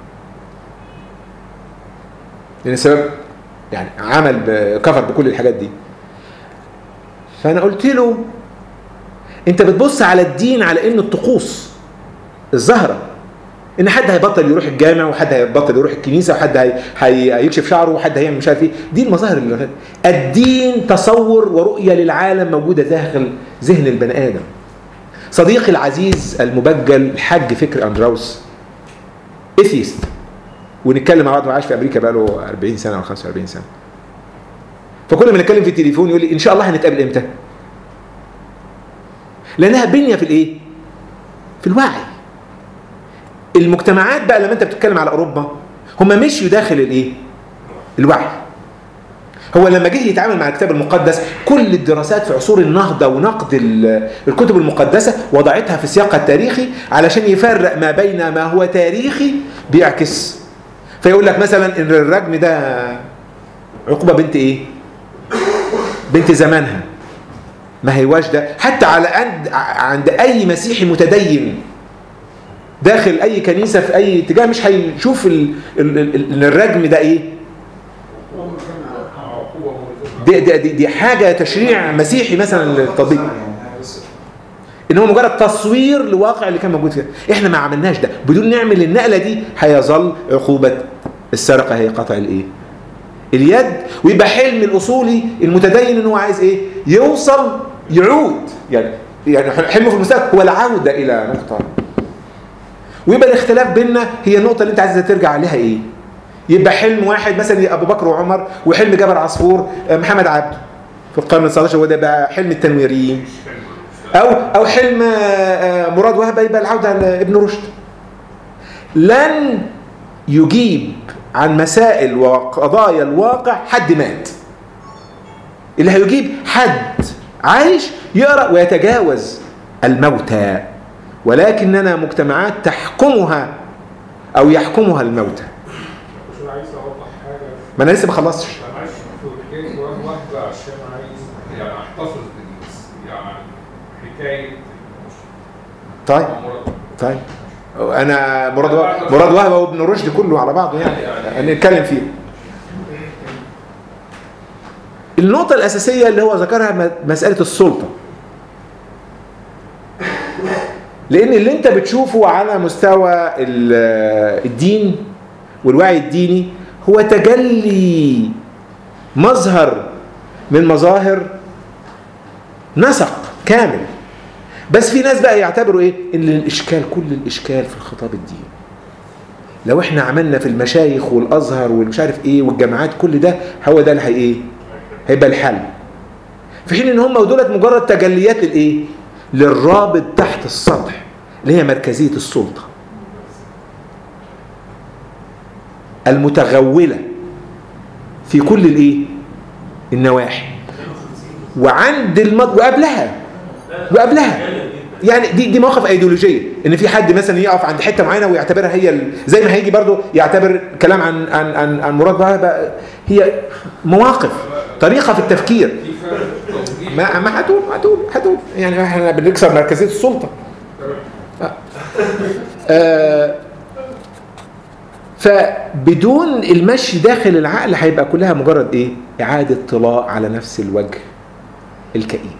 لأن الشباب يعني عمل كفر بكل الحاجات دي. فأنا قلت له انت بتبص على الدين على انه الطقوس الظاهره، ان حد هيبطل يروح الجامع، وحد هيبطل يروح الكنيسه، وحد هيكشف شعره، وحد هيعمل مش عارف ايه. دي المظاهر اللي الدين تصور ورؤيه للعالم موجوده داخل ذهن البني ادم. صديقي العزيز المبجل الحاج فكري اندراوس اثيست، ونتكلم مع بعض، وعاش في امريكا بقاله 40 سنه او 45 سنه. فكل ما نتكلم في التليفون يقول لي ان شاء الله هنتقابل امتى؟ لأنها بنية في الإيه؟ في الوعي. المجتمعات بقى لما أنت بتتكلم على أوروبا هم مشيوا داخل الإيه؟ الوعي. هو لما جه يتعامل مع الكتاب المقدس، كل الدراسات في عصور النهضة ونقد الكتب المقدسة وضعتها في سياقها التاريخي علشان يفرق ما بين ما هو تاريخي بيعكس. فيقول لك مثلا إن الرجم ده عقوبة بنت إيه؟ بنت زمانها. ما هيواش ده حتى على عند أي مسيحي متدين داخل أي كنيسة في أي اتجاه مش هيشوف الرجم ده إيه؟ دي حاجة تشريع مسيحي مثلا للتطبيق، إن هو مجرد تصوير لواقع اللي كان موجود فيه. إحنا ما عملناش ده. بدون نعمل النقلة دي هيظل عقوبة السرقة هي قطع الإيه؟ اليد. ويبقى حلم الأصولي المتدين إنه عايز إيه؟ يوصل يعود، يعني حلمه في المستقبل هو العودة إلى نقطة. ويبقى الاختلاف بيننا هي النقطة اللي أنت عايز ترجع عليها إيه؟ يبقى حلم واحد مثلا أبو بكر وعمر، وحلم جابر عصفور محمد عبده في القرن ال19، وده بقى حلم التنويريين. أو حلم مراد وهبة يبقى العودة لابن رشد. لن يجيب عن مسائل وقضايا الواقع حد مات. اللي هيجيب حد عايش يقرأ ويتجاوز الموتى، ولكننا مجتمعات تحكمها أو يحكمها الموتى. مش عايز أوضح حاجة، ما أنا لسه ما خلصتش. أنا عايز في واحدة عشان عايز يعني يعني حكايه طيب انا مراد وهبه وابن رشد كله على بعضه يعني نتكلم فيه. النقطة الأساسية اللي هو ذكرها مسألة السلطة، لأن اللي أنت بتشوفه على مستوى الدين والوعي الديني هو تجلي مظهر من مظاهر نسق كامل. بس في ناس بقى يعتبروا إيه؟ إن كل الإشكال في الخطاب الديني. لو إحنا عملنا في المشايخ والأزهر والمش عارف إيه والجامعات كل ده، هو ده اللي هيبقى الحل. في حين ان هم دولت مجرد تجليات للايه؟ للرابط تحت السطح اللي هي مركزية السلطة المتغولة في كل الايه؟ النواحي. وعند وقبلها يعني دي مواقف ايديولوجيه، ان في حد مثلا يقف عند حته معينه ويعتبرها هي زي ما هيجي برضو يعتبر كلام عن مراد وهبه هي مواقف، طريقه في التفكير. ما هتقول يعني احنا بنكسر مركزيه السلطه. فبدون المشي داخل العقل هيبقى كلها مجرد ايه؟ اعاده طلاء على نفس الوجه الكئيب.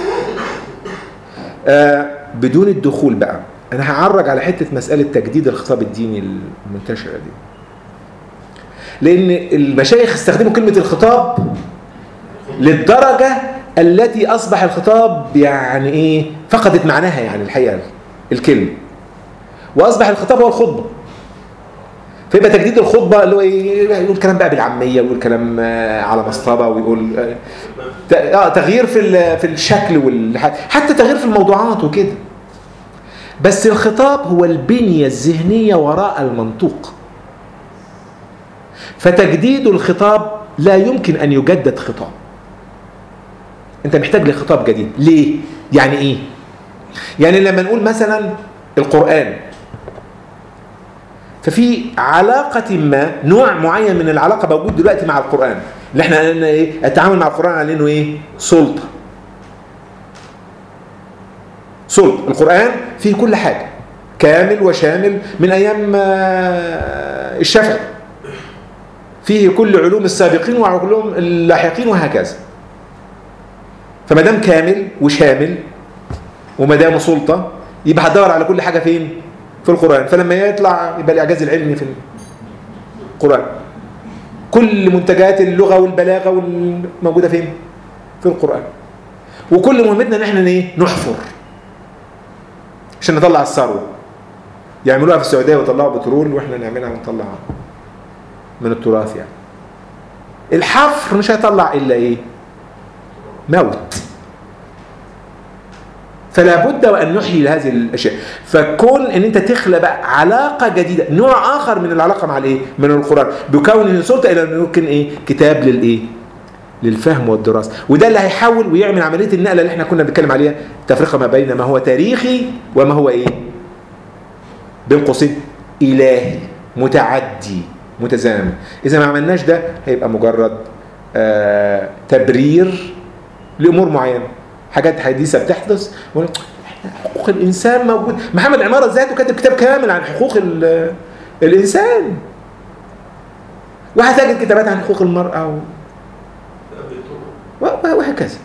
بدون الدخول بقى، انا هعرج على حته مساله تجديد الخطاب الديني المنتشره دي، لان المشايخ استخدموا كلمه الخطاب للدرجه التي اصبح الخطاب يعني ايه؟ فقدت معناها يعني الحقيقه الكلمه، واصبح الخطاب هو الخطبه. فيبقى تجديد الخطبه اللي هو ايه؟ يقول كلام بقى بالعاميه، ويقول كلام على مصطبه، ويقول تغيير في الشكل حتى تغيير في الموضوعات وكده. بس الخطاب هو البنية الذهنية وراء المنطوق. فتجديد الخطاب لا يمكن أن يجدد خطاب. أنت محتاج لخطاب جديد. ليه؟ يعني إيه؟ يعني لما نقول مثلا القرآن، ففي علاقة ما، نوع معين من العلاقة موجود دلوقتي مع القرآن، اللي احنا قلنا ايه؟ التعامل مع القرآن على انه ايه؟ سلطة. القرآن فيه كل حاجة، كامل وشامل من ايام الشافعي، فيه كل علوم السابقين وعلوم اللاحقين وهكذا. فما دام كامل وشامل وما دام سلطة، يبقى هتدور على كل حاجة فين؟ في القرآن. فلما يطلع يبقى الإعجاز العلمي في القرآن. كل منتجات اللغة والبلاغة موجودة فين؟ في القرآن. وكل مهمتنا ان احنا ايه؟ نحفر عشان نطلع الثروة. يعملوها في السعودية ويطلعوا بترول، واحنا نعملها ونطلع من التراث. يعني الحفر مش هيطلع الا ايه؟ موت. فلا بد وان نحيي هذه الاشياء. فكون ان انت تخلق بقى علاقه جديده، نوع اخر من العلاقه مع الايه؟ من القران، بكون السلطه الى انه يمكن ايه؟ كتاب للايه؟ للفهم والدراسه. وده اللي هيحاول ويعمل عمليه النقله اللي احنا كنا بنتكلم عليها، تفرقه ما بين ما هو تاريخي وما هو ايه؟ بين قوسين الهي متعدي متزامن. اذا ما عملناش ده هيبقى مجرد تبرير لامور معينه، حاجات حديثه بتحدث. حقوق الانسان موجود. محمد عمارة ذاته كاتب كتاب كامل عن حقوق الانسان، وهتجد كتابات عن حقوق المراه وهكذا.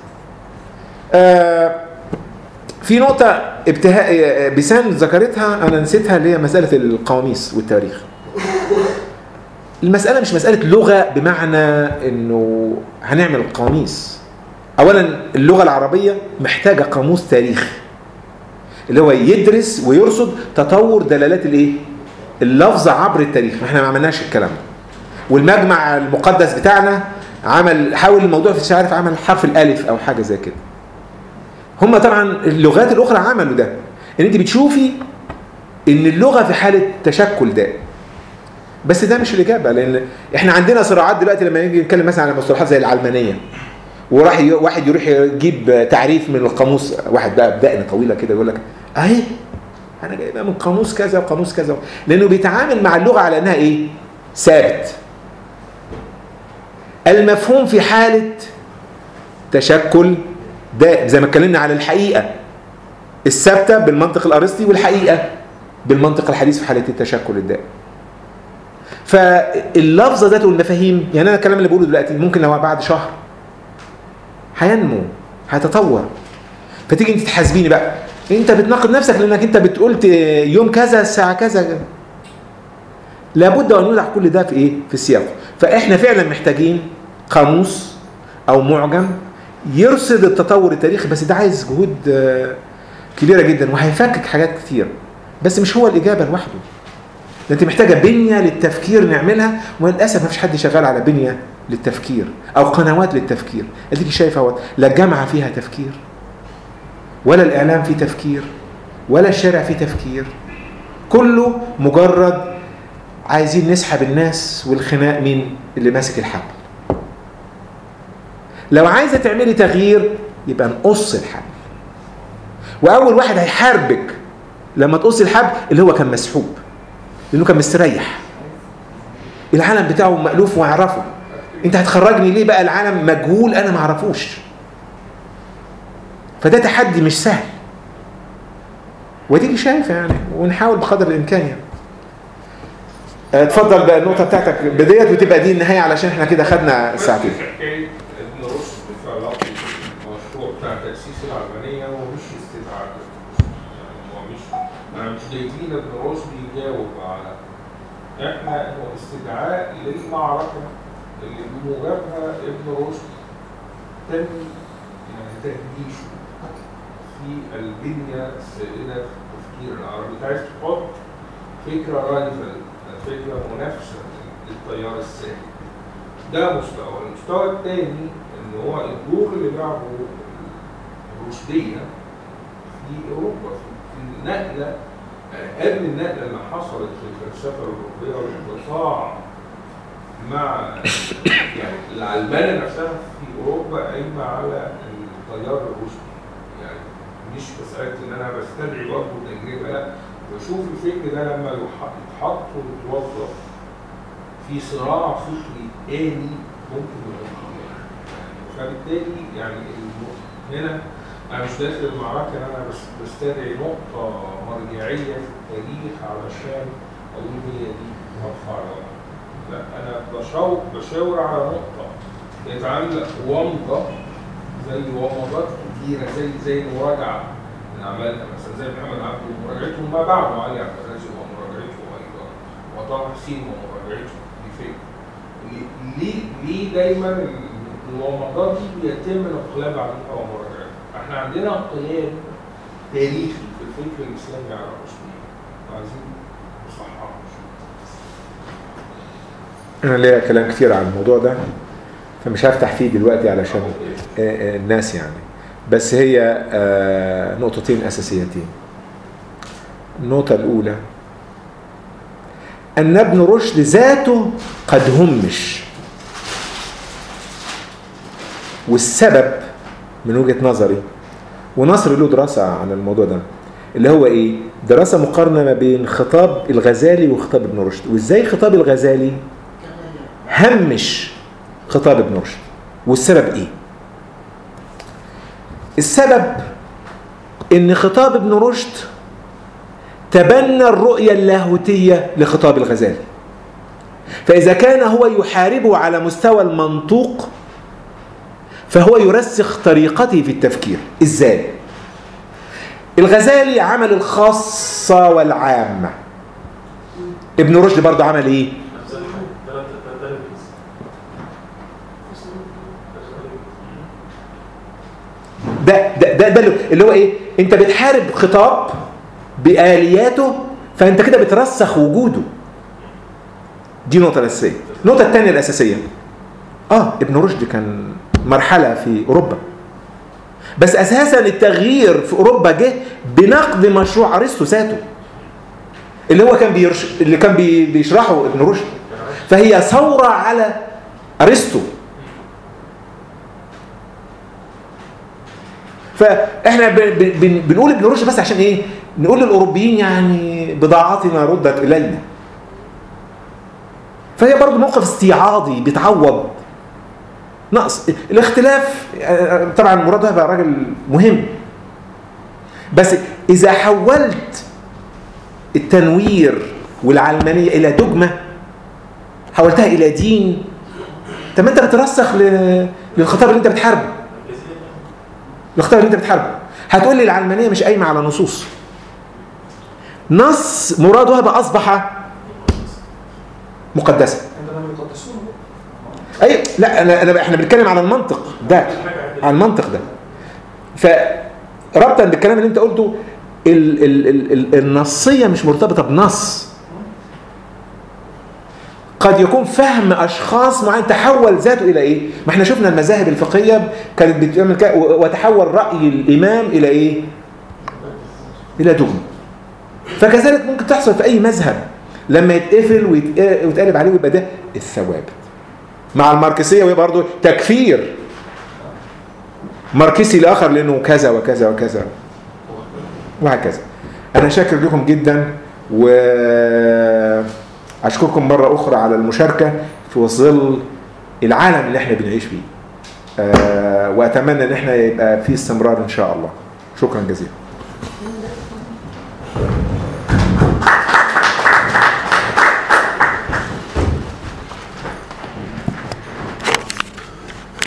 في نقطه بسام ذكرتها انا نسيتها، اللي هي مساله القواميس والتاريخ. المساله مش مساله لغه بمعنى انه هنعمل قواميس. اولا اللغه العربيه محتاجه قاموس تاريخي اللي هو يدرس ويرصد تطور دلالات الايه؟ اللفظ عبر التاريخ. احنا ما عملناش الكلام ده. والمجمع المقدس بتاعنا حاول الموضوع، مش عارف، عمل حرف الالف او حاجه زي كده. هم طبعا اللغات الاخرى عملوا ده، ان انت بتشوفي ان اللغه في حاله تشكل دائم. بس ده مش الاجابه، لان احنا عندنا صراعات دلوقتي لما نيجي نتكلم مثلا على مصطلحات زي العلمانيه، واحد يروح يجيب تعريف من القاموس، واحد بقى بدقن طويله كده يقول لك اهي انا جايبها من قاموس كذا وقاموس كذا، لانه بيتعامل مع اللغه على انها ايه؟ ثابت. المفهوم في حاله تشكل ده زي ما اتكلمنا على الحقيقة الثابتة بالمنطق الأرسطي والحقيقة بالمنطق الحديث في حالة التشكل الدائم. فاللفظة ذاته والمفاهيم، يعني أنا الكلام اللي بقوله دلوقتي ممكن لو بعد شهر هينمو هيتطور. فتيجي انت تحاسبيني بقى، انت بتناقض نفسك لانك انت بتقولت يوم كذا الساعة كذا. لابد ان يوضع كل ده في ايه؟ في السياق. فاحنا فعلا محتاجين قاموس او معجم يرصد التطور التاريخي، بس ده عايز جهود كبيرة جدا وهيفكك حاجات كتير، بس مش هو الإجابة لوحده. ده انت محتاجة بنية للتفكير نعملها، وللأسف ما فيش حد شغال على بنية للتفكير أو قنوات للتفكير. اديك شايفة لا الجامعة فيها تفكير، ولا الإعلام فيه تفكير، ولا الشارع فيه تفكير. كله مجرد عايزين نسحب الناس، والخناق مين اللي ماسك الحبل. لو عايزة تعملي تغيير يبقى نقص الحبل، وأول واحد هيحاربك لما تقص الحبل اللي هو كان مسحوب، لأنه كان مستريح، العالم بتاعه مألوف ويعرفه. انت هتخرجني ليه بقى العالم مجهول انا ما اعرفوش؟ فده تحدي مش سهل، ودي شايفه يعني، ونحاول بقدر الامكان يعني. اتفضل بقى النقطه بتاعتك بديت وتبقى دي النهايه، علشان احنا كده خدنا ساعتين. ابن رشد في علاقه المشروع بتاع تاسيس العلمانيه هو مش استدعاء، يعني هو مش انا مش جايبين ابن رشد يجاوب على، احنا هو استدعاء للمعركه اللي بموجبها ابن رشد تم يعني تهديشه في البنيه السائده في التفكير العربي. انت عايز تحط فكره رايفل، فكره منافسه للتيار السائد. ده مستوى. المستوى الثاني ان هو الدور اللي لعبه الرشديه في اوروبا في النقله، قبل النقله اللي حصلت في الفلسفه الاوروبيه والانقطاع مع يعني العلمانه نفسها في اوروبا قايمه على التيار الرشدي. يعني مش مساله ان انا بستدعي برضه تجربه، لا، بشوف الفكر ده لما يتحط ويتوظف في صراع فكري آلي ممكن يغير. فبالتالي يعني هنا انا مش داخل المعركه ان انا بستدعي نقطه مرجعيه في التاريخ علشان اقول هي دي وارفع لها. لا، انا بشاور على نقطه يتعلق ومضه زي ومضات كتيره زي المراجعه من عملها مثلا زي محمد عبده ومراجعته ما بعده، علي عبد الرازق ومراجعته ايضا، وطه حسين ومراجعته ليه دايما الومضات دي بيتم الانقلاب عليها ومراجعتها؟ احنا عندنا انقلاب تاريخي في الفكر الاسلامي على الرشديه وعايزين نصححه. انا ليا كلام كتير عن الموضوع ده فمش هفتح فيه دلوقتي علشان الناس يعني، بس هي نقطتين اساسيتين. النقطه الاولى أن ابن رشد ذاته قد همش، والسبب من وجهة نظري، ونصر له دراسة عن الموضوع ده اللي هو إيه؟ دراسة مقارنة ما بين خطاب الغزالي وخطاب ابن رشد، وإزاي خطاب الغزالي همش خطاب ابن رشد، والسبب إيه؟ السبب إن خطاب ابن رشد تبنى الرؤية اللاهوتية لخطاب الغزالي، فإذا كان هو يحاربه على مستوى المنطوق فهو يرسخ طريقته في التفكير. إزاي؟ الغزالي عمل الخاصة والعامة، ابن رشد برضه عمل إيه؟ ده اللي هو إيه؟ أنت بتحارب خطاب بآلياته فأنت كده بترسخ وجوده. دي نقطة الأساسية. النقطة الثانية الأساسية ابن رشد كان مرحلة في أوروبا، بس أساسا التغيير في أوروبا جه بنقد مشروع أرسطو ذاته اللي هو كان بيشرحه ابن رشد، فهي ثورة على أرسطو. فإحنا بنقول ابن رشد بس عشان إيه؟ نقول للأوروبيين يعني بضاعتنا ردت إلينا. فهي برضو موقف استيعاضي بتعوض نقص. الاختلاف طبعا مراد وهبة راجل مهم، بس إذا حولت التنوير والعلمانية إلى دogma، حولتها إلى دين، طب انت بترسخ للخطاب اللي انت بتحاربه. الخطاب اللي انت بتحاربه هتقول لي العلمانية مش قايمة على نصوص. نص مراد وهبة أصبح مقدسا. أي لا، احنا بنتكلم على المنطق ده، على المنطق ده. فربطا بالكلام اللي انت قلته، النصية مش مرتبطة بنص. قد يكون فهم أشخاص معين تحول ذاته إلى إيه؟ ما احنا شفنا المذاهب الفقهية كانت بتعمل كده، وتحول رأي الإمام إلى إيه؟ إلى dogma. فكذلك ممكن تحصل في أي مذهب لما يتقفل ويتقلب عليه ويبقى ده الثوابت. مع الماركسية ويبقى برضه تكفير ماركسي الآخر لأنه كذا وكذا وكذا وهكذا. أنا شاكر لكم جدا، وأشكركم مرة أخرى على المشاركة في ظل العالم اللي احنا بنعيش فيه، وأتمنى أن احنا يبقى فيه استمرار إن شاء الله. شكرا جزيلا.